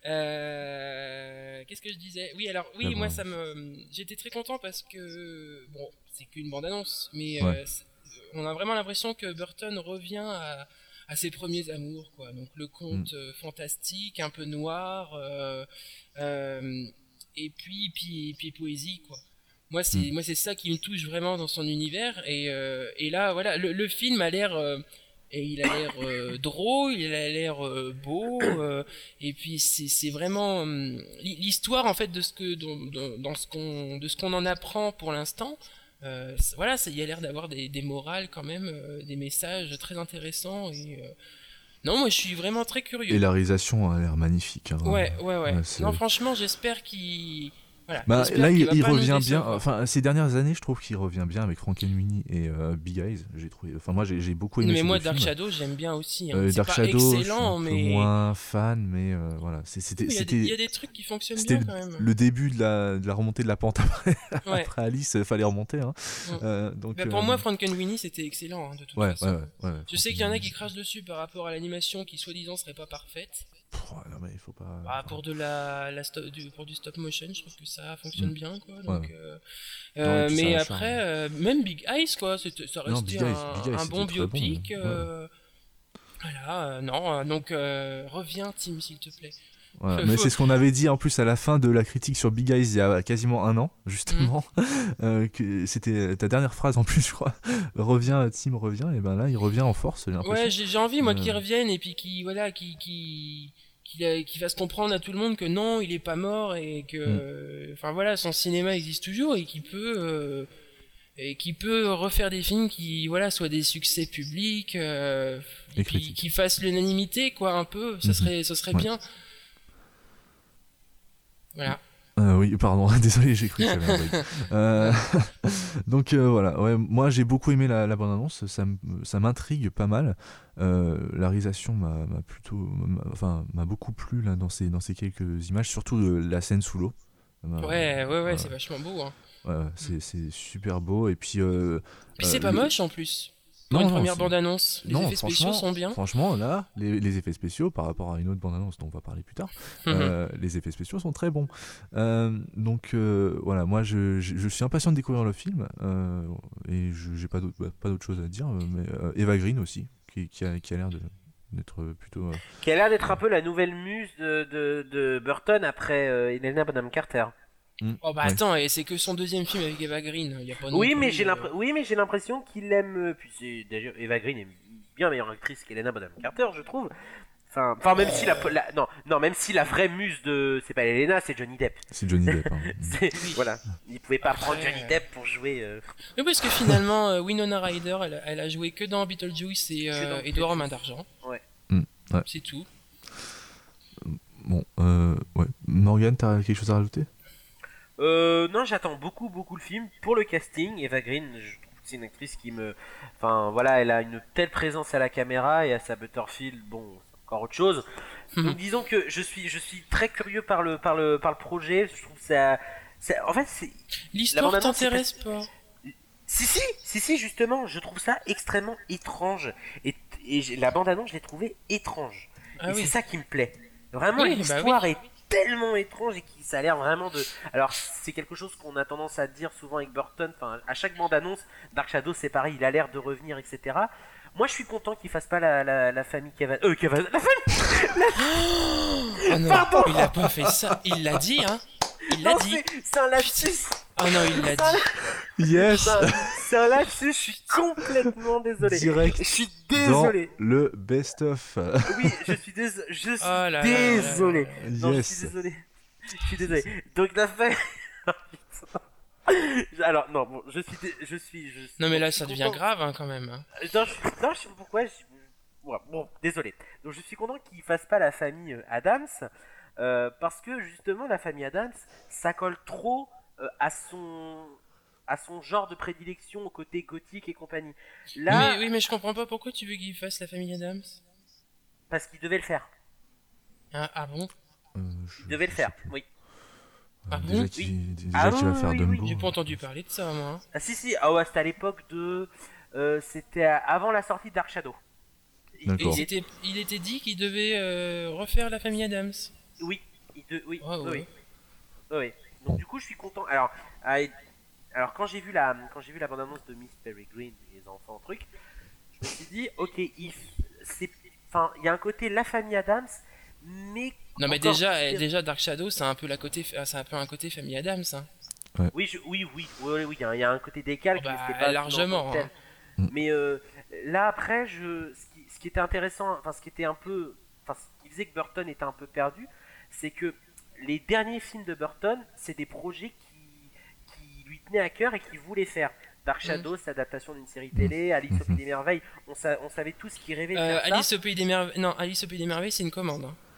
euh, qu'est-ce que je disais? Oui, alors, oui, Ah, moi, bon. ça me, j'étais très content parce que, bon, c'est qu'une bande-annonce, mais Ouais. euh, c'est- on a vraiment l'impression que Burton revient à, à ses premiers amours, quoi. Donc, le conte Mm. euh, fantastique, un peu noir, euh, euh, et puis, puis, puis poésie, quoi. Moi, c'est, Mm. moi, c'est ça qui me touche vraiment dans son univers, et, euh, et là, voilà, le, le film a l'air. euh, et il a l'air euh, drôle, il a l'air euh, beau, euh, et puis c'est c'est vraiment hum, l'histoire en fait de ce que dans, dans, dans ce qu'on de ce qu'on en apprend pour l'instant. Euh, c'est- voilà, ça, il y a l'air d'avoir des, des morales quand même, euh, des messages très intéressants et euh, non, moi je suis vraiment très curieux. Et la réalisation a l'air magnifique. Hein, Ouais, ouais, ouais. Ouais, c'est- non, franchement, j'espère qu'il Voilà. Bah, J'espère là, qu'il il, va il pas nous revient bien. décevoir. Enfin, ces dernières années, je trouve qu'il revient bien avec Frankenweenie et euh, Big Eyes. J'ai trouvé. Enfin, moi, j'ai, j'ai beaucoup aimé Mais ces moi, deux Dark films. Shadow, j'aime bien aussi. Hein. Euh, C'est Dark pas Shadow, je suis un excellent, peu mais moins fan, mais euh, voilà. C'est- C'était, il y, a des- c'était, il y a des trucs qui fonctionnent c'était bien le, quand même. le début de la, de la remontée de la pente après, Ouais. après Alice. Il fallait remonter. Hein. Mm. Euh, donc, Bah, pour euh, moi, Frankenweenie, c'était excellent, hein, de toute ouais, façon. ouais, ouais, ouais, Je sais qu'il y en a Frankenweenie. qui crachent dessus par rapport à l'animation qui, soi-disant, serait pas parfaite. Pff, ouais, non, mais il faut pas. Bah, enfin, pour de la, la sto- du, pour du stop motion, je trouve que ça fonctionne Mm. bien, quoi. Donc, Ouais. euh, Non, euh, et puis ça mais a un après, charme. euh, même Big Eyes, quoi, c'était- ça Non, restait Big Eyes, un, Big Eyes, un c'était bon très bon, biopic. ouais. euh, Voilà, euh, non, euh, donc euh, reviens, Tim, s'il te plaît. Voilà. Mais c'est ce qu'on avait dit en plus à la fin de la critique sur Big Eyes il y a quasiment un an, justement. euh, que c'était ta dernière phrase en plus, je crois. Reviens, Tim, reviens. Et ben là, il revient en force, j'ai l'impression. Ouais, j'ai j'ai envie, moi, Euh. qu'il revienne et puis qu'il voilà, qu'il qu'il qu'il a- qu'il fasse comprendre à tout le monde que non, il est pas mort et que, enfin voilà, son cinéma existe toujours et qu'il peut euh, et qu'il peut refaire des films qui voilà soient des succès publics euh, Et et puis critiques. qui fassent l'unanimité quoi un peu, ça Mhm. serait ça serait Ouais. bien. Voilà. Euh, oui, pardon, désolé, j'ai cru que j'avais un bug. Euh, donc euh, voilà, ouais, moi j'ai beaucoup aimé la, la bande-annonce, ça, m- ça m'intrigue pas mal. Euh, la réalisation m'a, m'a plutôt, m'a, enfin, m'a beaucoup plu là, dans, ces, dans ces quelques images, surtout euh, la scène sous l'eau. Ça m'a- Ouais, ouais, ouais, voilà. c'est vachement beau. Hein. Ouais, ouais, c'est, c'est super beau. Et puis, euh, Puis euh, c'est pas le- moche en plus. Pour Non, une non, première c'est- bande-annonce, les non, effets spéciaux franchement- sont bien. Franchement, là, les, les effets spéciaux, par rapport à une autre bande-annonce dont on va parler plus tard, euh, les effets spéciaux sont très bons. Euh, donc euh, voilà, moi je, je, je suis impatient de découvrir le film euh, et je j'ai pas d'autre, bah, pas d'autre chose à dire. Mais euh, Eva Green aussi, qui, qui, a, qui a l'air de, d'être plutôt. euh, Qui a l'air d'être un peu la nouvelle muse de, de, de Burton après euh, Helena Bonham Carter. hmm, Oh bah ouais. attends, et c'est que son deuxième film avec Eva Green. Y a pas non Oui plus, mais, j'ai euh, l'impr- oui, mais j'ai l'impression qu'il aime. euh, Puis c'est d'ailleurs Eva Green est bien meilleure actrice qu'Helena Bonham Carter, je trouve. Enfin, enfin même si la, la- non, non, même si la vraie muse de c'est pas Helena, c'est Johnny Depp. C'est Johnny Depp. hein. C'est- Voilà, il pouvait pas Après, prendre Johnny Depp pour jouer. euh, Oui, parce que finalement, euh, Winona Ryder, elle, a- elle a joué que dans Beetlejuice et Que euh, dans Edouard en main d'argent. Ouais. Hmm, ouais. C'est tout. Bon, euh, ouais. Morgane, t'as quelque chose à rajouter? Euh, non, j'attends beaucoup, beaucoup le film. Pour le casting, Eva Green, je trouve que c'est une actrice qui me. Enfin, voilà, elle a une telle présence à la caméra et à sa Butterfield, bon, c'est encore autre chose. Donc, disons que je suis, je suis très curieux par le, par le, par le projet. Je trouve ça. ça- En fait, c'est. L'histoire bande-annonce, c'est t'intéresse pas. Si, si, si, si, justement, je trouve ça extrêmement étrange. Et, et j'ai- la bande-annonce, je l'ai trouvée étrange. Ah et oui. c'est ça qui me plaît. Vraiment, Oui, bah l'histoire oui. est tellement étrange et qui ça a l'air vraiment de. Alors, c'est quelque chose qu'on a tendance à dire souvent avec Burton. Enfin, à chaque bande-annonce, Dark Shadow, c'est pareil, il a l'air de revenir, et cetera. Moi, je suis content qu'il fasse pas la, la, la famille Cavan. Euh, Cavan. La famille. Ah non, Pardon. il a pas fait ça. Il l'a dit, hein. Il l'a Non, dit. c'est- c'est un lapsus. Ah non, il l'a dit. Yes. C'est un- C'est un lapsus. Je suis complètement désolé. Direct Je suis dans désolé. le best-of. Oui, je suis désolé. Je suis Oh là là désolé. là là là. Non, je Yes. suis désolé. Je suis désolé. Donc la fin. Alors non, bon, je suis, dé- je suis, je suis- Non mais là, je suis ça devient content. grave, hein, quand même. hein. Non, je, non, je sais pas pourquoi. Je... Ouais, bon, désolé. Donc je suis content qu'il fasse pas la famille euh, Adams, euh, parce que justement la famille Adams, ça colle trop euh, à son, à son genre de prédilection au côté gothique et compagnie. Là, Mais, oui, mais je comprends pas pourquoi tu veux qu'il fasse la famille Adams. parce qu'il devait le faire. Ah, ah bon Euh, je- Il devait le je faire. sais plus. Oui. Euh, Ah déjà bon qu'il Oui. déjà Ah qu'il va oui, faire oui, Dumbo. J'ai pas entendu parler de ça, moi. hein. Ah si si. Ah ouais, c'était à l'époque de, euh, c'était à- avant la sortie de Dark Shadow. Il- D'accord. Il il- était, il était dit qu'il devait euh, refaire la famille Adams. Oui, il de- oui, Ouais, ouais. oui, oui, oui. Donc Bon. du coup, je suis content. Alors, ah, alors quand j'ai vu la, quand j'ai vu la bande-annonce de Miss Peregrine et les enfants truc, je me suis dit, ok, il, c'est, enfin, il y a un côté la famille Adams, mais Non mais encore déjà, plus- eh, déjà Dark Shadow, c'est un peu la côté, c'est un peu un côté famille Adams. Hein. oui, je- oui, oui, oui, oui, il y, a- il y a un côté décalque, Bah, mais c'est pas largement, en tant que tel. hein. Mais euh, là après, je, ce qui, ce qui était intéressant, enfin ce qui était un peu, enfin ce qui faisait que Burton était un peu perdu, c'est que les derniers films de Burton, c'est des projets qui, qui lui tenaient à cœur et qu'il voulait faire. Dark Shadow, c'est l'adaptation d'une série télé. Alice au Pays des Merveilles, on, sa- on savait tous qu'il rêvait de Euh, faire ça. Alice au pays des merveilles, non, Alice au pays des merveilles, c'est une commande. hein.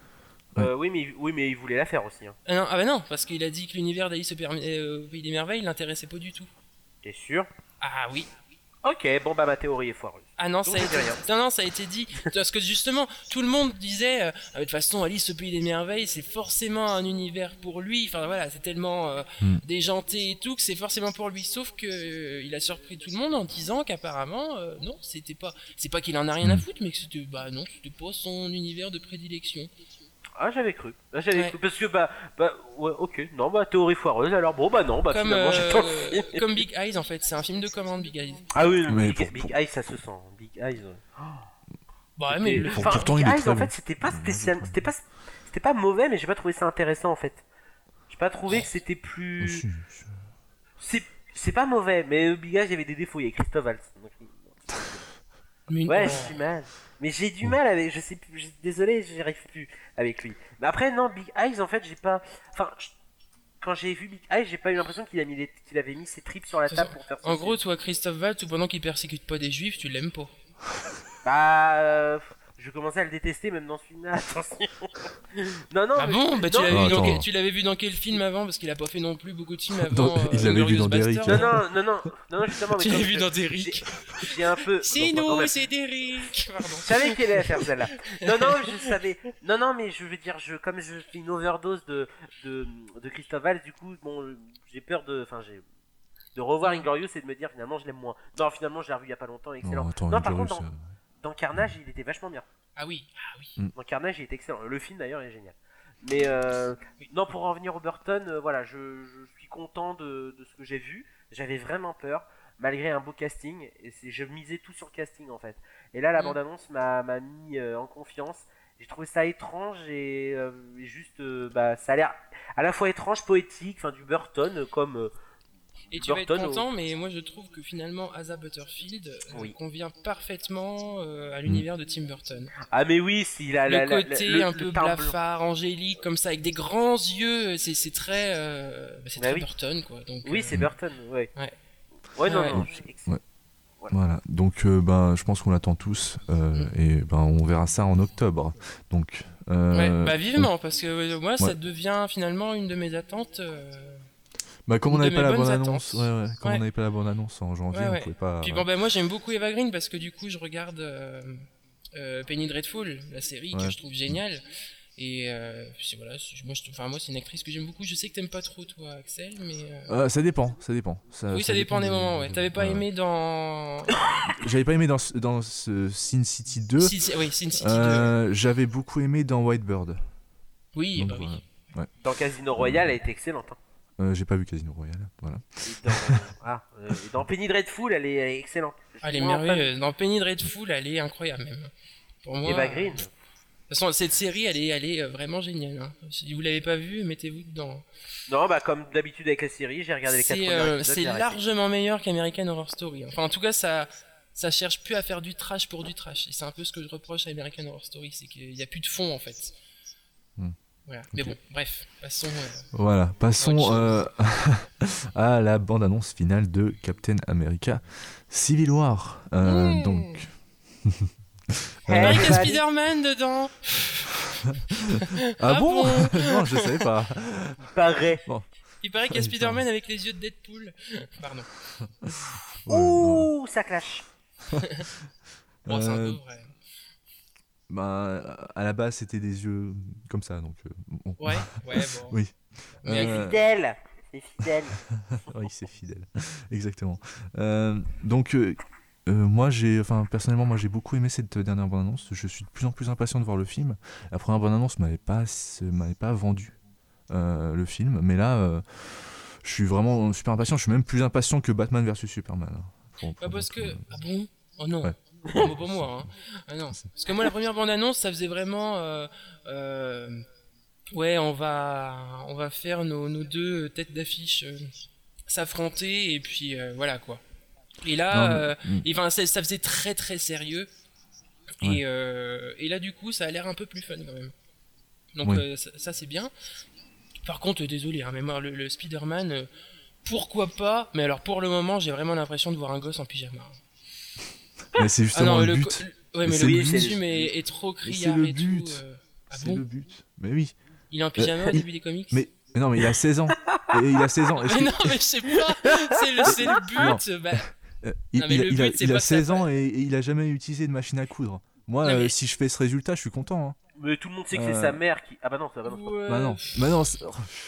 Euh, oui, mais, oui, mais il voulait la faire aussi. Hein. Ah, non, ah bah non, parce qu'il a dit que l'univers d'Alice au Permi- euh, au Pays des Merveilles l'intéressait pas du tout. T'es sûr? Ah oui. Ok, bon bah ma théorie est foireuse. Ah non, Donc, ça a je été... dis rien. non, non, ça a été dit. Parce que justement, tout le monde disait, euh, Ah, de toute façon, Alice au Pays des Merveilles, c'est forcément un univers pour lui. Enfin voilà, c'est tellement euh, Mm. déjanté et tout que c'est forcément pour lui. Sauf que euh, il a surpris tout le monde en disant qu'apparemment, euh, non, c'était pas, c'est pas qu'il en a rien à Mm. foutre, mais que c'était, bah non, c'était pas son univers de prédilection. Ah, j'avais cru. Ah, j'avais Ouais. cru. Parce que bah, bah, ouais, ok. Non, bah théorie foireuse. Alors bon, bah non, bah Comme, finalement j'ai euh, tant fait. comme Big Eyes en fait, c'est un film de commande Big Eyes. Ah oui, Mais Big, pour- Big pour- Eyes, ça se sent. Big Eyes. ouais. Bah mais le- Pour- Enfin, pourtant, Big il est Eyes, très en fait, bon. c'était pas Il est spécial, très bon. c'était pas, c'était pas mauvais, mais j'ai pas trouvé ça intéressant en fait. J'ai pas trouvé que c'était Oh, plus. si, si. C'est, c'est pas mauvais, mais Big Eyes, il y avait des défauts. Il y a Christophe Waltz. Donc, mais- Ouais, oh. j'ai du mal. Mais j'ai du mal avec. Je sais plus. je- Désolé, j'y arrive plus avec lui. Mais après, non, Big Eyes, en fait, j'ai pas. Enfin, je- quand j'ai vu Big Eyes, j'ai pas eu l'impression qu'il a mis les... qu'il avait mis ses tripes sur la C'est table ça. pour faire ça. En gros, toi, Christophe Waltz, pendant qu'il persécute pas des juifs, tu l'aimes pas. Bah. euh, Je commençais à le détester même dans ce film-là. Attention. non, non. Ah mais- bon bah, tu non, l'avais Ah, vu, dans attends. quel- tu l'avais vu dans quel film avant? Parce qu'il a pas fait non plus beaucoup de films avant. Dans- il l'avait vu Inglourious dans Derrick. Basterds. Non, non, non, non, non, non, justement. mais Tu l'as comme vu je- dans Derrick. j'ai- J'ai un peu. C'est non, quand nous, même. c'est Derrick. Pardon. Je savais qu'elle allait faire celle-là. Non, non, je savais. Non, non, mais je veux dire, je, comme je fais une overdose de, de, de Christophe Waltz, du coup, bon, j'ai peur de. Enfin, j'ai. De revoir Inglorious et de me dire finalement je l'aime moins. Non, finalement, je l'ai revu il y a pas longtemps, excellent. Non, attends, non, par Inglorious, contre, dans, euh, dans Carnage, il était vachement bien. Ah oui, ah oui. Dans Carnage, il était excellent. Le film d'ailleurs est génial. Mais euh, non, pour en revenir au Burton, euh, voilà, je, je suis content de, de ce que j'ai vu. J'avais vraiment peur, malgré un beau casting. Et c'est, je misais tout sur le casting en fait. Et là, la Mm. bande-annonce m'a, m'a mis euh, en confiance. J'ai trouvé ça étrange et, euh, et juste, euh, bah, ça a l'air à la fois étrange, poétique, enfin du Burton, euh, comme. euh, Et tu vas être Burton, content, mais moi je trouve que finalement Asa Butterfield euh, Oui. convient parfaitement euh, à l'univers de Tim Burton. Ah, mais oui, s'il a Le la, la- côté la- le- un le peu teint blanc. blafard, angélique, comme ça, avec des grands yeux, c'est, c'est très, euh, bah, c'est Bah très oui. Burton quoi. Donc, Oui, euh, c'est Burton, ouais. Ouais. Ouais, non, Ouais. non, c'est excellent. Voilà, donc euh, ben, je pense qu'on l'attend tous euh, et ben, on verra ça en octobre. Donc, euh, Ouais, bah vivement, parce que euh, moi ça Ouais. devient finalement une de mes attentes. euh, bah, comme on une de n'avait pas mes la bonnes bonne annonce, attentes. ouais, ouais, comme Ouais. on n'avait pas la bonne annonce en janvier, Ouais, on ouais. pouvait pas. Puis bon, bah moi j'aime beaucoup Eva Green parce que du coup je regarde euh, euh, Penny Dreadful, la série Ouais. que je trouve géniale. Et euh, c'est- voilà, c'est- moi, je, enfin, moi c'est une actrice que j'aime beaucoup. Je sais que t'aimes pas trop toi, Axel, mais. euh, Euh, ça dépend, ça dépend. Ça, oui, ça, dépend des moments, ouais. des- T'avais pas ouais, ouais. aimé dans. J'avais pas aimé dans, ce- dans ce Sin City deux. Si, si- oui, Sin City Euh, J'avais beaucoup aimé dans Whitebird. deux. Oui, Donc, bah oui. voilà. Dans Casino Royale, elle était excellente. Hein. Euh, J'ai pas vu Casino Royale, voilà. Et dans, ah, euh, et dans Penny Dreadful, elle est, elle est excellente. Je suis Ah, elle est moins fan. merveilleuse. Dans Penny Dreadful, elle est incroyable même. Pour moi. Eva euh, Green. De toute façon, cette série, elle est, elle est euh, vraiment géniale. Hein. Si vous l'avez pas vue, mettez-vous dedans. Non, bah comme d'habitude avec la série, j'ai regardé les quatre C'est premiers euh, épisodes. c'est j'ai arrêté. largement meilleur qu'American Horror Story. Enfin, en tout cas, ça, ça cherche plus à faire du trash pour du trash. Et c'est un peu ce que je reproche à American Horror Story, c'est qu'il y a plus de fond en fait. Hmm. Voilà. Mais bon, bref, passons. euh, Voilà, passons Autre euh, à la bande-annonce finale de Captain America Civil War. Euh, Mmh. Donc. Eh, Il paraît qu'il y a bah, Spider-Man dedans. Ah Ah bon, bon non, je savais pas. Il paraît. Il paraît qu'il y a Ah, Spider-Man avec les yeux de Deadpool. Pardon. Ouais, non. Ouh, ça clash. Bon, c'est un peu Euh, vrai. Bah, à la base, c'était des yeux comme ça, donc. euh, bon. Ouais, ouais, bon. Oui. Mais Euh, Fidèle. C'est fidèle. Oui, c'est fidèle. Exactement. Euh, donc, euh, euh, moi, j'ai, enfin, personnellement, moi, j'ai beaucoup aimé cette dernière bande-annonce. Je suis de plus en plus impatient de voir le film. La première bande-annonce m'avait pas, m'avait pas vendu euh, le film, mais là, euh, je suis vraiment super impatient. Je suis même plus impatient que Batman versus Superman. hein. Pour- Bah pour- parce que... pour- Ah bon? Oh non. Ouais. Non, bah, pas moi. Hein. Ah non. Parce que moi, la première bande-annonce, ça faisait vraiment... Euh, euh, ouais, on va, on va faire nos, nos deux têtes d'affiche euh, s'affronter, et puis euh, voilà, quoi. Et là, Non, mais- euh, mm. et, enfin, ça, ça faisait très très sérieux. Ouais. Et, euh, et là, du coup, ça a l'air un peu plus fun, quand même. Donc Oui. euh, ça, ça, c'est bien. Par contre, euh, désolé, hein, mais moi, le, le Spider-Man... euh, pourquoi pas? Mais alors pour le moment, j'ai vraiment l'impression de voir un gosse en pyjama. Mais c'est Ah justement non, le le but. co- ouais, mais C'est le le but. costume est, est trop c'est criard le et but. tout. euh. Ah c'est bon le but. Mais oui. Il est en pyjama Euh, au il- début des comics. Mais, mais non, mais il a seize ans. Et il a seize ans. Est-ce Mais que- non, mais je sais pas. C'est le, c'est le but. Bah, Euh, il, Non, mais il a- le il a, but, c'est il a pas que ça seize ans fasse- et, et il a jamais utilisé de machine à coudre. Moi, Non, mais- euh, si je fais ce résultat, je suis content. Hein. Mais tout le monde sait que Euh. c'est sa mère qui. Ah bah non, ça va non. c'est pas- ouais. Bah non, bah non. c'est-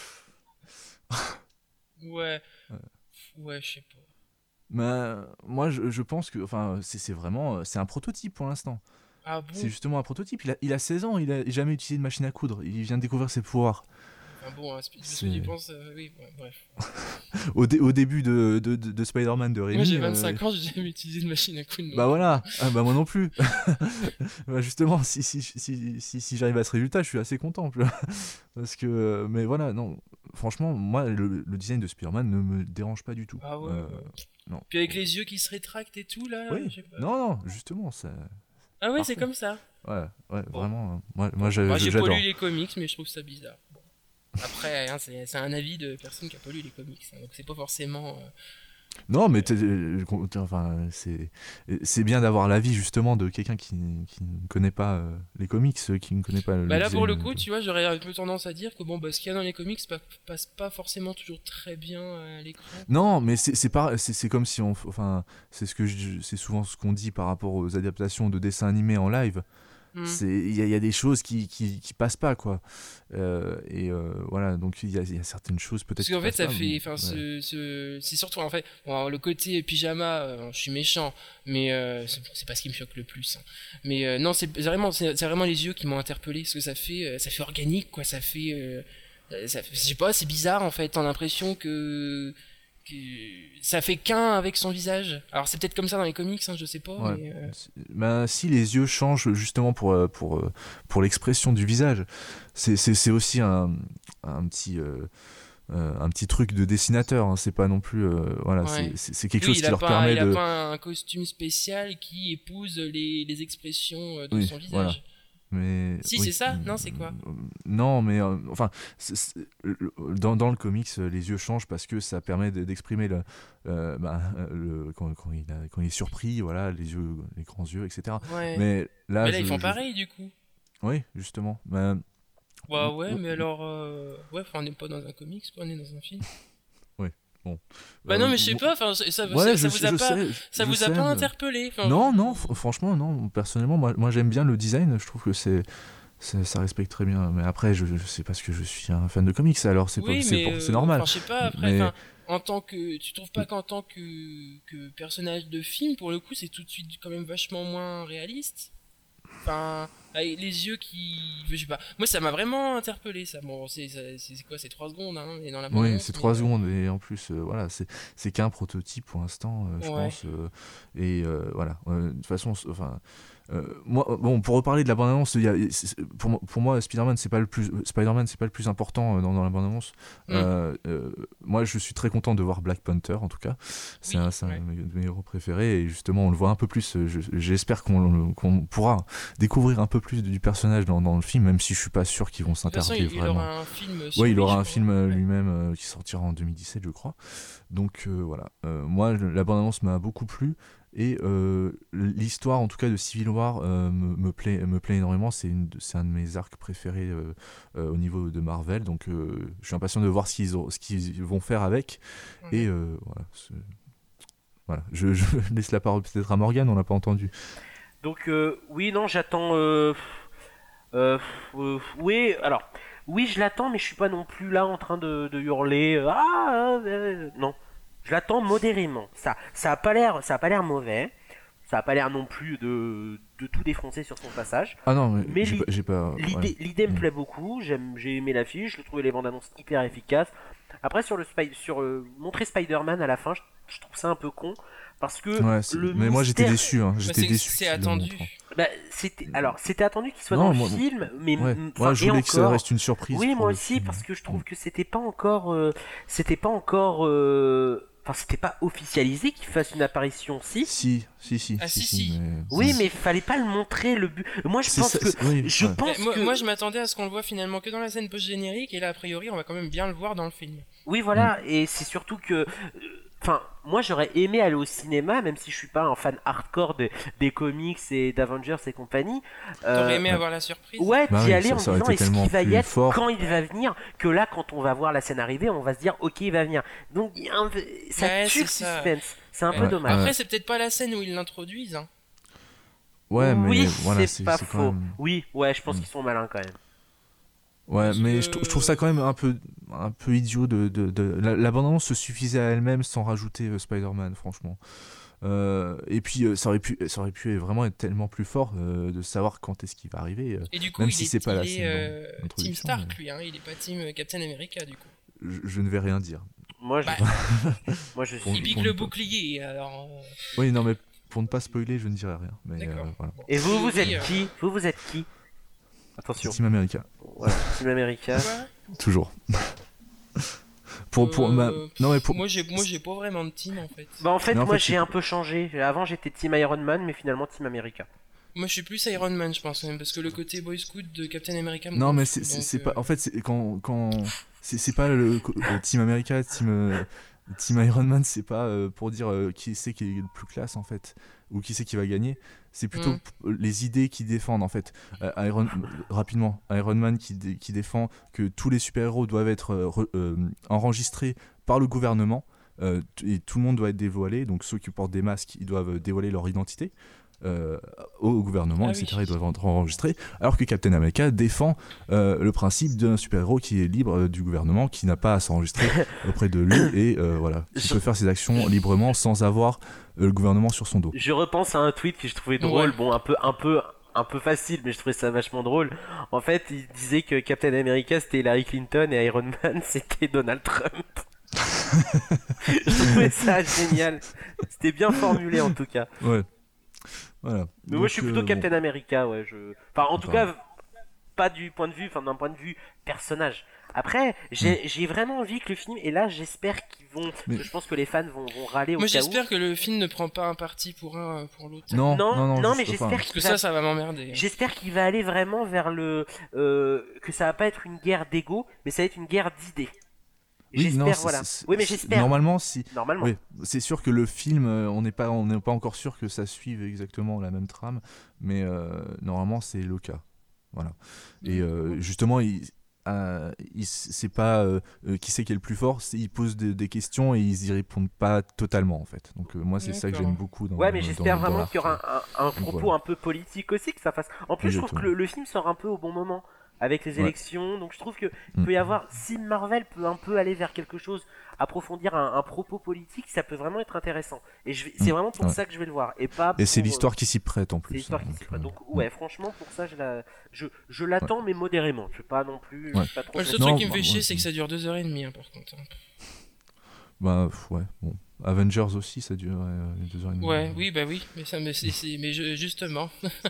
Ouais. Ouais, je sais pas. Bah, moi, je, je pense que, enfin, c'est c'est vraiment, euh, c'est un prototype pour l'instant. Ah bon. C'est justement un prototype. Il a, il a seize ans, il a jamais utilisé de machine à coudre. Il vient de découvrir ses pouvoirs. Enfin bon, hein, parce que C'est- tu penses, euh, oui, ouais, bref. Au, dé- au début de, de, de, de Spider-Man de Raimi. Moi j'ai euh, vingt-cinq ans, j'ai jamais utilisé de machine à coudre. Bah voilà, ah, bah moi non plus. Bah justement, si, si, si, si, si j'arrive à ce résultat, je suis assez content. tu vois. Parce que, euh, mais voilà, non, franchement, moi, le, le design de Spider-Man ne me dérange pas du tout. Ah ouais. Euh, non. Puis avec les yeux qui se rétractent et tout là. Oui, je sais pas. non, non, justement, ça. Ah ouais, parfait. c'est comme ça. Ouais, ouais, Bon. vraiment. euh, Moi, moi, je- Moi je- j'ai pas j'adore. lu les comics, mais je trouve ça bizarre. Bon. Après, hein, c'est c'est un avis de personne qui a pas lu les comics, hein, donc c'est pas forcément. euh, Non, mais t'es- euh, enfin, c'est c'est bien d'avoir l'avis justement de quelqu'un qui, qui ne connaît pas euh, les comics, euh, qui ne connaît pas le Bah là pour le design, coup, euh, tu vois, j'aurais un peu tendance à dire que bon, bah ce qu'il y a dans les comics pa- passe pas forcément toujours très bien à l'écran. Non, mais c'est c'est pas c'est c'est comme si on enfin c'est ce que je- c'est souvent ce qu'on dit par rapport aux adaptations de dessins animés en live. Hmm. C'est il y, a- il y a des choses qui, qui, qui passent pas quoi. Euh, et euh, voilà, donc il y a, il y a certaines choses peut-être Parce qu'en qui fait, passent ça pas, fait, bon, enfin, ouais. ce, ce- c'est surtout en fait, bon, alors, le côté pyjama, euh, je suis méchant, mais euh, c'est c'est pas ce qui me choque le plus. hein. Mais euh, non, c'est c'est vraiment, c'est c'est vraiment les yeux qui m'ont interpellé, parce que ça fait, euh, ça fait organique, quoi. Ça fait, euh, ça, fait- je sais pas, c'est bizarre en fait. T'as l'impression que, que ça fait qu'un avec son visage. Alors c'est peut-être comme ça dans les comics, hein, je sais pas. Ouais. Mais, euh, C'est- Ben, si les yeux changent justement pour, euh, pour, euh, pour l'expression du visage, c'est c'est- c'est aussi un, un, petit, euh, euh, un petit truc de dessinateur. Hein. C'est pas non plus. euh, voilà, Ouais. c'est- c'est c'est quelque oui, chose il qui a leur pas, permet il a de. pas un costume spécial qui épouse les, les expressions euh, de Oui, son visage. voilà. Mais, Si, oui. c'est ça. Non, c'est quoi Euh, Non, mais euh, enfin, c'est- c'est- le- dans, dans le comics, euh, les yeux changent parce que ça permet de- d'exprimer le, euh, ben, euh, le- quand, quand il a- quand il est surpris, voilà, les yeux, les grands yeux, et cetera. Ouais. Mais là, Mais là, je- ils font je- pareil du coup. Oui, justement. Ben, Bah Mm, ouais, mm, mais mm. alors, euh... ouais, enfin, on n'est pas dans un comics, quoi, on est dans un film. bon. Bah Euh, non, mais je sais bon- pas, enfin, ça, ça, Ouais, ça, je vous sais- a je pas, sais, ça je vous a sais, pas mais- interpellé. enfin, Non, non, fr- franchement, non. Personnellement, moi, moi j'aime bien le design. Je trouve que c'est, c'est- ça respecte très bien. Mais après, je, je sais pas ce que je suis un fan de comics, alors c'est oui, pas, c'est, mais pour- c'est euh, normal. Enfin, je sais pas. Après, Mais- enfin, en tant que, tu trouves pas qu'en tant que, que personnage de film, pour le coup, c'est tout de suite quand même vachement moins réaliste. Enfin, avec les yeux qui, je sais pas. Moi, ça m'a vraiment interpellé, ça. Bon, c'est, c'est, c'est quoi, c'est trois secondes, hein, et dans la Oui, bande-annonce, c'est mais, trois euh, secondes et en plus, euh, voilà, c'est, c'est qu'un prototype pour l'instant, euh, je Ouais. pense. euh, et euh, voilà, Euh, de toute façon, c'est- enfin, euh, moi, bon, pour reparler de la bande-annonce, il y a- c'est- pour, moi- pour moi, Spider-Man, c'est pas le plus, Spider-Man, c'est pas le plus important euh, dans, dans la bande-annonce. Mm. Euh, euh, moi, je suis très content de voir Black Panther, en tout cas. C'est Oui, un, c'est un ouais. de mes- de mes héros préférés et justement, on le voit un peu plus. euh, je- j'espère qu'on, qu'on pourra découvrir un peu plus du personnage dans, dans le film, même si je suis pas sûr qu'ils vont De toute façon, s'interroger il, il vraiment. aura un film. sur Ouais, il lui, aura je un crois. film euh, Ouais. lui-même euh, qui sortira en deux mille dix-sept, je crois. Donc euh, voilà. Euh, moi, le- la bande-annonce m'a beaucoup plu et euh, l'histoire, en tout cas de Civil War, euh, me, me plaît, me plaît énormément. C'est une, de- c'est un de mes arcs préférés euh, euh, au niveau de Marvel. Donc euh, je suis impatient de voir ce qu'ils, ont- ce qu'ils vont faire avec. Mhm. Et euh, voilà. c'est- Voilà. Je, je laisse la parole peut-être à Morgane. On l'a pas entendu. Donc euh, oui, non, j'attends. Euh, euh, euh, oui, alors oui, je l'attends, mais je suis pas non plus là en train de, de hurler. euh, ah, euh, non, je l'attends modérément. Ça, ça a pas l'air, ça a pas l'air mauvais. Ça a pas l'air non plus de, de tout défoncer sur son passage. Ah non, mais, Mais j'ai, l'i- pas, j'ai pas. L'idée, ouais. l'idée me Mm. plaît beaucoup. J'aime, j'ai aimé l'affiche. Je trouvais les bandes annonces hyper efficaces. Après, sur le Spy- sur euh, montrer Spider-Man à la fin, je, je trouve ça un peu con parce que Ouais, c'est- le mais moi j'étais mystère- déçu. Hein. Bah, J'étais c'est, déçu. c'est qu'ils le attendu. montrent. Bah, c'était alors c'était attendu qu'il soit Non, dans le moi- film, mais Ouais, m- ouais, enfin, je et voulais que ça encore- reste une surprise. Oui, pour moi le aussi, film. parce que je trouve que c'était pas encore, euh, c'était pas encore, euh, enfin, c'était pas officialisé qu'il fasse une apparition. Si. Si, si, si. Ah, si, si. mais- Oui, mais fallait pas le montrer. Le but. Moi, je C'est pense ça, que. c'est- oui, Je ouais. pense Eh, moi, que. moi, je m'attendais à ce qu'on le voit finalement que dans la scène post-générique, et là, a priori, on va quand même bien le voir dans le film. Oui, voilà, et c'est surtout que. euh, Enfin, moi j'aurais aimé aller au cinéma, même si je suis pas un fan hardcore de, des comics et d'Avengers et compagnie. Euh, T'aurais aimé avoir la surprise? Ouais, Bah d'y oui, aller ça- en ça me aurait disant été est-ce qu'il tellement va y plus être, fort. quand il va venir, que là quand on va voir la scène arriver, on va se dire ok il va venir. Donc il y a un peu- ça Ouais, tue le c'est ça. suspense. C'est un Ouais. peu Ouais. dommage. Après, c'est peut-être pas la scène où ils l'introduisent. Hein. Ouais, mais oui, voilà, c'est c'est pas c'est faux. quand même. Oui, ouais, je pense Mm. qu'ils sont malins quand même. Ouais, Parce mais que- je, trou- je trouve ça quand même un peu, un peu idiot de, de, de... La, la bande-annonce se suffisait à elle-même sans rajouter euh, Spider-Man, franchement. Euh, et puis euh, ça aurait pu, ça aurait pu vraiment être tellement plus fort euh, de savoir quand est-ce qu'il va arriver. euh, Et du coup, Même il si est, c'est pas il la est, scène euh, d'in- Team d'introduction, Stark, mais- lui, hein. Il est pas Team euh, Captain America, du coup. Je, je ne vais rien dire. Moi je, Bah. moi je Pour- Il suis. pique pour le ne pas- bouclier, alors... euh, Oui, non, mais pour ne pas spoiler, je ne dirai rien. Mais D'accord. euh, voilà. Bon. Et vous, vous Oui, êtes euh, qui Vous, vous êtes qui C'est Attention. Team America, Voilà, Team America. quoi toujours. pour, pour, Euh, ma- Non, mais pour. Moi, j'ai, moi, j'ai pas vraiment de team, en fait. Bah en fait, Mais en moi fait, j'ai c'est- un peu changé. Avant j'étais Team Iron Man, mais finalement Team America. Moi, je suis plus Iron Man, je pense, même, parce que le côté Boy Scout de Captain America me Non, mais gonfle, c'est c'est- donc, c'est euh, pas. En fait, c'est quand quand c'est c'est pas le, le Team America, Team euh, Team Iron Man, c'est pas euh, pour dire euh, qui c'est qui est le plus classe en fait, ou qui c'est qui va gagner. C'est plutôt Mm. p- les idées qui défendent en fait. Euh, Iron rapidement, Iron Man qui dé- qui défend que tous les super-héros doivent être euh, re- euh, enregistrés par le gouvernement. euh, t- et tout le monde doit être dévoilé, donc ceux qui portent des masques, ils doivent dévoiler leur identité euh, au gouvernement, Ah et cetera. oui. Ils doivent être enregistrés, alors que Captain America défend euh, le principe d'un super-héros qui est libre euh, du gouvernement, qui n'a pas à s'enregistrer auprès de lui, et euh, voilà, qui Je- peut faire ses actions librement sans avoir euh, le gouvernement sur son dos. Je repense à un tweet que je trouvais drôle, Ouais. bon un peu un peu un peu facile, mais je trouvais ça vachement drôle. En fait, il disait que Captain America c'était Hillary Clinton et Iron Man c'était Donald Trump. Je trouvais ça génial. C'était bien formulé en tout cas. Ouais. Voilà. Mais moi je suis Donc, plutôt euh, Captain America, ouais. Je... Enfin, en tout Pareil. cas, pas du point de vue, enfin d'un point de vue personnage. Après, j'ai j'ai vraiment envie que le film, et là j'espère qu'ils vont, Mais- je pense que les fans vont, vont râler au Moi, cas où. j'espère que le film ne prend pas un parti pour un, euh, pour l'autre. Non, Non, non, non, non, juste- mais j'espère enfin, Parce que qu'il ça, va, ça va m'emmerder. j'espère qu'il va aller vraiment vers le, euh, que ça va pas être une guerre d'ego, mais ça va être une guerre d'idées. Oui, non, J'espère, c'est- voilà. c'est- Oui, mais c'est- j'espère. Normalement, si. Normalement. Oui, c'est sûr que le film, euh, on n'est pas, on n'est pas encore sûr que ça suive exactement la même trame, mais euh, normalement c'est le cas. Voilà. Et euh, justement, il, euh, il- c'est pas euh, euh, qui c'est qui est le plus fort, c'est ils posent des, des questions et ils y répondent pas totalement en fait. Donc euh, moi c'est ça que D'accord. j'aime beaucoup dans. Ouais, mais dans- j'espère dans vraiment l'arc. qu'il y aura un, un, un Donc, propos voilà. un peu politique aussi, que ça fasse. En plus, je trouve que Exactement. le, le film sort un peu au bon moment avec les Ouais. élections, donc je trouve que Mm. peut y avoir, si Marvel peut un peu aller vers quelque chose, approfondir un, un propos politique, ça peut vraiment être intéressant. Et je vais- c'est Mm. vraiment pour Ouais. ça que je vais le voir, et pas. Et c'est pour, euh, l'histoire qui s'y prête en C'est plus. l'histoire hein, qui donc, s'y prête. euh, Donc ouais, franchement, pour ça, je la, je, je l'attends, mais modérément. Je vais pas non plus. je Ouais. suis pas trop. Moi, le seul Non, truc qui me bah, fait chier, ouais, c'est que c'est- ça dure deux heures et demie, hein, par contre. hein. Bah pff, ouais, bon. Avengers aussi, ça dure euh, deux heures et demie. Ouais, oui, bah oui, mais ça me, c'est, c'est- mais je- justement.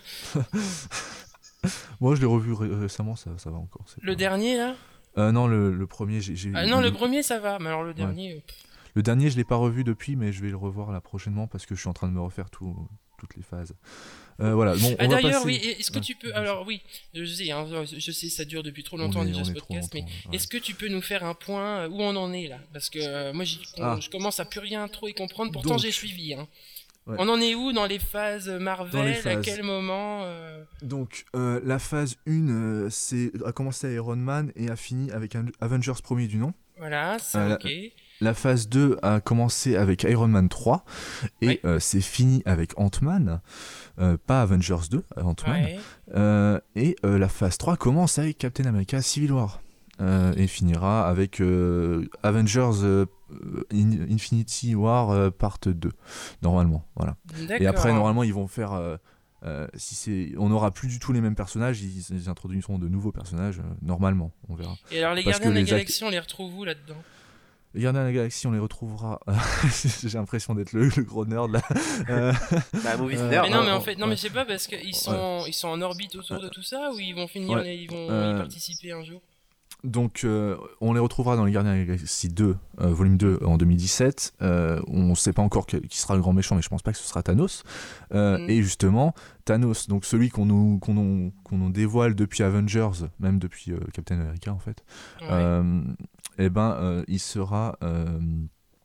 Moi, je l'ai revu ré- récemment, ça, ça va encore. c'est Le pas- dernier, là Euh, non, le, le premier, j'ai. j'ai- Ah non, le, le premier, ça va, mais alors le dernier... euh, pff. le dernier, je l'ai pas revu depuis, mais je vais le revoir là prochainement parce que je suis en train de me refaire tout, toutes les phases. Euh, voilà. Bon, Ah on va d'ailleurs, passer- oui, est-ce que Ouais, tu peux... bien sûr. Alors oui, je sais, hein, je sais, ça dure depuis trop On longtemps est- déjà on ce est trop podcast, mais longtemps, ouais. est-ce que tu peux nous faire un point euh, où on en est là? Parce que euh, moi, j'y- Ah. je commence à plus rien trop y comprendre, pourtant Donc, j'ai suivi. Hein. ouais. On en est où dans les phases Marvel? Dans les À phases. quel moment euh, Donc, euh, la phase un euh, c'est, a commencé à Iron Man et a fini avec un- Avengers premier du nom. Voilà, ça, Euh, ok. La phase deux a commencé avec Iron Man trois et Ouais. euh, c'est fini avec Ant-Man, euh, pas Avengers deux, Ant-Man. Ouais. Euh, et euh, la phase trois commence avec Captain America Civil War euh, et finira avec euh, Avengers euh, In- Infinity War euh, part deux, normalement. Voilà. Et après, D'accord. normalement, ils vont faire. euh, euh, si c'est, on n'aura plus du tout les mêmes personnages, ils, ils introduiront de nouveaux personnages, euh, normalement, on verra. Et alors les parce gardiens que de la les act- galaxie, on les retrouve où là-dedans? Les Gardiens de la Galaxie, on les retrouvera. J'ai l'impression d'être le, le gros nerd là. Euh, Bah, movie Euh, nerd, Mais non, hein. mais en fait, non, ouais. mais je sais pas parce qu'ils sont, ils sont en orbite autour de tout ça ou ils vont finir, Ouais. ils vont Euh, y participer un jour. Donc, euh, on les retrouvera dans les Gardiens de la Galaxie deux, euh, volume deux en deux mille dix-sept. Euh, on ne sait pas encore quel- qui sera le grand méchant, mais je pense pas que ce sera Thanos. Euh, Mm. Et justement, Thanos, donc celui qu'on nous, qu'on nous, qu'on nous dévoile depuis Avengers, même depuis euh, Captain America en fait, Ouais. euh, eh ben, euh, il sera. euh,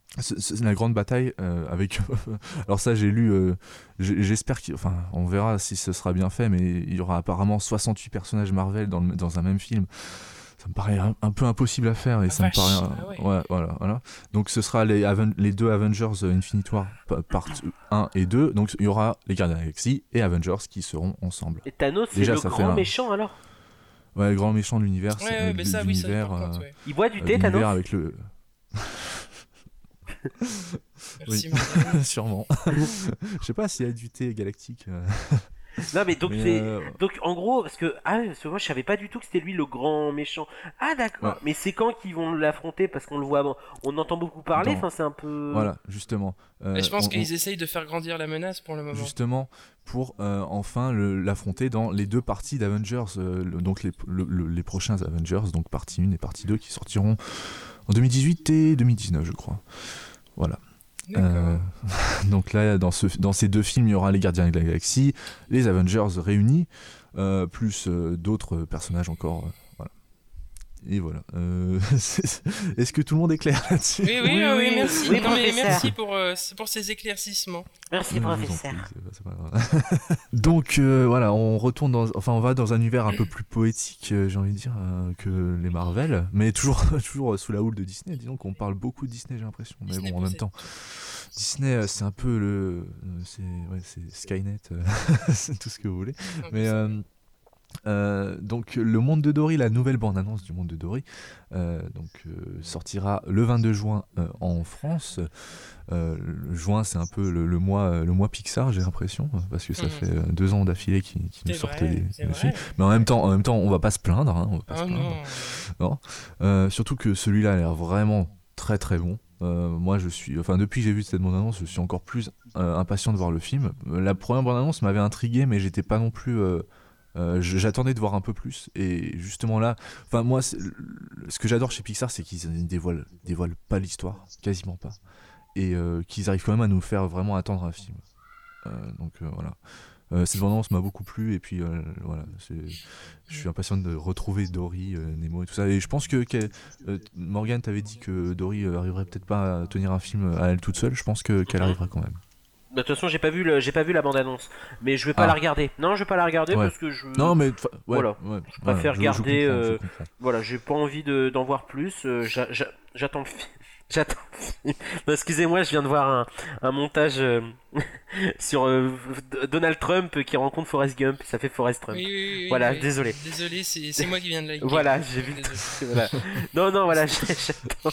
c'est, c'est la grande bataille euh, avec. Alors ça, j'ai lu. Euh, j'ai, j'espère qu'il. Enfin, on verra si ce sera bien fait, mais il y aura apparemment soixante-huit personnages Marvel dans, le, dans un même film. Ça me paraît un, un peu impossible à faire et Ah, ça vache. me paraît. Ah ouais. Ouais, voilà, voilà. Donc ce sera les, Aven- les deux Avengers euh, Infinity War pa- part un et deux. Donc il y aura les Gardiens de la Galaxie et Avengers qui seront ensemble. Et Thanos, c'est Déjà, le ça fait grand un- méchant alors. Ouais, le grand méchant de l'univers. Ouais, c'est, ouais, euh, mais de ça, oui, ça, l'univers, par contre, euh, ouais. Il boit du euh, thé, l'univers Thanos. avec le. Merci, Oui. Morgane. Sûrement. Je sais pas s'il y a du thé galactique. euh. Non mais donc Mais, c'est euh, donc en gros parce que ah parce que moi je savais pas du tout que c'était lui le grand méchant. Ah d'accord. Ouais. Mais c'est quand qu'ils vont l'affronter parce qu'on le voit avant. On entend beaucoup parler. Dans- Enfin c'est un peu. Voilà, justement. Euh, Mais je pense on- qu'ils essayent de faire grandir la menace pour le on- moment. Justement, pour euh, enfin le- l'affronter dans les deux parties d'Avengers, euh, le- donc les, le- le- les prochains Avengers, donc partie un et partie deux, qui sortiront en deux mille dix-huit et deux mille dix-neuf, je crois. Voilà. D'accord. Euh, donc là, dans, ce, dans ces deux films, il y aura les Gardiens de la Galaxie, les Avengers réunis, euh, plus euh, d'autres personnages encore. euh, voilà. Et voilà. Euh, c'est- Est-ce que tout le monde est clair là-dessus? Oui, oui, Oui, oui, oui. merci. Oui, Non, mais professeur. merci pour, euh, pour ces éclaircissements. Merci Je vous en professeur. prie, c'est pas- c'est pas grave. Donc euh, voilà, on retourne dans, enfin on va dans un univers un peu plus poétique, euh, j'ai envie de dire, euh, que les Marvel, mais toujours, toujours sous la houle de Disney. Disons qu'on parle beaucoup de Disney, j'ai l'impression. Mais Disney bon, en même possède temps, Disney, euh, c'est un peu le, euh, c'est, ouais, c'est Skynet, euh, c'est tout ce que vous voulez. tout. Mais euh, euh, donc le Monde de Dory, la nouvelle bande-annonce du Monde de Dory, euh, donc euh, sortira le vingt-deux juin euh, en France. Euh, le juin, c'est un peu le, le mois, le mois Pixar, j'ai l'impression, parce que ça Mhm. fait euh, deux ans d'affilée qu'ils, qu'ils nous C'est sortent vrai, les, c'est les vrai. films. Mais en même temps, en même temps, on va pas se plaindre, hein, on va pas se Oh plaindre. non. Euh, surtout que celui-là a l'air vraiment très très bon. Euh, moi, je suis, enfin, depuis que j'ai vu cette bande-annonce, je suis encore plus euh, impatient de voir le film. Euh, La première bande-annonce m'avait intrigué, mais j'étais pas non plus. euh, euh, je- j'attendais de voir un peu plus. Et justement là, enfin moi, c'est- le- ce que j'adore chez Pixar, c'est qu'ils dévoilent, dévoilent pas l'histoire, quasiment pas, et euh, qu'ils arrivent quand même à nous faire vraiment attendre un film. Euh, donc euh, voilà. Euh, cette bande-annonce m'a beaucoup plu et puis euh, voilà, c'est, je suis impatient de retrouver Dory, euh, Nemo et tout ça. Et je pense que qu'elle- euh, Morgane t'avait dit que Dory euh, arriverait peut-être pas à tenir un film à elle toute seule. Je pense que qu'elle arrivera quand même. De toute façon j'ai pas vu le j'ai pas vu la bande annonce. Mais je vais pas Ah. la regarder. Non je vais pas la regarder Ouais. parce que je. Non mais fa- ouais, Voilà. ouais, Je préfère je- je garder, comprends, je euh, comprends. Voilà, j'ai pas envie de, d'en voir plus. euh, j'a- j'a- j'attends le film. J'attends le film. Non, excusez-moi, je viens de voir un, un montage euh, sur euh, D- Donald Trump qui rencontre Forrest Gump. Ça fait Forrest Trump. Oui, oui, oui, oui, Voilà, oui. désolé. Désolé, c'est c'est moi qui viens de liker. Voilà, j'ai vu. Désolé. Voilà. Non, non, voilà, j'ai- j'attends.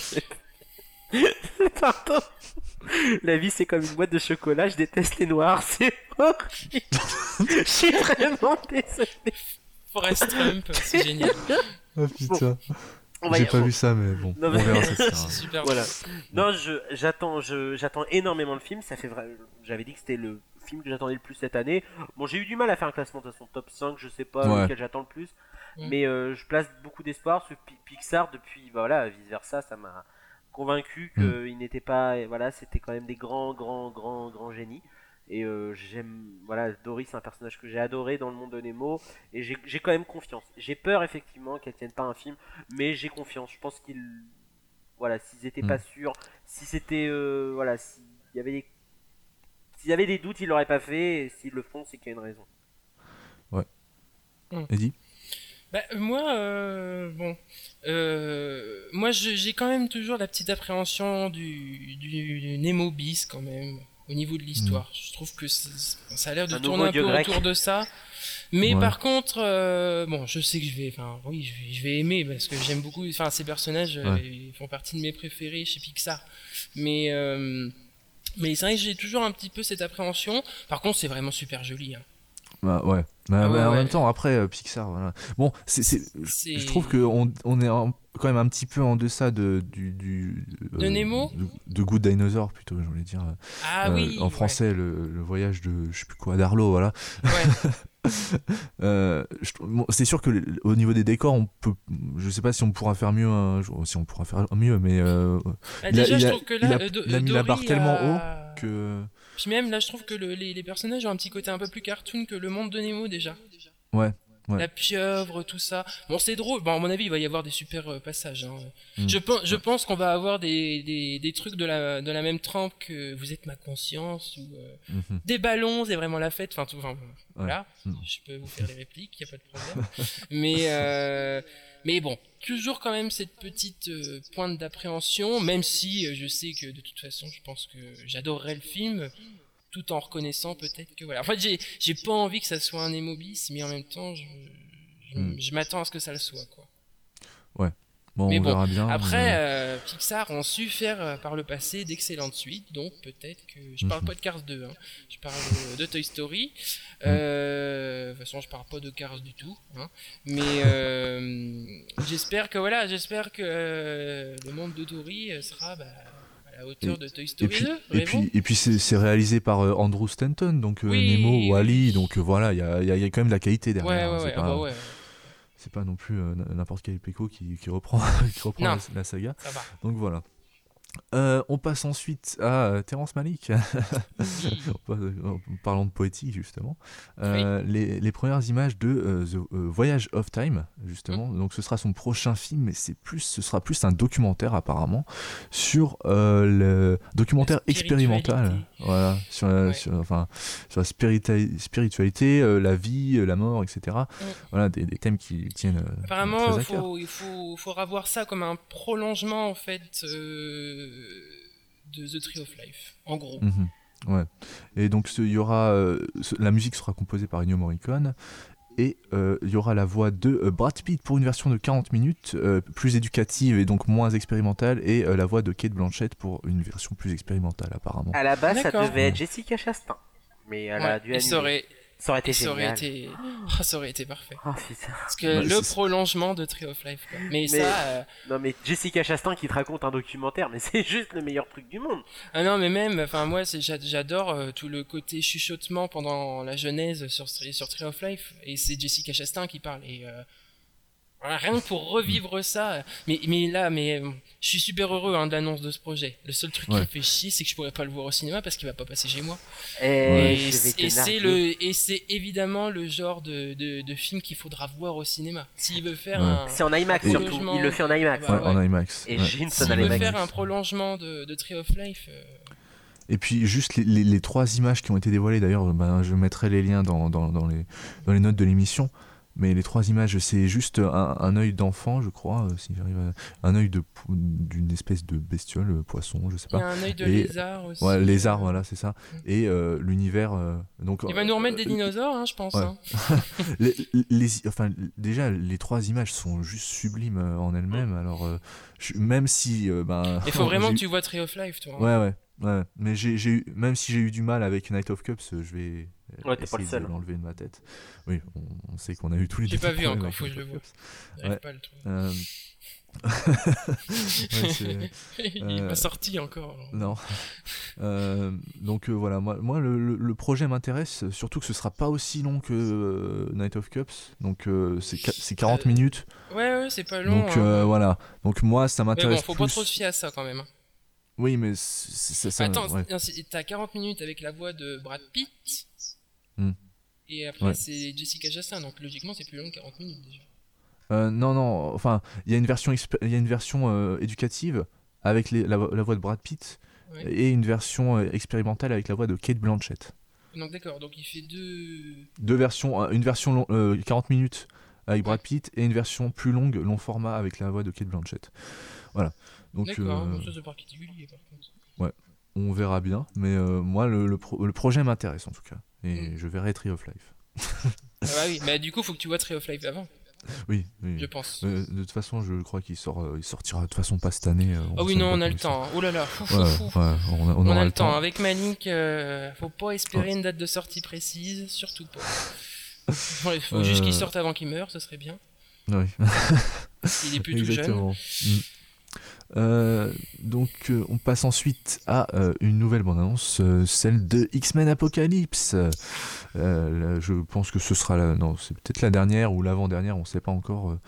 Pardon. La vie, c'est comme une boîte de chocolat. Je déteste les noirs. C'est horrible. Je suis vraiment désolé. Forrest Trump, c'est génial. Ah putain, On va y- j'ai pas vu ça mais bon, Non, on mais- verra ça. C'est super. Voilà. Non, je j'attends je j'attends énormément le film, ça fait vrai j'avais dit que c'était le film que j'attendais le plus cette année. Bon, j'ai eu du mal à faire un classement de son top cinq, je sais pas Ouais. lequel j'attends le plus, Mm. mais euh, je place beaucoup d'espoir sur Pi- Pixar depuis bah, voilà, vice versa, ça m'a convaincu que il n'était pas voilà, c'était quand même des grands grands grands grands génies. Et euh, j'aime voilà, Dory c'est un personnage que j'ai adoré dans le monde de Nemo et j'ai j'ai quand même confiance. J'ai peur effectivement qu'elle tienne pas un film, mais j'ai confiance. Je pense qu'ils voilà, s'ils étaient Mm. pas sûrs, si c'était euh, voilà, s'il y avait des s'il y avait des doutes, ils l'auraient pas fait et s'ils le font, c'est qu'il y a une raison. Eddie. Bah, moi, euh, bon, euh, moi je- j'ai quand même toujours la petite appréhension du, du, du Nemo bis quand même au niveau de l'histoire. Je trouve que c'est- ça a l'air de Un tourner nouveau un dieu peu grec. autour de ça. Mais Ouais. par contre, euh, bon, je sais que je vais, enfin, oui, je vais, je vais aimer parce que j'aime beaucoup, enfin, ces personnages euh, Ouais. ils font partie de mes préférés chez Pixar. Mais, euh, mais c'est vrai que j'ai toujours un petit peu cette appréhension. Par contre, c'est vraiment super joli. Hein. Bah ouais. Bah, Ah ouais, bah, en ouais. même temps, après euh, Pixar, voilà. Bon, c'est, c'est, C'est- je trouve qu'on on est en- quand même un petit peu en deçà de du, du euh, De Nemo de, de Good Dinosaur plutôt, je voulais dire. Ah Euh, oui. en ouais. français, le, le voyage de je sais plus quoi d'Arlo, voilà. Ouais. Euh, je trou- bon, c'est sûr que le- au niveau des décors, on peut, je sais pas si on pourra faire mieux un jour, si on pourra faire mieux, mais euh, Ah, il a- déjà, il je a- trouve que il là, a- euh, Do- il a mis la Dory barre tellement a- que Puis même là, je trouve que le- les, les personnages ont un petit côté un peu plus cartoon que le monde de Nemo déjà. ouais. Ouais. La pieuvre, tout ça. Bon, c'est drôle. Bon, à mon avis, il va y avoir des super euh, passages. Hein. Mm. Je, pense, je pense qu'on va avoir des, des, des trucs de la, de la même trempe que Vous êtes ma conscience ou euh, Mhm. des ballons, c'est vraiment la fête. Enfin, tout, enfin, voilà. Mm. Je peux vous faire les répliques, il n'y a pas de problème. mais, euh, mais bon, toujours quand même cette petite euh, pointe d'appréhension, même si euh, je sais que de toute façon, je pense que j'adorerais le film. Tout en reconnaissant peut-être que voilà. En fait, j'ai j'ai pas envie que ça soit un Hémobis, mais en même temps, je, je, Mm. je m'attends à ce que ça le soit, quoi. Bon, Mais on bon, verra bien. Après, mais- euh, Pixar ont su faire euh, par le passé d'excellentes suites, donc peut-être que je parle Mhm. pas de Cars deux, hein. Je parle de, de Toy Story. Euh, De toute façon, je parle pas de Cars du tout, hein. Mais euh, j'espère que voilà, j'espère que euh, le monde de Dory euh, sera bah, à la hauteur Et- de Toy Et Story puis, deux. et rêvons. puis, et puis c'est c'est réalisé par euh, Andrew Stanton, donc euh, Oui, Nemo, oui. Wall-E, donc euh, voilà, il y a, il y a- il y a quand même de la qualité Ouais, derrière. ouais, hein, c'est ouais, ah pas, bah ouais, c'est pas non plus euh, n- n'importe quel péco qui, qui reprend, qui reprend Non. la, la saga. ça va. Donc voilà. Euh, on passe ensuite à euh, Terrence Malick. Oui. En parlant de poétique justement, euh, les, les premières images de euh, The euh, Voyage of Time justement. Donc ce sera son prochain film, mais c'est plus, ce sera plus un documentaire apparemment sur euh, le documentaire La expérimental, spiritualité. voilà, sur la, Ouais. sur, enfin, sur la spirita- spiritualité, euh, la vie, euh, la mort, et cetera. Mm. Voilà des, des thèmes qui tiennent euh, Apparemment, très il à cœur. faut, il faut, faudra voir ça comme un prolongement en fait euh, de The Tree of Life, en gros. Mhm. Ouais. Et donc ce- il y aura euh, ce- la musique sera composée par Ennio Morricone et euh, il y aura la voix de euh, Brad Pitt pour une version de quarante minutes euh, plus éducative et donc moins expérimentale et euh, la voix de Kate Blanchett pour une version plus expérimentale apparemment. À la base, ça D'accord. devait être Jessica Chastain. Mais elle a Ouais, dû et ça annuler. aurait, Ça aurait été et ça aurait génial. été, oh, ça aurait été parfait. Oh putain. Parce que Bah, le c'est- prolongement de Tree of Life, quoi. Mais, Mais- ça, euh, Non mais Jessica Chastain qui te raconte un documentaire, mais c'est juste le meilleur truc du monde. ah non, mais même, enfin moi, c'est, j'a- j'adore euh, tout le côté chuchotement pendant la genèse sur, sur Tree of Life, et c'est Jessica Chastain qui parle. Et euh, voilà, rien que pour revivre ça. Mais, mais là, mais euh, je suis super heureux hein, de l'annonce de ce projet. Le seul truc qui Ouais. me fait chier, c'est que je pourrais pas le voir au cinéma parce qu'il va pas passer chez moi. Et, Ouais. Et, je vais te et c'est narguer. le, et c'est évidemment le genre de, de, de film qu'il faudra voir au cinéma. S'il veut faire Ouais. un. C'est en IMAX Et- surtout. Il le fait en IMAX. Ouais, Ouais, en IMAX. Et Ouais. Jim S'il en veut IMAX. faire un prolongement de, de Tree of Life. euh, Et puis juste les, les- les trois images qui ont été dévoilées, d'ailleurs ben, je mettrai les liens dans, dans, dans les, dans les notes de l'émission, mais les trois images c'est juste un, un œil d'enfant je crois, euh, si j'arrive à- un œil de pou- d'une espèce de bestiole, euh, poisson, je sais Il y pas. a un œil de Et- lézard aussi. Ouais, lézard, euh, voilà, c'est ça. Mm. Et euh, l'univers. euh, donc, Il va nous remettre des euh, dinosaures, hein, je pense. ouais. hein. les, les- enfin, déjà, les trois images sont juste sublimes euh, en elles-mêmes. Alors, euh, je- même si. euh, ben, Il faut vraiment j'ai que eu- tu vois Tree of Life, toi. hein. Ouais, ouais. Ouais, mais j'ai, j'ai eu, même si j'ai eu du mal avec Night of Cups, euh, je vais euh, Ouais, t'es pas le essayer seul. de l'enlever de ma tête. Oui, on, on sait qu'on a eu tous les J'ai deux pas des vu problèmes encore, avec faut que Night je of le vois. Cups. J'arrive Ouais. pas à le trouver. Euh, ouais, c'est- Il est euh, pas sorti encore. Non. Euh, donc euh, voilà, moi, moi le, le- le projet m'intéresse, surtout que ce sera pas aussi long que euh, Night of Cups. Donc euh, c'est, qua- c'est quarante Euh, minutes. Ouais, ouais, c'est pas long. Donc hein. euh, voilà. Donc moi ça Mais m'intéresse bon, faut plus. pas trop se fier à ça quand même. hein. Oui, mais c'est, c'est- ça. Attends, ouais. non, c'est- t'as quarante minutes avec la voix de Brad Pitt. Hmm. Et après, Ouais. c'est Jessica Chastain, donc logiquement, c'est plus long que quarante minutes déjà. Euh, non, non. Enfin, il y a une version, expé- il y a une version euh, éducative avec les- la, vo- la voix de Brad Pitt Ouais. et une version euh, expérimentale avec la voix de Kate Blanchett. Donc d'accord, donc il fait deux. Deux versions, euh, une version long- euh, quarante minutes avec Brad Pitt et une version plus longue, long format avec la voix de Kate Blanchett. Voilà. Donc D'accord, euh, bon, ça c'est particulier par contre. on verra bien, mais euh, moi le, le, pro- le projet m'intéresse en tout cas et Mm. je verrai Tree of Life. Ah bah oui, mais du coup, faut que tu vois Tree of Life avant, Oui, oui. je pense. Euh, de toute façon, je crois qu'il sort, euh, il sortira de toute façon pas cette année. euh, Ah oui, sait non, pas on a quand le il sort. temps. hein. Oh là là, fou, fou, Ouais, fou. ouais, on, a, on On, aura a le le temps. temps. Avec Malik, euh, faut pas espérer une date de sortie précise, surtout pas. Il faut juste qu'il Euh. sorte avant qu'il meure, ce serait bien. Oui. Il est plus tout jeune. Exactement. Mm. Euh, donc euh, on passe ensuite à euh, une nouvelle bande-annonce, euh, celle de X-Men Apocalypse. Euh, là, je pense que ce sera la... non, c'est peut-être la dernière ou l'avant-dernière, on sait pas encore. euh,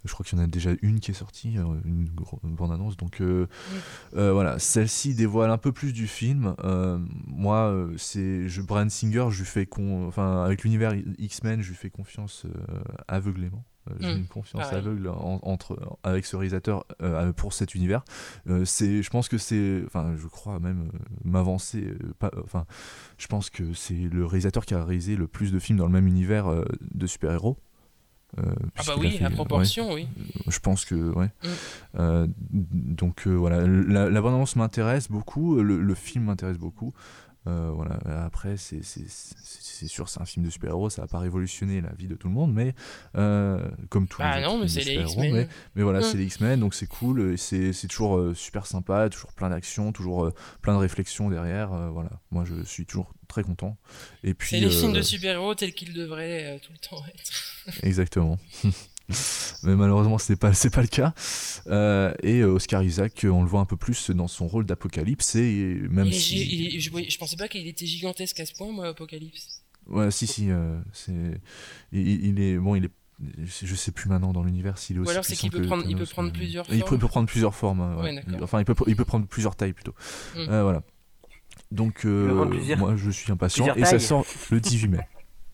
Je crois qu'il y en a déjà une qui est sortie, euh, une, gro- une bande-annonce. Donc euh, euh, voilà, celle-ci dévoile un peu plus du film. Euh, moi, euh, c'est je, Bryan Singer, je lui fais con, enfin avec l'univers X-Men, je lui fais confiance euh, aveuglément. Euh, J'ai Hum, une confiance pareil. aveugle en- entre avec ce réalisateur euh, pour cet univers. Euh, c'est, je pense que c'est, enfin, je crois même euh, m'avancer. euh, pas- Enfin, je pense que c'est le réalisateur qui a réalisé le plus de films dans le même univers euh, de super-héros. Euh, Ah bah puisqu'il a oui, fait, à ouais, proportion, oui. je pense que ouais. Mm. Euh, donc euh, voilà, la, la bande-annonce m'intéresse beaucoup, le, le film m'intéresse beaucoup. Euh, voilà. Après, c'est, c'est, c'est, c'est sûr, c'est un film de super-héros, ça va pas révolutionner la vie de tout le monde, mais euh, comme tous Bah les autres non, mais films de c'est les super-héros, mais, X-Men. mais voilà, Mm. c'est les X-Men, donc c'est cool, et c'est, c'est toujours euh, super sympa, toujours plein d'action, toujours euh, plein de réflexions derrière. Euh, voilà, moi je suis toujours très content. Et puis, C'est les films de euh, super-héros tels qu'ils devraient euh, tout le temps être. exactement. Mais malheureusement c'est pas c'est pas le cas. Euh, et euh, Oscar Isaac, on le voit un peu plus dans son rôle d'Apocalypse, et même Et si j'ai- il est- je, voyais- je pensais pas qu'il était gigantesque à ce point, moi, Apocalypse. ouais, si si euh, c'est il, il est bon, il est je sais plus maintenant dans l'univers s'il est Ou aussi alors c'est puissant qu'il peut que prendre, il peut Thanos, prendre mais- plusieurs il peut, formes. il peut prendre plusieurs formes, hein, ouais. Ouais, d'accord. Enfin il peut il peut prendre plusieurs tailles plutôt. Mm. Euh, voilà, donc euh, peut prendre plusieurs- moi je suis impatient, plusieurs et ça tailles. sort le dix-huit mai.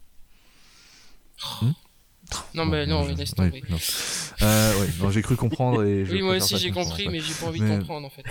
Hmm Non, Bon, mais non, je- laisse ouais, tomber. non. Euh, ouais, non, j'ai cru comprendre, et je Oui, moi préfère aussi pas j'ai comprendre, compris, ouais. mais j'ai pas envie Mais- de comprendre en fait.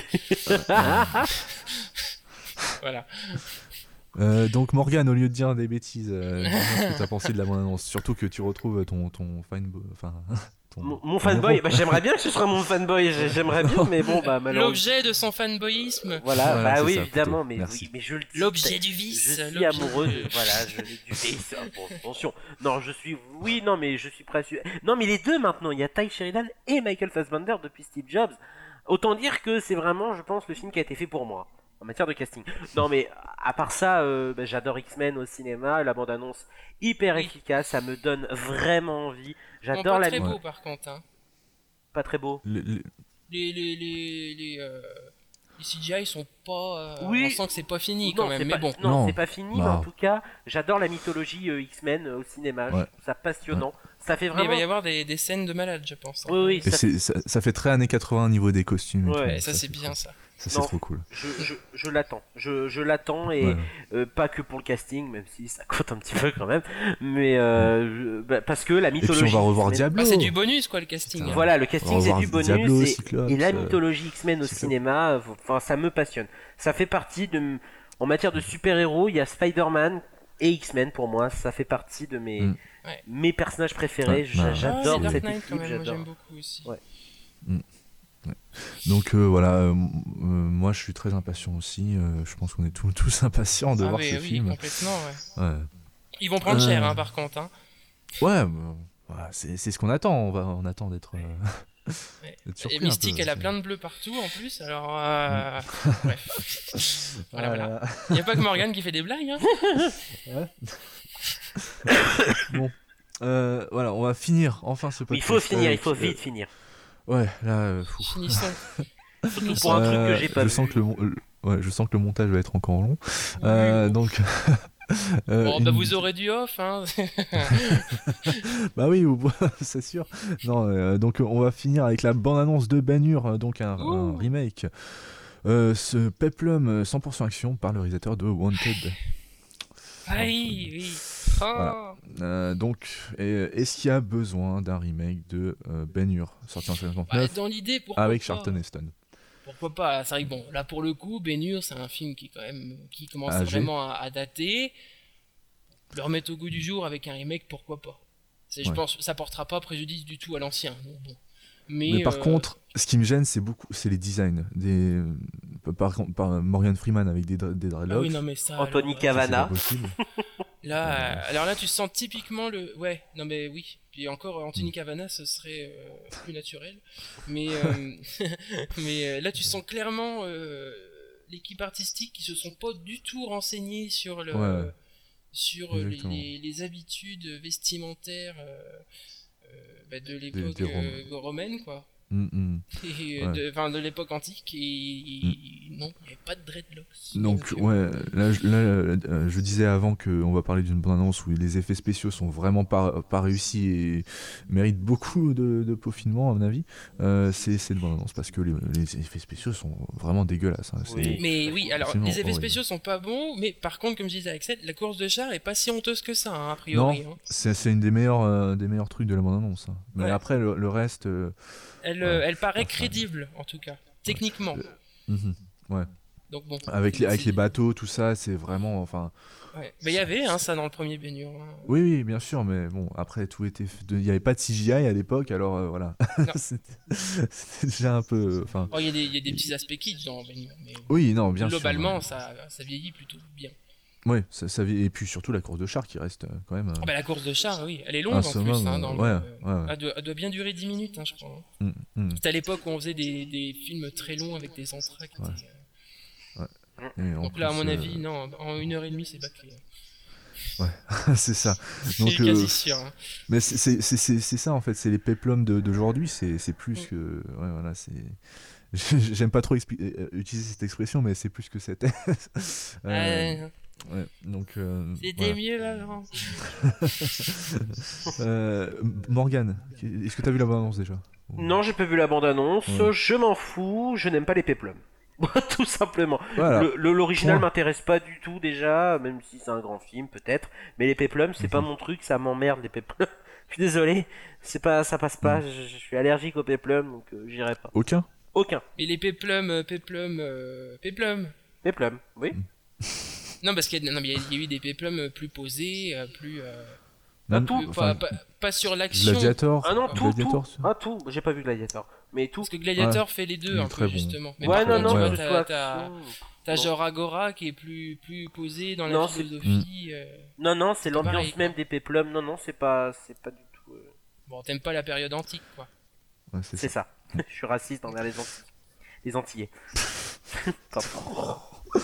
Voilà. Euh, donc Morgane, au lieu de dire des bêtises, euh, dis-moi ce que t'as pensé de la bande-annonce. Surtout que tu retrouves ton ton fanboy, enfin ton, Mon, mon ton fanboy, héros. bah, j'aimerais bien que ce soit mon fanboy, j'ai- j'aimerais bien, mais bon, bah malheureusement. L'objet de son fanboyisme. Voilà, Voilà, bah c'est oui, ça, évidemment, plutôt. mais, Merci. oui, mais je le dis. L'objet du vice. Je suis l'objet amoureux de- de, voilà, je, du vice. Ah, bon, attention. Non, je suis, oui, non, mais je suis prêt à su- Non, mais les deux maintenant, il y a Ty Sheridan et Michael Fassbender depuis Steve Jobs. Autant dire que c'est vraiment, je pense, le film qui a été fait pour moi en matière de casting. Non, mais à part ça, euh, bah, j'adore X-Men au cinéma, la bande-annonce hyper Oui. efficace, ça me donne vraiment envie. Bon, J'adore pas la très Ouais. beau par contre. Hein. pas très beau. Le- le- Les, les, les, les, euh, les C G I sont pas. euh, Oui. On sent que c'est pas fini Non, quand même, c'est mais pas, bon. non, Non. c'est pas fini, Bah. mais en tout cas, j'adore la mythologie euh, X-Men euh, au cinéma. Je Ouais. trouve ça passionnant. Ça fait Mais il vraiment. va y avoir des, des scènes de malades, je pense. hein. Oui, oui, et ça, c'est- ça, ça fait très années quatre-vingts au niveau des costumes. Et Ouais, tout, Et donc ça, c'est trop- bien ça. Ça c'est Non. trop cool. je, je, je l'attends. Je, je l'attends et Ouais. euh, pas que pour le casting, même si ça compte un petit peu quand même. Mais euh, je- bah, parce que la Et puis mythologie. on va revoir X-Men- Diablo. Bah, c'est du bonus quoi le casting. Putain. hein. Voilà, le On casting va c'est revoir du bonus Diablo, et, Cyclops, et la euh, mythologie X-Men au Cyclops. cinéma, euh, enfin ça me passionne. Ça fait partie de en matière de super-héros, il y a Spider-Man et X-Men pour moi, ça fait partie de mes Mm. Ouais. mes personnages préférés. Ouais, J'a- bah, Ah, j'adore les Dark cette Knight, équipe, quand même, moi j'adore. j'aime beaucoup aussi. Ouais. Donc euh, voilà, euh, m- euh, moi je suis très impatient aussi. euh, je pense qu'on est tous, tous impatients de Ah voir oui, ce oui, film. complètement, ouais. Ouais, Ils vont prendre Euh. cher, hein, par contre. Hein. ouais, bah, voilà, c'est c'est ce qu'on attend. On, va, on attend d'être. euh, Ouais. d'être surpris Et un Mystique, peu, elle a c'est- plein de bleus partout en plus, alors. Euh... Bref. Voilà, Ah voilà. là Il n'y a pas que Morgane qui fait des blagues, hein. là. Bon, euh, voilà, on va finir enfin ce Mais il podcast. faut finir, il avec, faut euh, vite finir. Ouais, là, euh, fou. Finissons. Surtout pour un truc que Euh, j'ai pas je vu. sens que le, mon- le- ouais, je sens que le montage va être encore long. Euh, Oui. donc. euh, Bon, bah une- vous aurez du off, hein. Bah oui, ou- c'est sûr. Non, euh, donc on va finir avec la bande-annonce de Ben Hur, euh, donc un, un Ouh. remake. Euh, ce peplum euh, cent pour cent action par le réalisateur de Wanted. Ah oui, oui. Oh. Voilà. Euh, donc, et- est-ce qu'il y a besoin d'un remake de euh, Ben Hur, sorti en Bah, soixante-neuf, dans l'idée, pourquoi avec pas. Charlton Heston? Pourquoi pas. C'est vrai que bon, là pour le coup, Ben Hur, c'est un film qui quand même qui commence Âgé. vraiment à, à dater. Le remettre au goût du jour avec un remake, pourquoi pas. C'est, je Ouais. pense, ça portera pas préjudice du tout à l'ancien. Bon, bon. Mais, Mais par euh, contre, ce qui me gêne, c'est beaucoup, c'est les designs. Des, par, par Morgan Freeman avec des, dra- des ah dreadlocks. oui, non mais ça. Anthony alors, Ça, c'est pas Cavana. possible. Là, Euh. euh, alors là, tu sens typiquement le. Ouais, non mais oui. Puis encore, Anthony Cavana, ce serait euh, plus naturel. Mais, euh, mais euh, là, tu sens clairement euh, l'équipe artistique qui se sont pas du tout renseignés sur le, Ouais. sur euh, les, Exactement. les- les habitudes vestimentaires euh, euh, bah, de l'époque des Romains. euh, romaine, quoi. Mm, mm. Et, Ouais. de, enfin, de l'époque antique, et, et non, il n'y avait pas de dreadlocks. Donc, euh, ouais, là, je- là, euh, je disais avant qu'on va parler d'une bande-annonce où les effets spéciaux sont vraiment pas, pas réussis et méritent beaucoup de, de peaufinement, à mon avis. Euh, c'est c'est une bande-annonce parce que les, les effets spéciaux sont vraiment dégueulasses. Hein. C'est- Oui. Mais oui, alors absolument les effets horrible. spéciaux sont pas bons, mais par contre, comme je disais avec Axel, la course de char est pas si honteuse que ça, hein, a priori. Non, hein. c'est c'est une des meilleures, euh, des meilleurs trucs de la bande-annonce. hein. Mais Ouais. après, le, le reste. euh, Elle, Ouais. euh, elle paraît Enfin, crédible, en tout cas, techniquement. mhm, ouais. Donc bon. Avec, les, avec c'est- les bateaux, tout ça, c'est vraiment. Enfin. Ouais. Mais il y avait hein, ça dans le premier baignure. hein. Oui, oui, bien sûr, mais bon, après, tout était. fait de- Il n'y avait pas de C G I à l'époque, alors euh, voilà. Non. C'était c'était déjà un peu. Enfin. Oh, il y, a des- il y a des petits aspects kitsch dans baignure, mais Oui, non, bien sûr. globalement, ouais. ça, ça vieillit plutôt bien. Ouais, ça, ça vi- et puis surtout la course de char qui reste euh, quand même. euh, Ah bah, la course de char, oui, elle est longue un en summum, plus. Hein, euh, dans le- ouais, ouais, ouais. Elle, doit, elle doit bien durer dix minutes, hein, je crois. hein. Mm, mm. C'était à l'époque où on faisait des, des films très longs avec des entractes. Ouais. et, euh, Et en Donc là, à plus, mon euh, avis, non, en une heure et demie, c'est bâclé. c'est ça. Je Donc, suis euh, quasi sûr. hein. mais c'est- c'est c'est- c'est- c'est ça en fait, c'est les péplums de- d'aujourd'hui, c'est c'est plus Mm. que. Ouais, voilà, c'est. J'aime pas trop expli- euh, utiliser cette expression, mais c'est plus que c'était. Euh, Euh, ouais, donc. euh, C'était voilà. mieux avant. Euh, Morgane, est-ce que t'as vu la bande-annonce déjà? Non, j'ai pas vu la bande-annonce, Ouais. je m'en fous, je n'aime pas les péplums. Tout simplement. Voilà. Le- le- L'original Point. m'intéresse pas du tout déjà, même si c'est un grand film peut-être. Mais les péplums, c'est pas Mhm. mon truc, ça m'emmerde les péplums. Je suis désolé, c'est pas, ça passe pas. Mhm. Je, je suis allergique aux péplums, donc euh, j'irai pas. Aucun? Aucun. Mais les péplums, euh, péplums, euh, péplums. Péplums, oui. Non, parce qu'il y, a- non, mais il y a- il y a eu des péplums euh, plus posés, euh, plus. euh, Même- tout, plus- enfin, pas, pas- pas sur l'action. Gladiator. Ah non, tout, Gladiator, tout. Ah tout, j'ai pas vu Gladiator. Mais tout. Parce que Gladiator fait les deux Il est un très peu, bon. justement. Mais Ouais, par non, contre, non, tu vois, que ce t'as- soit t'as action. t'as Non. genre Agora qui est plus, plus posé dans la Non, c'est- philosophie. euh, Non, non, c'est l'ambiance pareil, quoi. même des péplums. Non, non, c'est pas, c'est pas du tout. euh, Bon, t'aimes pas la période antique, quoi. Ouais, c'est C'est ça. ça. Je suis raciste envers les Antilles. Les Antillais. Pardon.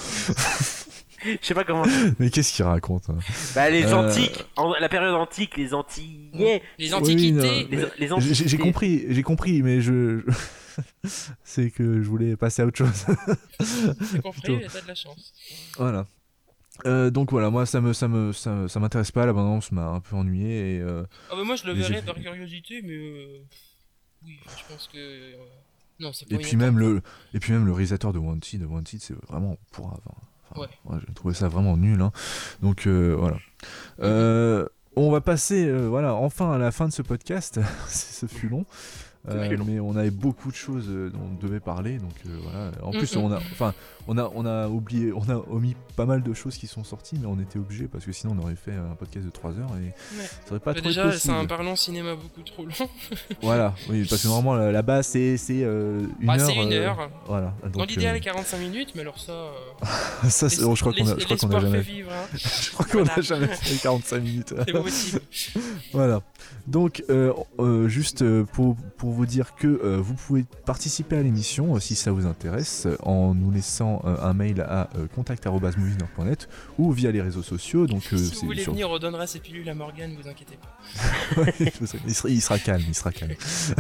Je sais pas comment. Mais qu'est-ce qu'il raconte hein Bah les Euh, antiques, en- la période antique, les Antillais. Les Oui, antiquités. non, Les, mais les J'ai antiquités. j'ai compris, j'ai compris, mais je. je- c'est que je voulais passer à autre chose. J'ai compris, Plutôt. t'as de la chance. Voilà. Euh, donc voilà, moi ça me ça me ça, ça m'intéresse pas, la bande-annonce m'a un peu ennuyé et euh, Ah bah moi je le Les verrais effets- par curiosité, mais euh, oui, je pense que euh, non, c'est pas et une puis même le et puis même le réalisateur de Wanted, Wanted c'est vraiment pour enfin, Ouais. moi, j'ai trouvé ça vraiment nul hein. Donc euh, voilà. Euh, on va passer euh, voilà enfin à la fin de ce podcast. Ce fut long. Euh, fut long. mais on avait beaucoup de choses euh, dont on devait parler, donc euh, voilà. En plus, Mm, mm. on a, enfin, on a, on a oublié, on a omis pas mal de choses qui sont sorties, mais on était obligé parce que sinon on aurait fait un podcast de trois heures et ça aurait pas Bah trop déjà, été c'est possible. un parlant cinéma beaucoup trop long. Voilà, oui, parce que normalement la, la base c'est c'est euh, une Bah, heure. c'est une euh, heure. Voilà. Dans Donc, l'idéal, euh, quarante-cinq minutes, mais alors ça. euh, ça, c'est- oh, je crois qu'on a, je crois qu'on a l'espoir fait jamais, vivre. Hein. je crois qu'on a Voilà. jamais fait quarante-cinq minutes. C'est possible. Voilà. Donc, euh, euh, juste euh, pour, pour vous dire que euh, vous pouvez participer à l'émission euh, si ça vous intéresse euh, en nous laissant euh, un mail à euh, contact arobase moviesnerd point net ou via les réseaux sociaux. Donc, euh, Si c'est vous voulez sur- venir, on donnera ses pilules à Morgane, vous inquiétez pas. il, sera, il sera calme, il sera calme.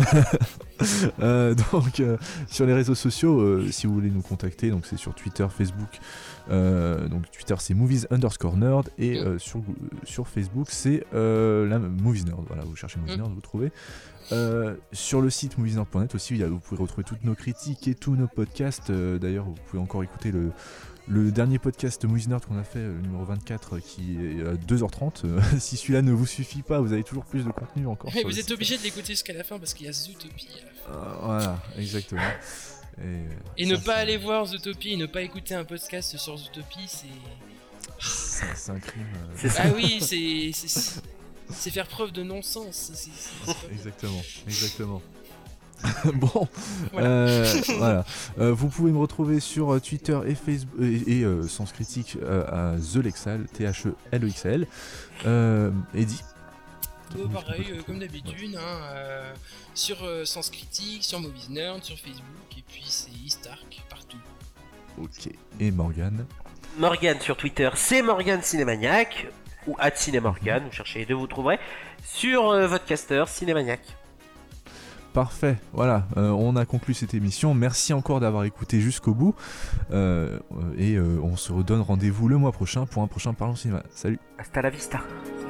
Euh, donc, euh, sur les réseaux sociaux, euh, si vous voulez nous contacter, donc c'est sur Twitter, Facebook. Euh, donc Twitter c'est movies underscore nerd et euh, sur, sur Facebook c'est euh, la movies nerd. Voilà, vous cherchez movies Mm. nerd, vous trouvez. Euh, sur le site movies nerd point net aussi, il y a- vous pouvez retrouver toutes nos critiques et tous nos podcasts. Euh, D'ailleurs, vous pouvez encore écouter le, le dernier podcast Movies Nerd qu'on a fait, le numéro vingt-quatre, qui est à deux heures trente. Euh, si celui-là ne vous suffit pas, vous avez toujours plus de contenu encore. Mais sur vous le êtes site. obligé de l'écouter jusqu'à la fin parce qu'il y a Zootopie. à la fin. Euh, voilà, exactement. Et, euh, Et ça, ne pas c'est- aller voir Zootopie et ne pas écouter un podcast sur Zootopie, c'est. C'est c'est un crime. euh, C'est ça. Ah oui, c'est. c'est- C'est faire preuve de non-sens. c'est- c'est- c'est- c'est pas- Exactement, exactement. Bon, Voilà. euh, voilà. Euh, vous pouvez me retrouver sur euh, Twitter et Facebook et, et, euh, Sens Critique euh, à The Lexal, T H E L E X A L. Euh, Eddie. Bon, pareil, euh, comme d'habitude, hein, euh, sur euh, Sens Critique, sur Movies Nerd, sur Facebook, et puis c'est Eastark partout. Ok. Et Morgane. Morgane sur Twitter, c'est Morgane Cinémaniac ou at Cinémorgane, vous cherchez les deux, vous trouverez sur euh, votre caster Cinémaniac. Parfait, voilà, euh, on a conclu cette émission. Merci encore d'avoir écouté jusqu'au bout. Euh, et euh, on se redonne rendez-vous le mois prochain pour un prochain Parlons Cinéma. Salut. Hasta la vista.